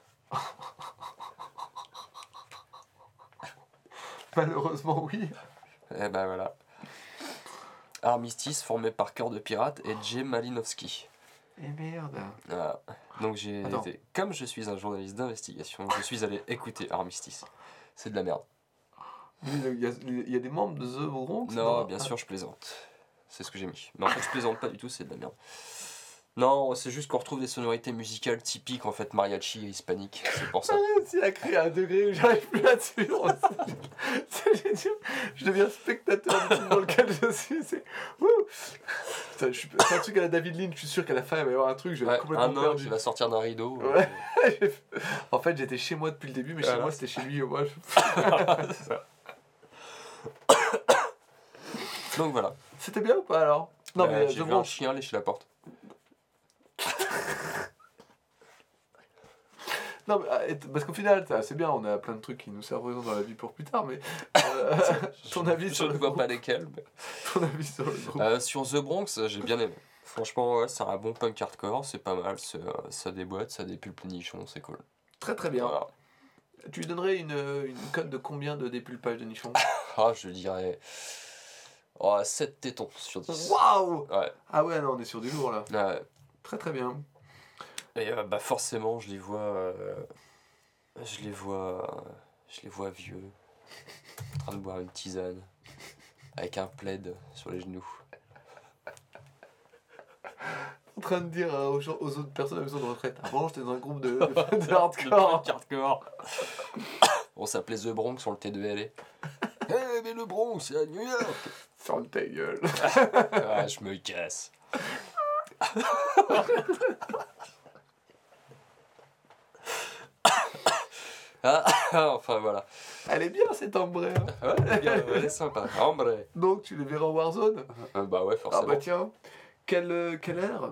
Malheureusement, oui.
Eh ben voilà. Armistice formé par Cœur de Pirate et Jay Malinowski.
Et merde.
Voilà. Donc j'ai
Attends.
été, comme je suis un journaliste d'investigation, je suis allé écouter Armistice. C'est de la merde.
Il y, a, il y a des membres de The Bronx?
Non,
dans-
bien sûr, je plaisante. C'est ce que j'ai mis. Mais en fait, je plaisante pas du tout, c'est de la merde. Non, c'est juste qu'on retrouve des sonorités musicales typiques, en fait, mariachi et hispanique. C'est pour ça.
Si a créé un degré où j'arrive plus à suivre. C'est génial. Je deviens spectateur du film dans lequel je suis. C'est Ouh. Putain, je suis- c'est un truc à la David Lynch. Je suis sûr qu'à la fin, il va y avoir un truc. Je vais
Ouais,
être complètement
un homme
perdu.
qui va sortir d'un rideau.
Ouais. En fait, j'étais chez moi depuis le début, mais chez
Voilà.
moi, c'était chez lui. Et moi, je-
C'est ça. Donc voilà.
C'était bien ou pas alors? Non,
Euh,
mais
j'ai
The
vu un
Bronx.
chien lécher la porte.
Non, mais, euh, et- parce qu'au final, ça, c'est bien, on a plein de trucs qui nous serviront dans la vie pour plus tard, mais euh, ton avis
Je
sur
ne
le
vois
groupe,
pas lesquels. Mais...
ton avis sur le groupe.
Euh, sur The Bronx, j'ai bien aimé. Franchement, ouais, c'est un bon punk hardcore, c'est pas mal, c'est, euh, ça déboîte, ça dépulpe les nichons, c'est cool.
Très très bien.
Voilà.
Tu lui donnerais une, une cote de combien de dépulpage de nichons?
Ah, je dirais. Oh, sept tétons sur dix.
Waouh!
Ouais.
Ah ouais, non, on est sur du lourd là.
Ouais.
Très très bien.
Et euh, bah forcément, je les vois. euh, je les vois. euh, je les vois vieux. En train de boire une tisane. Avec un plaid sur les genoux.
En train de dire euh, aux, gens- aux autres personnes à la maison de retraite. Avant, j'étais dans un groupe de, de, de
Le
hardcore.
punk hardcore. On s'appelait The Bronx sur le T deux L A. Eh mais le Bronx, c'est à New York.
Ferme ta gueule.
Ah, je me casse. Ah, enfin voilà.
Elle est bien cette ambrée. Hein.
Ouais, elle est bien, elle est sympa. Hombre.
Donc, tu les verras en Warzone?
Euh, bah ouais,
Ah
forcément.
bah tiens. Quelle, euh, quelle heure?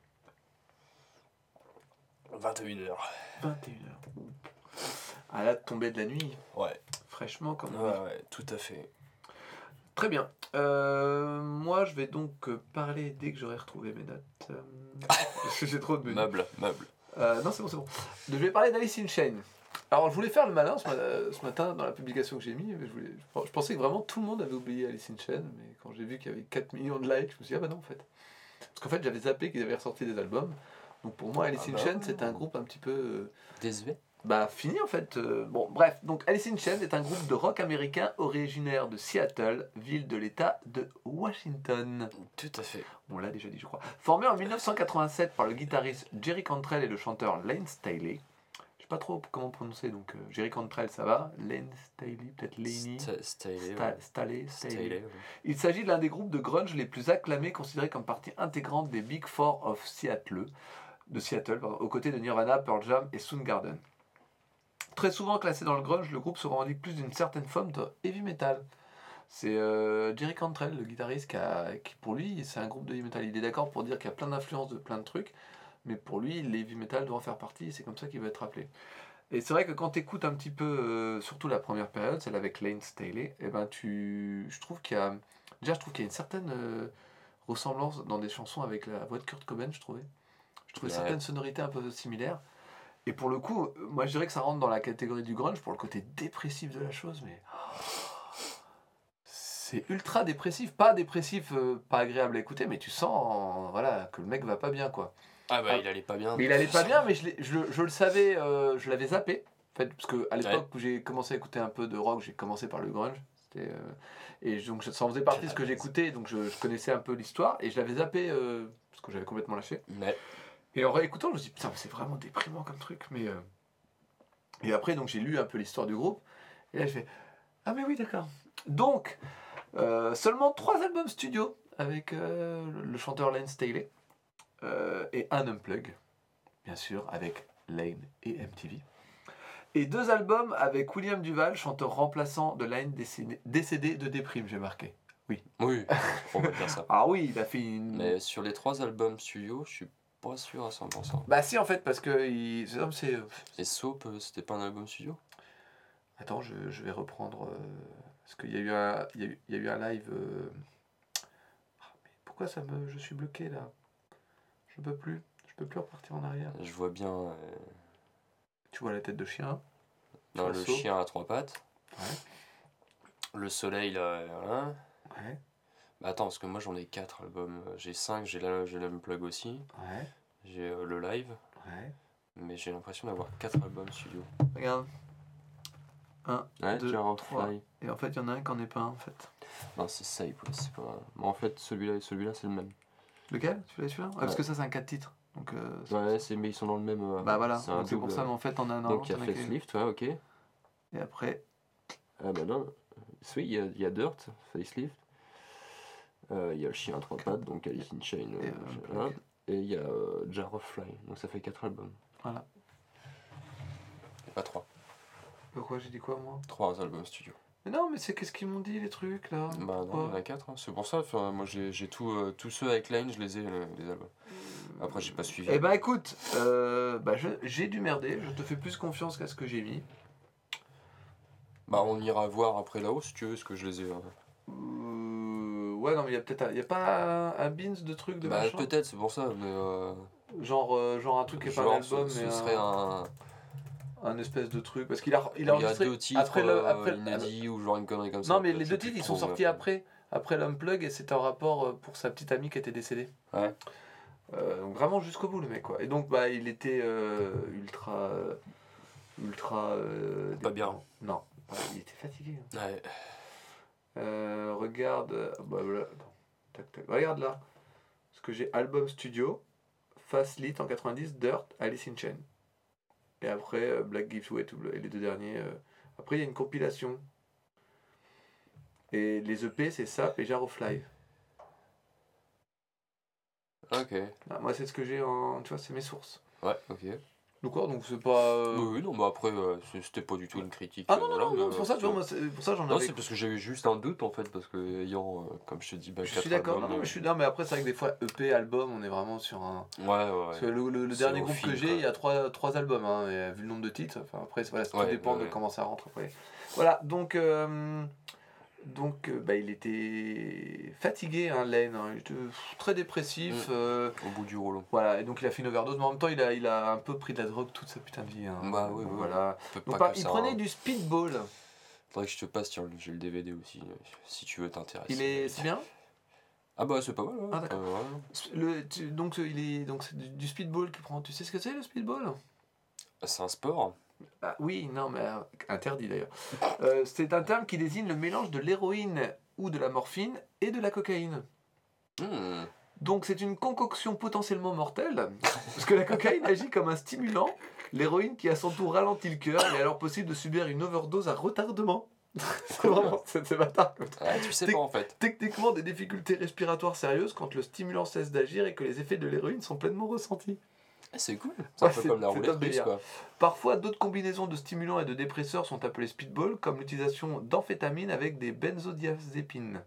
vingt et une heures.
vingt et une heures. À la tombée de la nuit.
Ouais.
Fraîchement comme on
Ouais,
dit.
ouais, tout à fait.
Très bien. Euh, moi, je vais donc euh, parler dès que j'aurai retrouvé mes notes. Euh, parce que j'ai trop de menus.
Meuble, meuble.
Euh, non, c'est bon, c'est bon. Je vais parler d'Alice in Chains. Alors, je voulais faire le malin ce, ma- ce matin dans la publication que j'ai mis. Mais je, voulais, je pensais que vraiment tout le monde avait oublié Alice in Chains. Mais quand j'ai vu qu'il y avait quatre millions de likes, je me suis dit, ah bah non, en fait. Parce qu'en fait, j'avais zappé qu'ils avaient ressorti des albums. Donc pour moi, Alice
Ah
in
bah
Chains,
ouais.
c'est un groupe un petit peu. euh,
Désuet.
Bah, fini en fait. Euh, bon, bref. Donc, Alice in Chains est un groupe de rock américain originaire de Seattle, ville de l'État de Washington.
Tout à fait.
On l'a déjà dit, je crois. Formé en mille neuf cent quatre-vingt-sept par le guitariste Jerry Cantrell et le chanteur Lane Staley. Je sais pas trop comment prononcer, donc euh, Jerry Cantrell, ça va. Lane Staley, peut-être Laney.
Sta- Staley.
Sta-
ouais.
Staley, Staley.
Staley, ouais.
Il s'agit de l'un des groupes de grunge les plus acclamés, considérés comme partie intégrante des Big Four of Seattle, de Seattle, pardon, aux côtés de Nirvana, Pearl Jam et Soundgarden. Très souvent classé dans le grunge, le groupe se revendique plus d'une certaine forme de heavy metal. C'est euh, Jerry Cantrell, le guitariste, qui, a- qui, pour lui, c'est un groupe de heavy metal. Il est d'accord pour dire qu'il y a plein d'influences de plein de trucs, mais pour lui, les heavy metal doit en faire partie, et c'est comme ça qu'il va être appelé. Et c'est vrai que quand tu écoutes un petit peu, euh, surtout la première période, celle avec Lane Staley, eh ben tu, je trouve qu'il y a, déjà je trouve qu'il y a une certaine euh, ressemblance dans des chansons avec la voix de Kurt Cobain, je trouvais. Je trouvais
Ouais.
certaines sonorités un peu similaires. Et pour le coup, euh, moi je dirais que ça rentre dans la catégorie du grunge pour le côté dépressif de la chose, mais c'est ultra dépressif, pas dépressif, euh, pas agréable à écouter, mais tu sens, voilà, que le mec va pas bien quoi.
Ah bah
Ah.
il allait pas bien.
Mais il allait pas bien, mais je, l'ai- je, je le savais, euh, je l'avais zappé. En fait, parce que à l'époque où j'ai commencé à écouter un peu de rock, j'ai commencé par le grunge. C'était, euh, et donc ça en faisait partie de ce que j'écoutais, donc je, je connaissais un peu l'histoire, et je l'avais zappé euh, parce que j'avais complètement lâché.
Mais
Et en réécoutant, je me suis dit, putain, mais c'est vraiment déprimant comme truc. Mais, euh, Et après, donc j'ai lu un peu l'histoire du groupe, et là je fais, ah mais oui, d'accord. Donc, euh, seulement trois albums studio avec euh, le, le chanteur Lane Staley, euh, et un unplug, bien sûr, avec Lane et M T V. Et deux albums avec William Duval, chanteur remplaçant de Lane décédé, décédé de déprime, j'ai marqué.
oui, on va dire ça.
Ah oui, il a fait une...
Mais sur les trois albums studio, je suis pas sûr à cent pour cent.
Bah si, en fait, parce que... Il... c'est- c'est...
Et Soap, euh, c'était pas un album studio?
Attends, je, je vais reprendre... euh, Parce qu'il y a eu un, il y a eu, il y a eu un live... euh, ah, mais pourquoi ça me... Je suis bloqué, là? Je peux plus. Je peux plus repartir en arrière.
Je vois bien. euh,
Tu vois la tête de chien? Tu
Non,
vois
le
Soap.
chien à trois pattes.
Ouais.
Le soleil, là. Voilà.
Ouais.
Bah attends, parce que moi j'en ai quatre albums. J'ai cinq, j'ai la- j'ai l'unplug aussi.
Ouais.
J'ai euh, le live.
Ouais.
Mais j'ai l'impression d'avoir quatre albums studio.
Regarde. Un,
Ouais,
deux,
Jar of
trois.
Fly.
Et en fait, il y en a un qui en est pas un, en fait.
Non, c'est Sape, ouais, c'est pas. Mais en fait, celui-là et celui-là, c'est le même.
Lequel? Tu l'as celui-là? Ouais, parce
Ouais.
que ça, c'est un quatre titres. Donc, euh, c'est-
Ouais, c'est... mais ils sont dans le même. euh,
bah voilà,
c'est un
donc c'est pour
double.
ça, mais en fait, on a un
Donc il y a
t'en as qu'un.
Facelift, ouais, ok.
Et après,
Ah bah non. Oui, il y a, il y a Dirt, Facelift. Euh, Il y a le chien à trois pattes, donc Alice in Chains. euh,
Et, euh,
voilà.
ok.
Et il y a euh, Jar of Fly, donc ça fait quatre albums.
voilà.
Et pas trois.
Pourquoi j'ai dit quoi, moi?
Trois albums studio.
Mais non, mais c'est qu'est-ce qu'ils m'ont dit les trucs là?
Bah non, il y en a quatre, hein. C'est pour ça, enfin, moi j'ai j'ai tout, euh, tous ceux avec Line, je les ai, euh, les albums. Après, j'ai pas suivi.
Eh bah écoute, euh, bah, je- j'ai dû merder, je te fais plus confiance qu'à ce que j'ai mis.
Bah, on ira voir après là-haut si tu veux, ce que je les ai. hein.
Euh, ouais, non, mais il y a peut-être un- y a pas un, un beans de trucs de
Bah,
machin?
peut-être, c'est pour ça, mais. Euh,
Genre, euh, genre un truc qui est pas un
genre,
album,
ce,
mais
ce
un,
serait un.
un espèce de truc. Parce qu'il a, il
Où
a
il y a
enregistré
deux titres
après le.
euh,
Après,
inédits ou genre une connerie comme ça.
non, mais
après,
les
je
deux
sais plus
titres ils
trop,
sont
mais
sortis après, après l'Unplug, et c'était en rapport euh, pour sa petite amie qui était décédée.
Ouais.
Euh, donc vraiment jusqu'au bout le mec quoi. Et donc bah il était euh, ultra euh, ultra euh,
Pas bien.
Non, ouais, il était fatigué. hein.
Ouais.
Euh, regarde, euh, bah voilà, attends. Tac, tac. Regarde là, ce que j'ai album studio, Fast Lit en quatre-vingt-dix, Dirt, Alice in Chains. Et après euh, Black Gives Way to Blue, et les deux derniers. euh. Après il y a une compilation. Et les E P c'est Sap et Jar of Life.
Ok.
Ah, moi c'est ce que j'ai en, tu vois, c'est mes sources.
Ouais, ok.
Donc quoi, donc c'est pas. euh,
Oui, oui, non, bah après, euh, c'est- c'était pas du tout une critique.
Ah
euh,
non non
voilà,
non,
mais,
non, c'est pour ça tu vois
euh,
moi c'est pour ça j'en
Non,
avais.
c'est parce que j'avais juste un doute en fait, parce que ayant, euh, comme je te dis, bah,
Je
quatre
suis d'accord, non,
albums,
non, mais je suis non, mais après c'est vrai que des fois E P, album, on est vraiment sur un.
euh, Ouais, ouais,
Parce
ouais.
que le, le- le
C'est
dernier
au
groupe
fil,
que j'ai,
quoi.
il y a trois, trois albums, hein, et vu le nombre de titres, enfin après c'est- voilà, tout
Ouais,
dépend
ouais,
de
ouais.
comment ça rentre après. Voilà, donc euh, donc euh, bah, il était fatigué, hein, Lane, hein, il était pff, très dépressif.
Mm.
euh,
Au bout du rouleau.
voilà, et donc il a fait une overdose, mais en même temps il a, il a un peu pris de la drogue toute sa putain de vie. hein.
Bah oui,
Donc,
oui.
voilà.
Peut
Donc
pas
bah,
que
il
ça.
prenait
hein.
du speedball.
Faudrait que je te passe, tiens, j'ai le D V D aussi, euh, si tu veux t'intéresser.
Il est, c'est bien.
Ah bah c'est pas mal, ouais.
Ah d'accord.
Euh, ouais.
Le, tu- donc il est, donc c'est du, du speedball qu'il prend. Tu sais ce que c'est le speedball?
C'est un sport.
Ah, oui, non, mais euh, interdit d'ailleurs. Euh, c'est un terme qui désigne le mélange de l'héroïne ou de la morphine et de la cocaïne.
Hmm.
Donc c'est une concoction potentiellement mortelle, parce que la cocaïne agit comme un stimulant, l'héroïne qui à son tour ralentit le cœur, il est alors possible de subir une overdose à retardement. C'est vraiment, c'est c'est bâtard. comme truc.
Ouais, tu sais
Tec-
pas en fait.
Techniquement des difficultés respiratoires sérieuses quand le stimulant cesse d'agir et que les effets de l'héroïne sont pleinement ressentis.
Eh, c'est cool. C'est un
Ouais,
peu
c'est-
comme la
c'est
roulette
top
russe,
délire.
quoi.
Parfois, d'autres combinaisons de stimulants et de dépresseurs sont appelées speedball, comme l'utilisation d'amphétamines avec des benzodiazépines.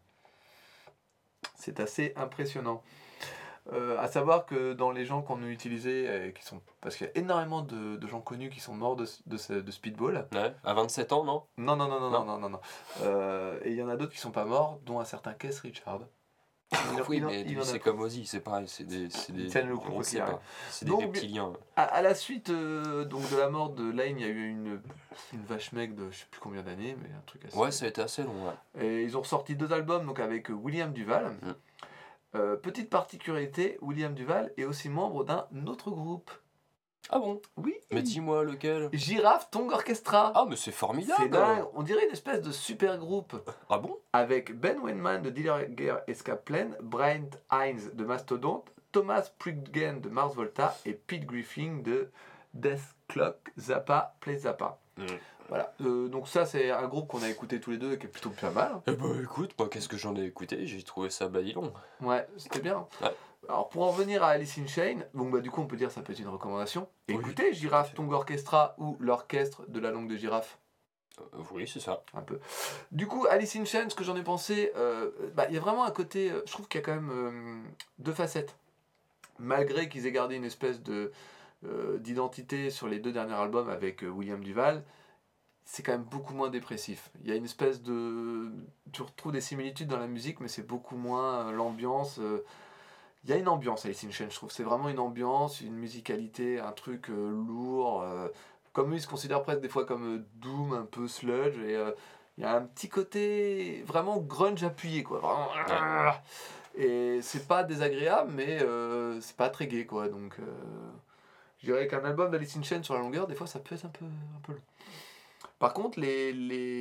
C'est assez impressionnant. Euh, à savoir que dans les gens qu'on a utilisés, euh, qui sont, parce qu'il y a énormément de, de gens connus qui sont morts de, de, ce- de speedball.
Ouais, à vingt-sept ans, non
Non, non, non, non,
Non.
non, non, non. non. Euh, et il y en a d'autres qui sont pas morts, dont un certain Keith Richard. Il en-
Oui,
il en-
mais
il
lui,
en a
c'est
pas.
comme Ozzy, c'est pareil, c'est des. C'est des
Ils tiennent le coup,
on
quoi
sait
qu'il arrive.
pas. C'est des
Donc,
reptiliens.
À, à la suite euh, donc de la mort de Lane, il y a eu une, une vache mec de je sais plus combien d'années, mais un truc assez.
Ouais, ça a été assez long, ouais.
Et ils ont ressorti deux albums donc avec euh, William Duval.
Mm.
Euh, petite particularité, William Duval est aussi membre d'un autre groupe.
Ah bon
Oui.
Mais dis-moi lequel.
Giraffe Tongue Orchestra.
Ah, mais c'est formidable.
C'est dingue. On dirait une espèce de super groupe
Ah bon
avec Ben Weinman de Dealer Gear Escape Plan, Brian Hines de Mastodon, Thomas Priggen de Mars Volta et Pete Griffin de Death Clock Zappa Play Zappa.
Mm.
Voilà, euh, donc ça c'est un groupe qu'on a écouté tous les deux et qui est plutôt pas mal.
Eh bah écoute, moi qu'est-ce que j'en ai écouté, j'ai trouvé ça badilon.
Ouais, c'était bien.
Ouais.
Alors pour en venir à Alice in Chains, donc bah, du coup on peut dire que ça peut être une recommandation.
Oui,
Écoutez Giraffe Tongue Orchestra ou l'orchestre de la langue de girafe.
Euh, oui, c'est ça.
Un peu. Du coup, Alice in Chains, ce que j'en ai pensé, euh, bah, il y a vraiment un côté, euh, je trouve qu'il y a quand même euh, deux facettes. Malgré qu'ils aient gardé une espèce de euh, d'identité sur les deux derniers albums avec euh, William Duval, c'est quand même beaucoup moins dépressif. Il y a une espèce de... Tu retrouves des similitudes dans la musique, mais c'est beaucoup moins euh, l'ambiance. euh, Il y a une ambiance Alice in Chains, je trouve. C'est vraiment une ambiance, une musicalité, un truc euh, lourd. euh, comme eux, ils se considèrent presque des fois comme euh, doom, un peu sludge. Et euh, il y a un petit côté vraiment grunge appuyé, quoi. Vraiment. Et c'est pas désagréable, mais euh, c'est pas très gai, quoi. Donc, euh, je dirais qu'un album d'Alice in Chains sur la longueur, des fois, ça peut être un peu, un peu long. Par contre, les,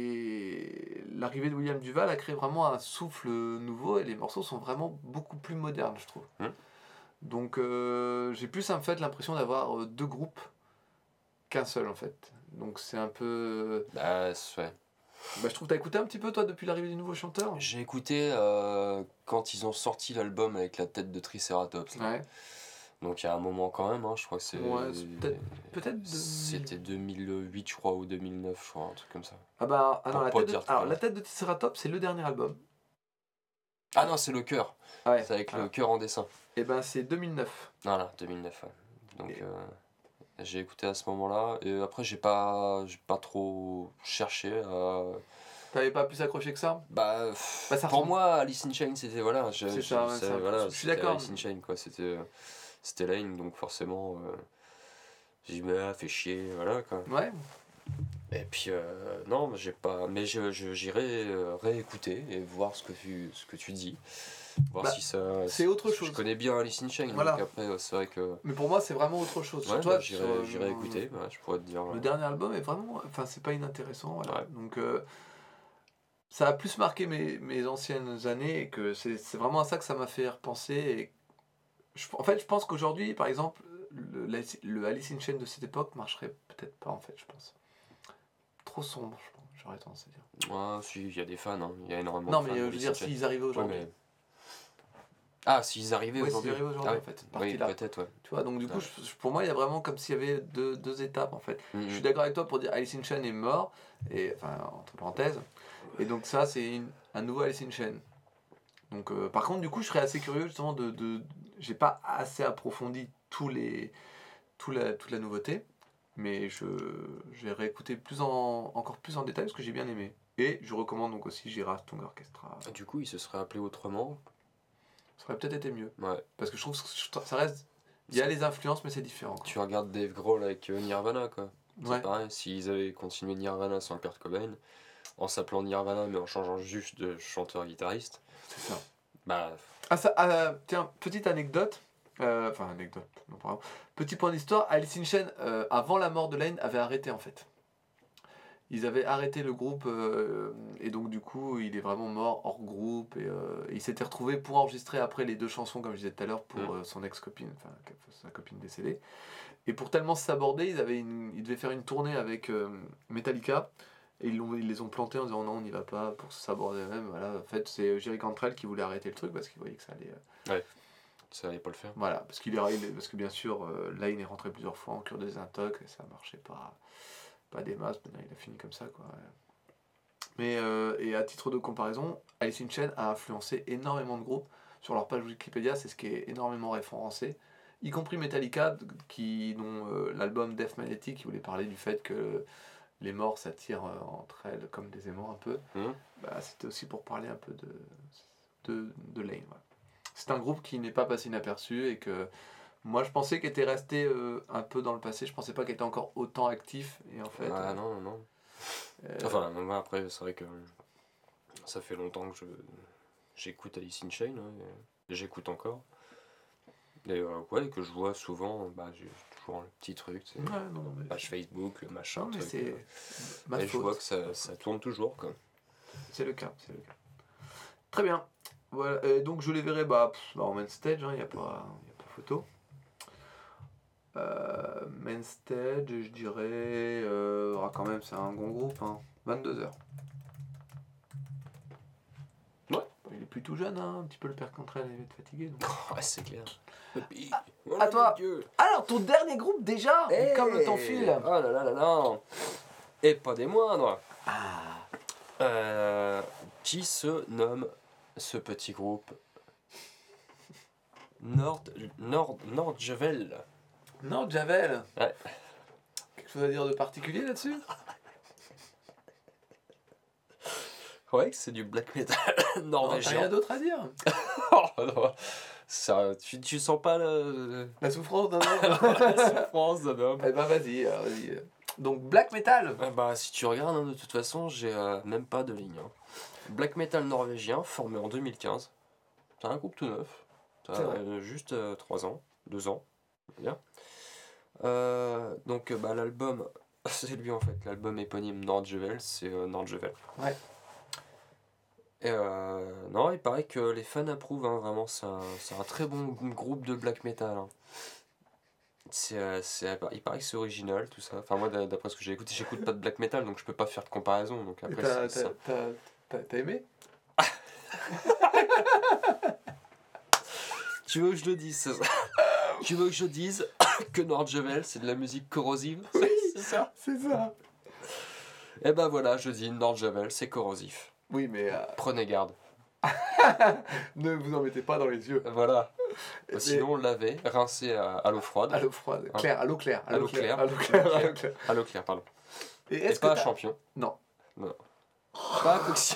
les... l'arrivée de William Duval a créé vraiment un souffle nouveau et les morceaux sont vraiment beaucoup plus modernes, je trouve.
Mmh.
Donc, euh, j'ai plus en fait l'impression d'avoir euh, deux groupes qu'un seul en fait. Donc, c'est un peu.
Bah, c'est- ouais.
Bah, je trouve que t'as écouté un petit peu toi depuis l'arrivée du nouveau chanteur.
J'ai écouté euh, quand ils ont sorti l'album avec la tête de Triceratops. là.
Ouais.
Donc il y a un moment quand même, hein, je crois que c'est...
Ouais, c'est peut-être peut-être deux mille.
C'était deux mille huit, je crois, ou deux mille neuf, je crois, un truc comme ça.
Ah bah, ah non,
Pour
la
pas
tête de,
dire de
alors, la
conneries.
tête de Triceratops, c'est le dernier album.
Ah non, c'est le cœur.
Ah ouais.
C'est avec
voilà.
le cœur en dessin.
Et ben c'est deux mille neuf.
Voilà, deux mille neuf, ouais. Donc
Et-
euh, j'ai écouté à ce moment-là. Et après, j'ai pas, j'ai pas trop cherché à...
T'avais pas pu s'accrocher que ça?
Bah, pff,
Bah, ça
pour
ressemble-
moi, Alice in Chains, c'était voilà, je,
C'est
je-
ça, ouais,
c'est-
c'est un peu-
voilà,
je suis
c'était
d'accord.
Alice in Chains, quoi. C'était, euh, c'était Lane, donc forcément, euh, j'ai dit, mais ah, fait chier, voilà, quoi.
Ouais.
Et puis, euh, non, j'ai pas, mais je, je- j'irai euh, réécouter et voir ce que tu, ce que tu dis, voir
Bah,
si ça.
c'est autre
parce que
chose.
Je connais bien Alice in Chains,
Voilà.
donc après, euh, c'est vrai que.
Mais pour moi, c'est vraiment autre chose. Sur
Ouais,
toi,
bah, j'irai,
sur, euh,
j'irai écouter, ouais, je pourrais te dire.
Le
euh,
dernier album est vraiment. Enfin, c'est pas inintéressant. Voilà.
Ouais.
Donc, euh, ça a plus marqué mes, mes anciennes années et que c'est c'est vraiment à ça que ça m'a fait repenser. Et je- en fait, je pense qu'aujourd'hui, par exemple, le, le Alice in Chains de cette époque marcherait peut-être pas, en fait, je pense. Trop sombre, je pense, j'aurais tendance à dire.
Ouais, si, il y a des fans, hein, il y a énormément
Non,
de fans.
mais euh, je veux
d'Alice
dire,
in Chains.
s'ils arrivaient
Ouais,
aujourd'hui.
mais- Ah, s'ils arrivaient
Ouais, s'ils
aujourd'hui.
arrivaient aujourd'hui,
Ah,
en fait, cette
oui,
partie-là.
peut-être, ouais.
Tu vois, donc du coup,
Ouais.
je- je- pour moi, il y a vraiment comme s'il y avait deux, deux étapes, en fait.
Mhm.
Je suis d'accord avec toi pour dire Alice in Chains est mort, et, enfin, entre parenthèses. Et donc ça, c'est une- un nouveau Alice in Chains. Donc, euh, par contre, du coup, je serais assez curieux, justement, de... de j'ai pas assez approfondi tous les, tout la, toute la nouveauté, mais je, je vais réécouter plus en, encore plus en détail, parce que j'ai bien aimé. Et je recommande donc aussi Girard Tung Orchestra.
Ah, Du coup, il se serait appelé autrement.
Ça aurait peut-être été mieux.
Ouais.
Parce que je trouve que ça reste... Il y a les influences, mais c'est différent. quoi.
Tu regardes Dave Grohl avec euh, Nirvana, quoi. C'est
Ouais.
pareil, s'ils avaient continué Nirvana sans Kurt Cobain, en s'appelant Nirvana mais en changeant juste de chanteur-guitariste,
C'est ça.
bah.
Ah, ça, ah, tiens, petite anecdote. euh, Enfin, anecdote, non, pardon. Petit point d'histoire. Alice in Chains, euh, avant la mort de Lane, avait arrêté en fait. Ils avaient arrêté le groupe euh, et donc du coup, il est vraiment mort hors groupe. Et, euh, il s'était retrouvé pour enregistrer après les deux chansons, comme je disais tout à l'heure, pour
Mm.
euh, son ex-copine, enfin sa copine décédée. Et pour tellement s'aborder, ils, avaient une- ils devaient faire une tournée avec euh, Metallica. Et ils, l'ont- ils les ont plantés en disant non, on n'y va pas pour s'aborder eux-mêmes. Voilà. En fait, c'est Jerry Cantrell qui voulait arrêter le truc parce qu'il voyait que ça allait. euh,
Ça allait pas le faire.
Voilà, parce, qu'il est, il est- parce que bien sûr, euh, là, il est rentré plusieurs fois en cure de désintox et ça marchait pas, pas des masses. Maintenant, il a fini comme ça, quoi. Mais, euh, et à titre de comparaison, Alice in Chains a influencé énormément de groupes. Sur leur page Wikipédia, c'est ce qui est énormément référencé, y compris Metallica, qui, dont euh, l'album Death Magnetic, qui voulait parler du fait que les morts s'attirent euh, entre elles comme des aimants un peu.
Mhm.
Bah, c'était aussi pour parler un peu de, de, de Lane. Ouais. C'est un groupe qui n'est pas passé inaperçu et que moi je pensais qu'il était resté euh, un peu dans le passé. Je pensais pas qu'il était encore autant actif. Et en fait,
Ah
euh,
non, non, non.
euh,
Enfin, moi après, c'est vrai que ça fait longtemps que je j'écoute Alice in Chains, hein, et j'écoute encore. Et euh, ouais, que je vois souvent, bah, j'ai toujours le petit truc, c'est
ouais, non, mais,
page Facebook, le machin,
non, mais
truc.
c'est
euh,
ma
et je
faute.
vois que ça, ça tourne toujours, quoi.
C'est le cas, c'est le cas. Très bien. Voilà. Et donc je les verrai bah, pff, bah, en main stage, il n'y a, pas- y a pas photo. Euh, main stage, je dirais. Euh, ah, quand même, c'est un bon groupe. Hein. vingt-deux heures.
Ouais.
Il est plus tout jeune, hein, un petit peu le père Cantrell, il va être fatigué. Donc.
Ouais, c'est clair. Papy,
à
voilà,
toi.
mon Dieu.
Alors, ton dernier groupe déjà
Hey
Comme le temps file.
Oh là là là là. Et pas des moindres.
Ah.
Euh, qui se nomme ce petit groupe Nord Nord Nordjvel.
Non, Javel.
Ouais.
Quelque chose à dire de particulier là-dessus?
Ouais, c'est du black metal
Non, t'as
norvégien.
rien d'autre à dire?
Oh, non. Ça, tu, tu sens pas le,
La souffrance d'un homme.
la souffrance d'un homme.
Eh ben vas-y, alors, vas-y. Donc black metal.
Ah bah, si tu regardes, hein, de toute façon, j'ai euh, même pas de ligne. hein. Black metal norvégien, formé en deux mille quinze. C'est un groupe tout neuf. Ça
C'est
a
vrai.
euh, juste euh, trois ans, deux ans, on va dire. Euh, donc, euh, bah, l'album, c'est lui en fait, l'album éponyme Nordjvel, c'est euh, Nordjvel.
Ouais.
Et euh, non, il paraît que les fans approuvent, hein, vraiment, c'est un, c'est un très bon groupe de black metal. hein. C'est, euh, c'est, il paraît que c'est original, tout ça. Enfin, moi, d'a- d'après ce que j'ai écouté, j'écoute pas de black metal, donc je peux pas faire de comparaison. Donc
Et
après,
t'as,
c'est
t'as,
ça.
t'as, t'as, t'as aimé?
Tu veux que je le dise ça
Ah,
Tu veux que je dise que Nordjvel, c'est de la musique corrosive?
Oui,
c'est ça.
C'est ça.
Et ben voilà, je dis Nordjvel, c'est corrosif.
Oui, mais... Euh...
Prenez garde.
ne vous en mettez pas dans les yeux.
Voilà.
Mais...
Sinon, lavez, rincez à, à l'eau froide.
À l'eau froide. Claire, à l'eau claire.
À l'eau claire.
À l'eau claire. À l'eau claire.
À l'eau claire, pardon.
Et,
Et
est-ce
pas
que
à champion.
Non.
Non. Pas à Coxy.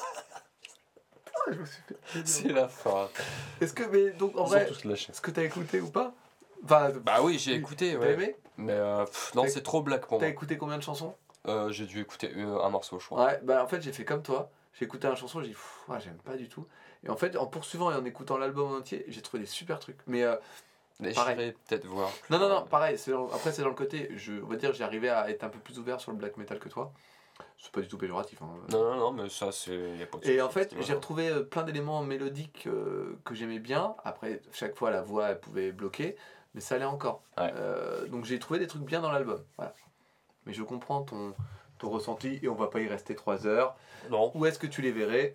Je me suis fait...
C'est la fin.
Est-ce que, mais donc en
Ils
vrai,
ont tous lâché.
est-ce que t'as écouté ou pas? Enfin,
Bah oui, j'ai écouté,
T'as
ouais.
aimé?
Mais euh, pff, non,
T'as-
c'est trop black pour
T'as
moi.
écouté combien de chansons?
Euh, j'ai dû écouter euh, un morceau, je crois.
Ouais, bah en fait j'ai fait comme toi. J'ai écouté une chanson, j'ai dit pff, ouais, j'aime pas du tout. Et en fait, en poursuivant et en écoutant l'album entier, j'ai trouvé des super trucs. Mais euh,
Mais
pareil.
j'irai peut-être voir. plus
non, non,
tard.
non, pareil. C'est dans- après, c'est dans le côté, je, on va dire, j'ai arrivé à être un peu plus ouvert sur le black metal que toi. C'est pas du tout péjoratif. Hein.
Non, non, non, mais ça, c'est. Y a pas de
Et
souci,
en fait,
voilà.
j'ai retrouvé euh, plein d'éléments mélodiques euh, que j'aimais bien. Après, chaque fois, la voix, elle pouvait bloquer, mais ça allait encore.
Ouais.
Euh, donc j'ai trouvé des trucs bien dans l'album. Voilà. Mais je comprends ton, ton ressenti et on va pas y rester trois heures.
Non,
Où est-ce que tu les verrais?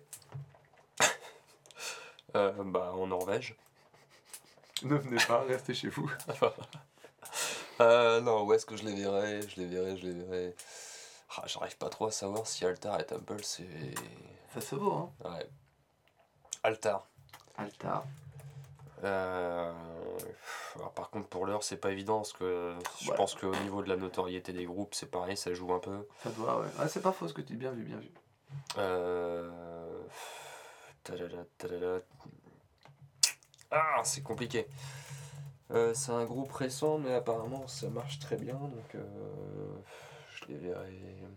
euh, bah en Norvège.
Ne venez pas, restez chez vous.
Euh, non, où est-ce que je les verrais? Je les verrais, je les verrais. Ah, j'arrive pas trop à savoir si Altar et Temple, c'est.
Ça se vaut, hein.
Ouais. Altar.
Altar.
Euh, alors, par contre, pour l'heure, c'est pas évident parce que je
Voilà.
pense qu'au niveau de la notoriété des groupes, c'est pareil, ça joue un peu.
Ça doit, ouais. Ah, c'est pas faux ce que tu dis, bien vu, bien vu.
Euh... tadada, tadada. Ah, c'est compliqué. Euh, c'est un groupe récent, mais apparemment ça marche très bien, donc euh, je les verrai.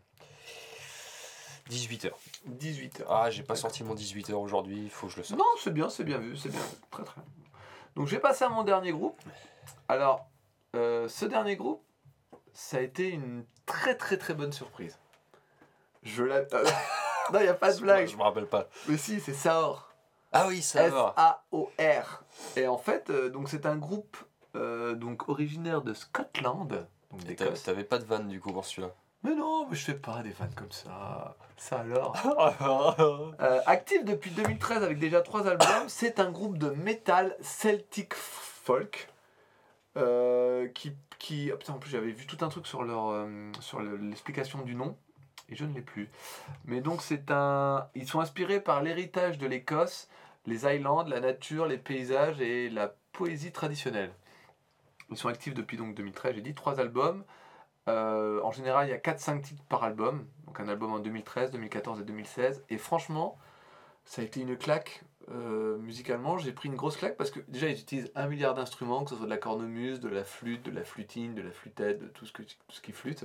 dix-huit heures.
dix-huit heures.
Ah, j'ai pas sorti mon dix-huit heures aujourd'hui, il faut que je le sorte.
Non, c'est bien, c'est bien vu, c'est bien vu. Très très bien. Donc je vais passer à mon dernier groupe. Alors, euh, ce dernier groupe, ça a été une très très très bonne surprise. Je la... euh, non, il n'y a pas de blague.
Je me rappelle pas.
Mais si, c'est Saor.
Ah oui, ça
S
va.
A O R. Et en fait, euh, donc c'est un groupe euh, donc originaire de Scotland, donc
Et t'a-
d'Écosse.
T'avais pas de vanne du coup pour celui-là.
Mais non, mais je fais pas des fans comme ça. Ça alors. Euh, actif depuis deux mille treize avec déjà trois albums, c'est un groupe de metal celtic folk euh, qui, qui... Oh putain, en plus j'avais vu tout un truc sur leur euh, sur le- l'explication du nom et je ne l'ai plus. Mais donc c'est un, ils sont inspirés par l'héritage de l'Écosse, les Highlands, la nature, les paysages et la poésie traditionnelle. Ils sont actifs depuis donc deux mille treize, j'ai dit trois albums. Euh, en général, il y a quatre cinq titres par album. Donc un album en deux mille treize, deux mille quatorze et deux mille seize. Et franchement, ça a été une claque euh, musicalement. J'ai pris une grosse claque parce que déjà, ils utilisent un milliard d'instruments, que ce soit de la cornemuse, de la flûte, de la flutine, de la flûtette, de tout ce, que, tout ce qui flûte.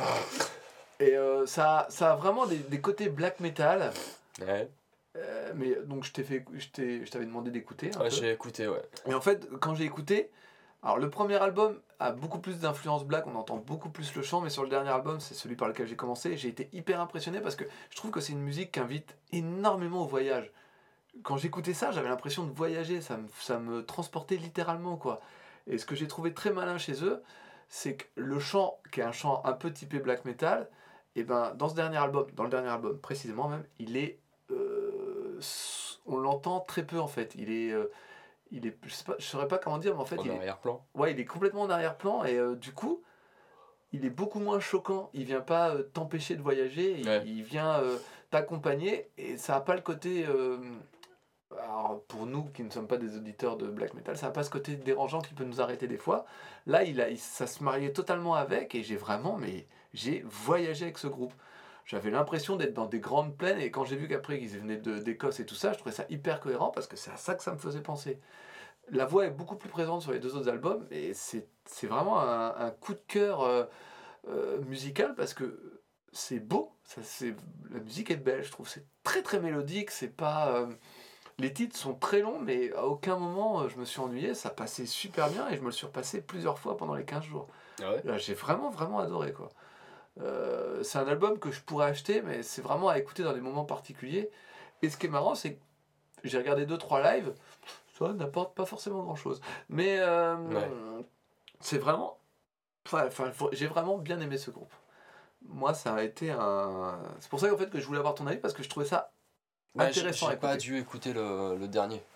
Et euh, ça, ça a vraiment des, des côtés black metal.
Ouais,
Euh, mais donc, je t'ai fait, je t'ai- je t'avais demandé d'écouter un
ouais
peu.
j'ai écouté, ouais.
Et en fait, quand j'ai écouté, alors le premier album a beaucoup plus d'influence black, on entend beaucoup plus le chant, mais sur le dernier album, c'est celui par lequel j'ai commencé, j'ai été hyper impressionné parce que je trouve que c'est une musique qui invite énormément au voyage. Quand j'écoutais ça, j'avais l'impression de voyager, ça me, ça me transportait littéralement, quoi. Et ce que j'ai trouvé très malin chez eux, c'est que le chant, qui est un chant un peu typé black metal, et ben dans ce dernier album, dans le dernier album précisément même, il est, euh, on l'entend très peu en fait. Il est, euh, il est, je sais pas, je saurais pas comment dire, mais en fait,
En
il est,
arrière-plan.
ouais, il est complètement en arrière-plan et euh, du coup, il est beaucoup moins choquant. Il vient pas euh, t'empêcher de voyager, il,
Ouais.
il vient euh, t'accompagner et ça a pas le côté. euh, alors pour nous qui ne sommes pas des auditeurs de black metal, ça n'a pas ce côté dérangeant qui peut nous arrêter des fois. Là, il a, il- ça se mariait totalement avec et j'ai vraiment, mais j'ai voyagé avec ce groupe. J'avais l'impression d'être dans des grandes plaines et quand j'ai vu qu'après qu'ils venaient de- d'Écosse et tout ça, je trouvais ça hyper cohérent parce que c'est à ça que ça me faisait penser. La voix est beaucoup plus présente sur les deux autres albums et c'est c'est vraiment un, un coup de cœur euh, euh, musical parce que c'est beau, ça, c'est, la musique est belle, je trouve. C'est très très mélodique, c'est pas... euh, les titres sont très longs, mais à aucun moment euh, je me suis ennuyé, ça passait super bien et je me le suis repassé plusieurs fois pendant les quinze jours.
Ah ouais.
Là, j'ai vraiment vraiment adoré quoi. Euh, c'est un album que je pourrais acheter, mais c'est vraiment à écouter dans des moments particuliers. Et ce qui est marrant, c'est que j'ai regardé deux trois lives, ça n'apporte pas forcément grand chose. Mais euh,
Ouais.
c'est vraiment. Enfin, enfin, faut- j'ai vraiment bien aimé ce groupe. Moi, ça a été un. C'est pour ça qu'en fait que je voulais avoir ton avis parce que je trouvais ça
Ouais, j'ai
intéressant à
j'ai pas
écouter.
dû écouter le, le dernier.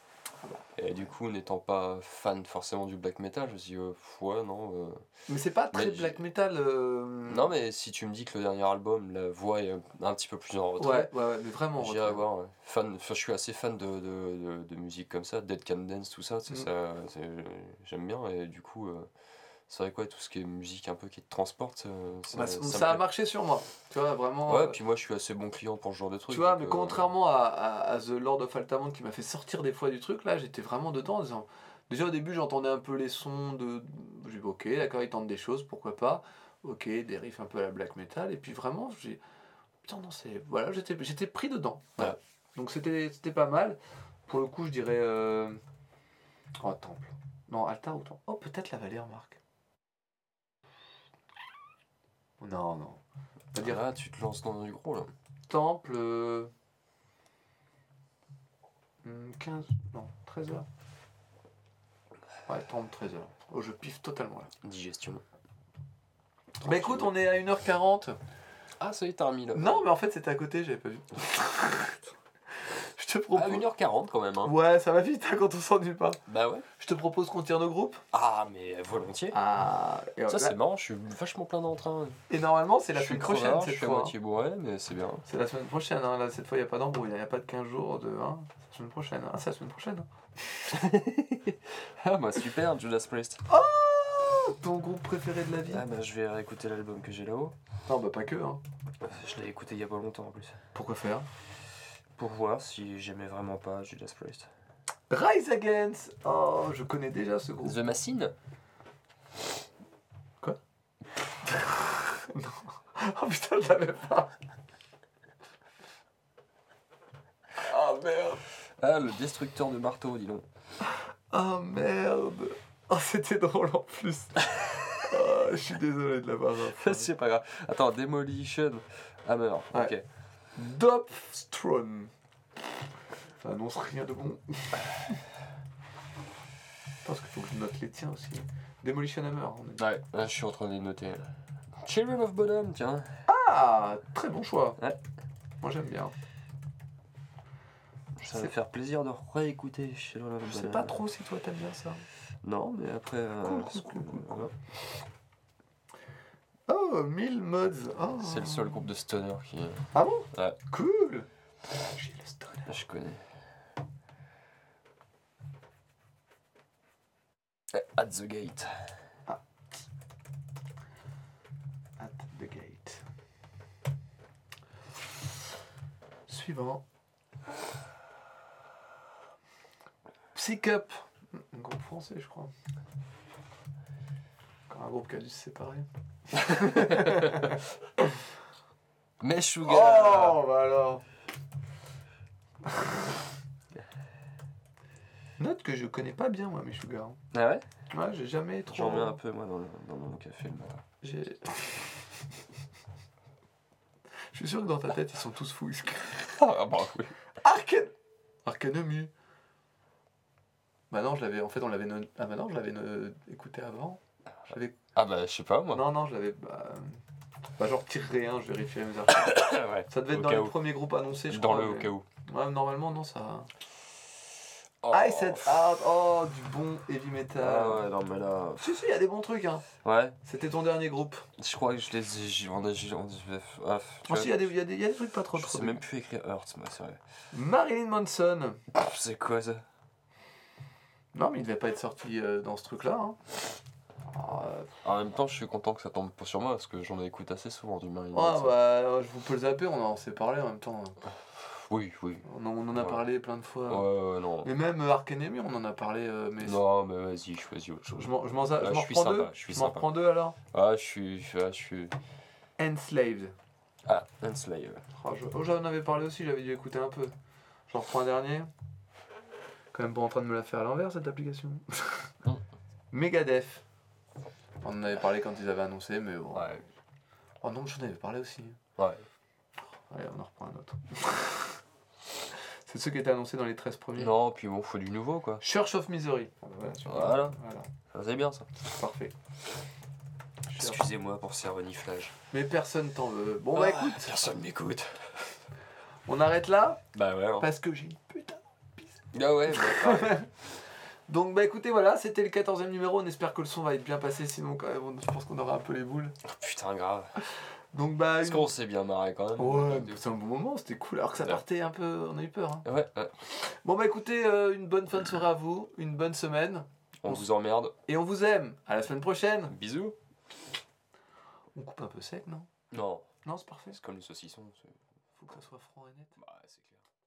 Et du coup, n'étant pas fan forcément du black metal, je me suis dit, euh, ouais, non. Euh...
Mais c'est pas très
Mais
black metal. euh,
Non, mais si tu me dis que le dernier album, la voix est un petit peu plus en retrait,
Ouais, ouais, ouais, mais vraiment en
j'irai
retrait.
voir. Ouais. Fan, enfin, je suis assez fan de, de, de, de musique comme ça, Dead Can Dance, tout ça, c'est
Mm.
ça c'est- j'aime bien. Et du coup, euh, c'est vrai quoi, tout ce qui est musique un peu qui te transporte, euh, ça,
Bah,
ça,
c-
me
ça a
plaît.
marché sur moi. Tu vois, vraiment.
Ouais,
euh,
puis moi, je suis assez bon client pour ce genre de truc.
Tu vois,
donc,
mais
euh,
contrairement à, à, à The Lord of Altamont qui m'a fait sortir des fois du truc, là j'étais vraiment dedans en disant. Déjà au début j'entendais un peu les sons de. J'ai dit ok, d'accord, ils tentent des choses, pourquoi pas. Ok, des riffs un peu à la black metal, et puis vraiment j'ai. Putain, non, c'est. Voilà, j'étais j'étais pris dedans. Voilà.
Ouais.
Donc c'était c'était pas mal. Pour le coup, je dirais. euh, Oh, Temple. Non, Altar ou Temple. Oh, peut-être la vallée, remarque. Non, non. On va dire
Là, tu te lances dans du gros, là.
Temple. euh, hmm, quinze. Non, treize heures. Ouais, Temple, treize heures. Oh, je piffe totalement là.
Digestion.
Bah écoute, on est à une heure quarante.
Ah, ça y est, t'as remis là.
Non, mais en fait, c'était à côté, j'avais pas vu. Je te
À
propose.
une heure quarante quand même, hein.
Ouais, ça va vite hein, quand on s'ennuie pas.
Bah ouais.
Je te propose qu'on tire nos groupes.
Ah, mais volontiers.
Ah, et,
Ça,
là-
c'est marrant, je suis vachement plein d'entrain.
et normalement, c'est la
Je suis
semaine prochaine
crevard,
cette
je suis à
fois.
moitié bourré, mais c'est bien.
C'est la semaine prochaine, hein. Là, cette fois, il n'y a pas d'embrouille, il n'y a pas de quinze jours de. Hein. C'est la semaine prochaine. Ah, c'est la semaine prochaine. hein.
Ah, bah super, Judas Priest.
Oh, ton groupe préféré de la vie.
Ah, bah je vais réécouter l'album que j'ai là-haut.
Non, bah pas que. Hein.
Je l'ai écouté il y a pas longtemps en plus.
Pourquoi faire
Pour voir si j'aimais vraiment pas Judas Priest.
Rise Against. Oh, je connais déjà ce groupe.
The Machine.
Non. Oh putain, je l'avais pas. Oh merde.
Ah, le destructeur de marteau, dis donc.
Oh merde. Oh, c'était drôle en plus. Oh, je suis désolé de l'avoir. raffolé.
C'est pas grave. Attends, Demolition Hammer.
Ouais.
Ok.
Dopstron. Ça annonce rien de bon. Parce qu'il faut que je note les tiens aussi. Demolition Hammer. On est...
Ouais, là, je suis en train de les noter. Children of Bodom, tiens.
Ah, très bon choix.
Ouais.
Moi j'aime bien.
Ça va me faire plaisir de réécouter Children of
Je
Bodom.
sais pas trop si toi t'aimes bien ça.
Non, mais après. euh,
Cool, cool,
c'est-
cool, cool.
voilà.
Oh, mille mods. Oh.
C'est le seul groupe de stoner qui.
Ah bon
Ouais.
Cool. J'ai le stoner.
Je connais. At the Gate.
At the gate. Suivant. Psych Up. Un groupe français, je crois. Encore un groupe qui a dû se séparer.
Meshuggah.
Oh, bah alors. Note que je connais pas bien, moi, Meshuggah.
Ah ouais.
Ouais, j'ai jamais trop.
J'en mets un peu, moi, dans, le- dans mon café le matin.
J'ai. Je suis sûr que dans ta tête, ils sont tous fous.
Ah bah oui.
Arcan... Arcanemu. Bah non, je l'avais. En fait, on l'avait. no- Ah bah non, je l'avais no- écouté avant. J'avais.
Ah bah, je sais pas, moi.
Non, non, je l'avais. Bah, bah genre, tirerai un, je vérifierai mes archives.
Ouais.
Ça devait être
Au
dans
cas
les
où.
premiers groupes annoncés, je
Dans
crois.
le au
mais-
cas où.
Ouais, normalement, non, ça.
Oh.
I Said Art, oh, du bon heavy metal.
Ah ouais, non, mais là.
Si, si, il y a des bons trucs, hein.
Ouais,
C'était ton dernier groupe.
je crois que je les ai. j'y- On a. j'y- on- Ah, tu
Oh,
vois,
si, il y, a des- il y, a des- il y a des trucs pas trop
je
trop.
sais même plus écrire Hurt, moi, c'est vrai.
Marilyn Manson.
Pff, C'est quoi ça?
Non, mais il devait pas être sorti euh, dans ce truc-là. Hein. Ah, euh,
En même temps, je suis content que ça tombe pas sur moi parce que j'en écoute assez souvent du Marilyn
ah,
Manson.
bah, je vous peux le zapper, on en s'est parlé en même temps.
Oui, oui.
On en, on en a
Ouais.
parlé plein de fois.
Ouais, ouais, non.
Mais même euh, Arcanemy, on en a parlé. euh, mais
Non, mais vas-y, choisis autre chose.
je m'en je m'en za-
Ah,
je m'en
je suis
reprends
sympa,
deux.
je suis
m'en
sympa.
reprends deux alors.
Ah, je suis. Ah, je suis.
Enslaved.
Ah, Enslayer.
Oh, je- oh, j'en avais parlé aussi, j'avais dû écouter un peu. J'en reprends un dernier. Quand même pas en train de me la faire à l'envers cette application.
Mm.
Megadeth. On en avait parlé quand ils avaient annoncé, mais bon.
Ouais.
Oh non, j'en avais parlé aussi.
Ouais.
Allez, on en reprend un autre. C'est ceux qui étaient annoncés dans les treize premiers.
Non, puis bon, faut du nouveau quoi.
Church of Misery. Ah bah voilà, tu vois.
Voilà.
Voilà,
Ça, c'est bien ça.
parfait. Church.
Excusez-moi pour ces reniflages.
Mais personne t'en veut. Bon bah
Ah,
écoute,
Personne m'écoute.
on arrête là
Bah ouais. hein.
parce que j'ai une putain de pisse.
Ah ouais, bah, pareil.
Donc bah écoutez, voilà, c'était le quatorzième numéro, on espère que le son va être bien passé, sinon quand même, je pense qu'on aura un peu les boules.
Oh, putain, grave.
Donc bah...
Est-ce
Une...
qu'on s'est bien marré quand même?
Ouais, c'est un bon moment, c'était cool, alors que ça
Ouais.
partait un peu, on a eu peur. Hein.
Ouais, ouais.
Bon bah écoutez, euh, une bonne fin de soirée à vous, une bonne semaine.
On,
On
vous emmerde.
Et on vous aime. À la semaine prochaine.
Bisous.
On coupe un peu sec, non?
Non,
Non, c'est parfait.
c'est comme le saucisson. c'est-
Faut que ça soit franc et net.
Bah, c'est clair.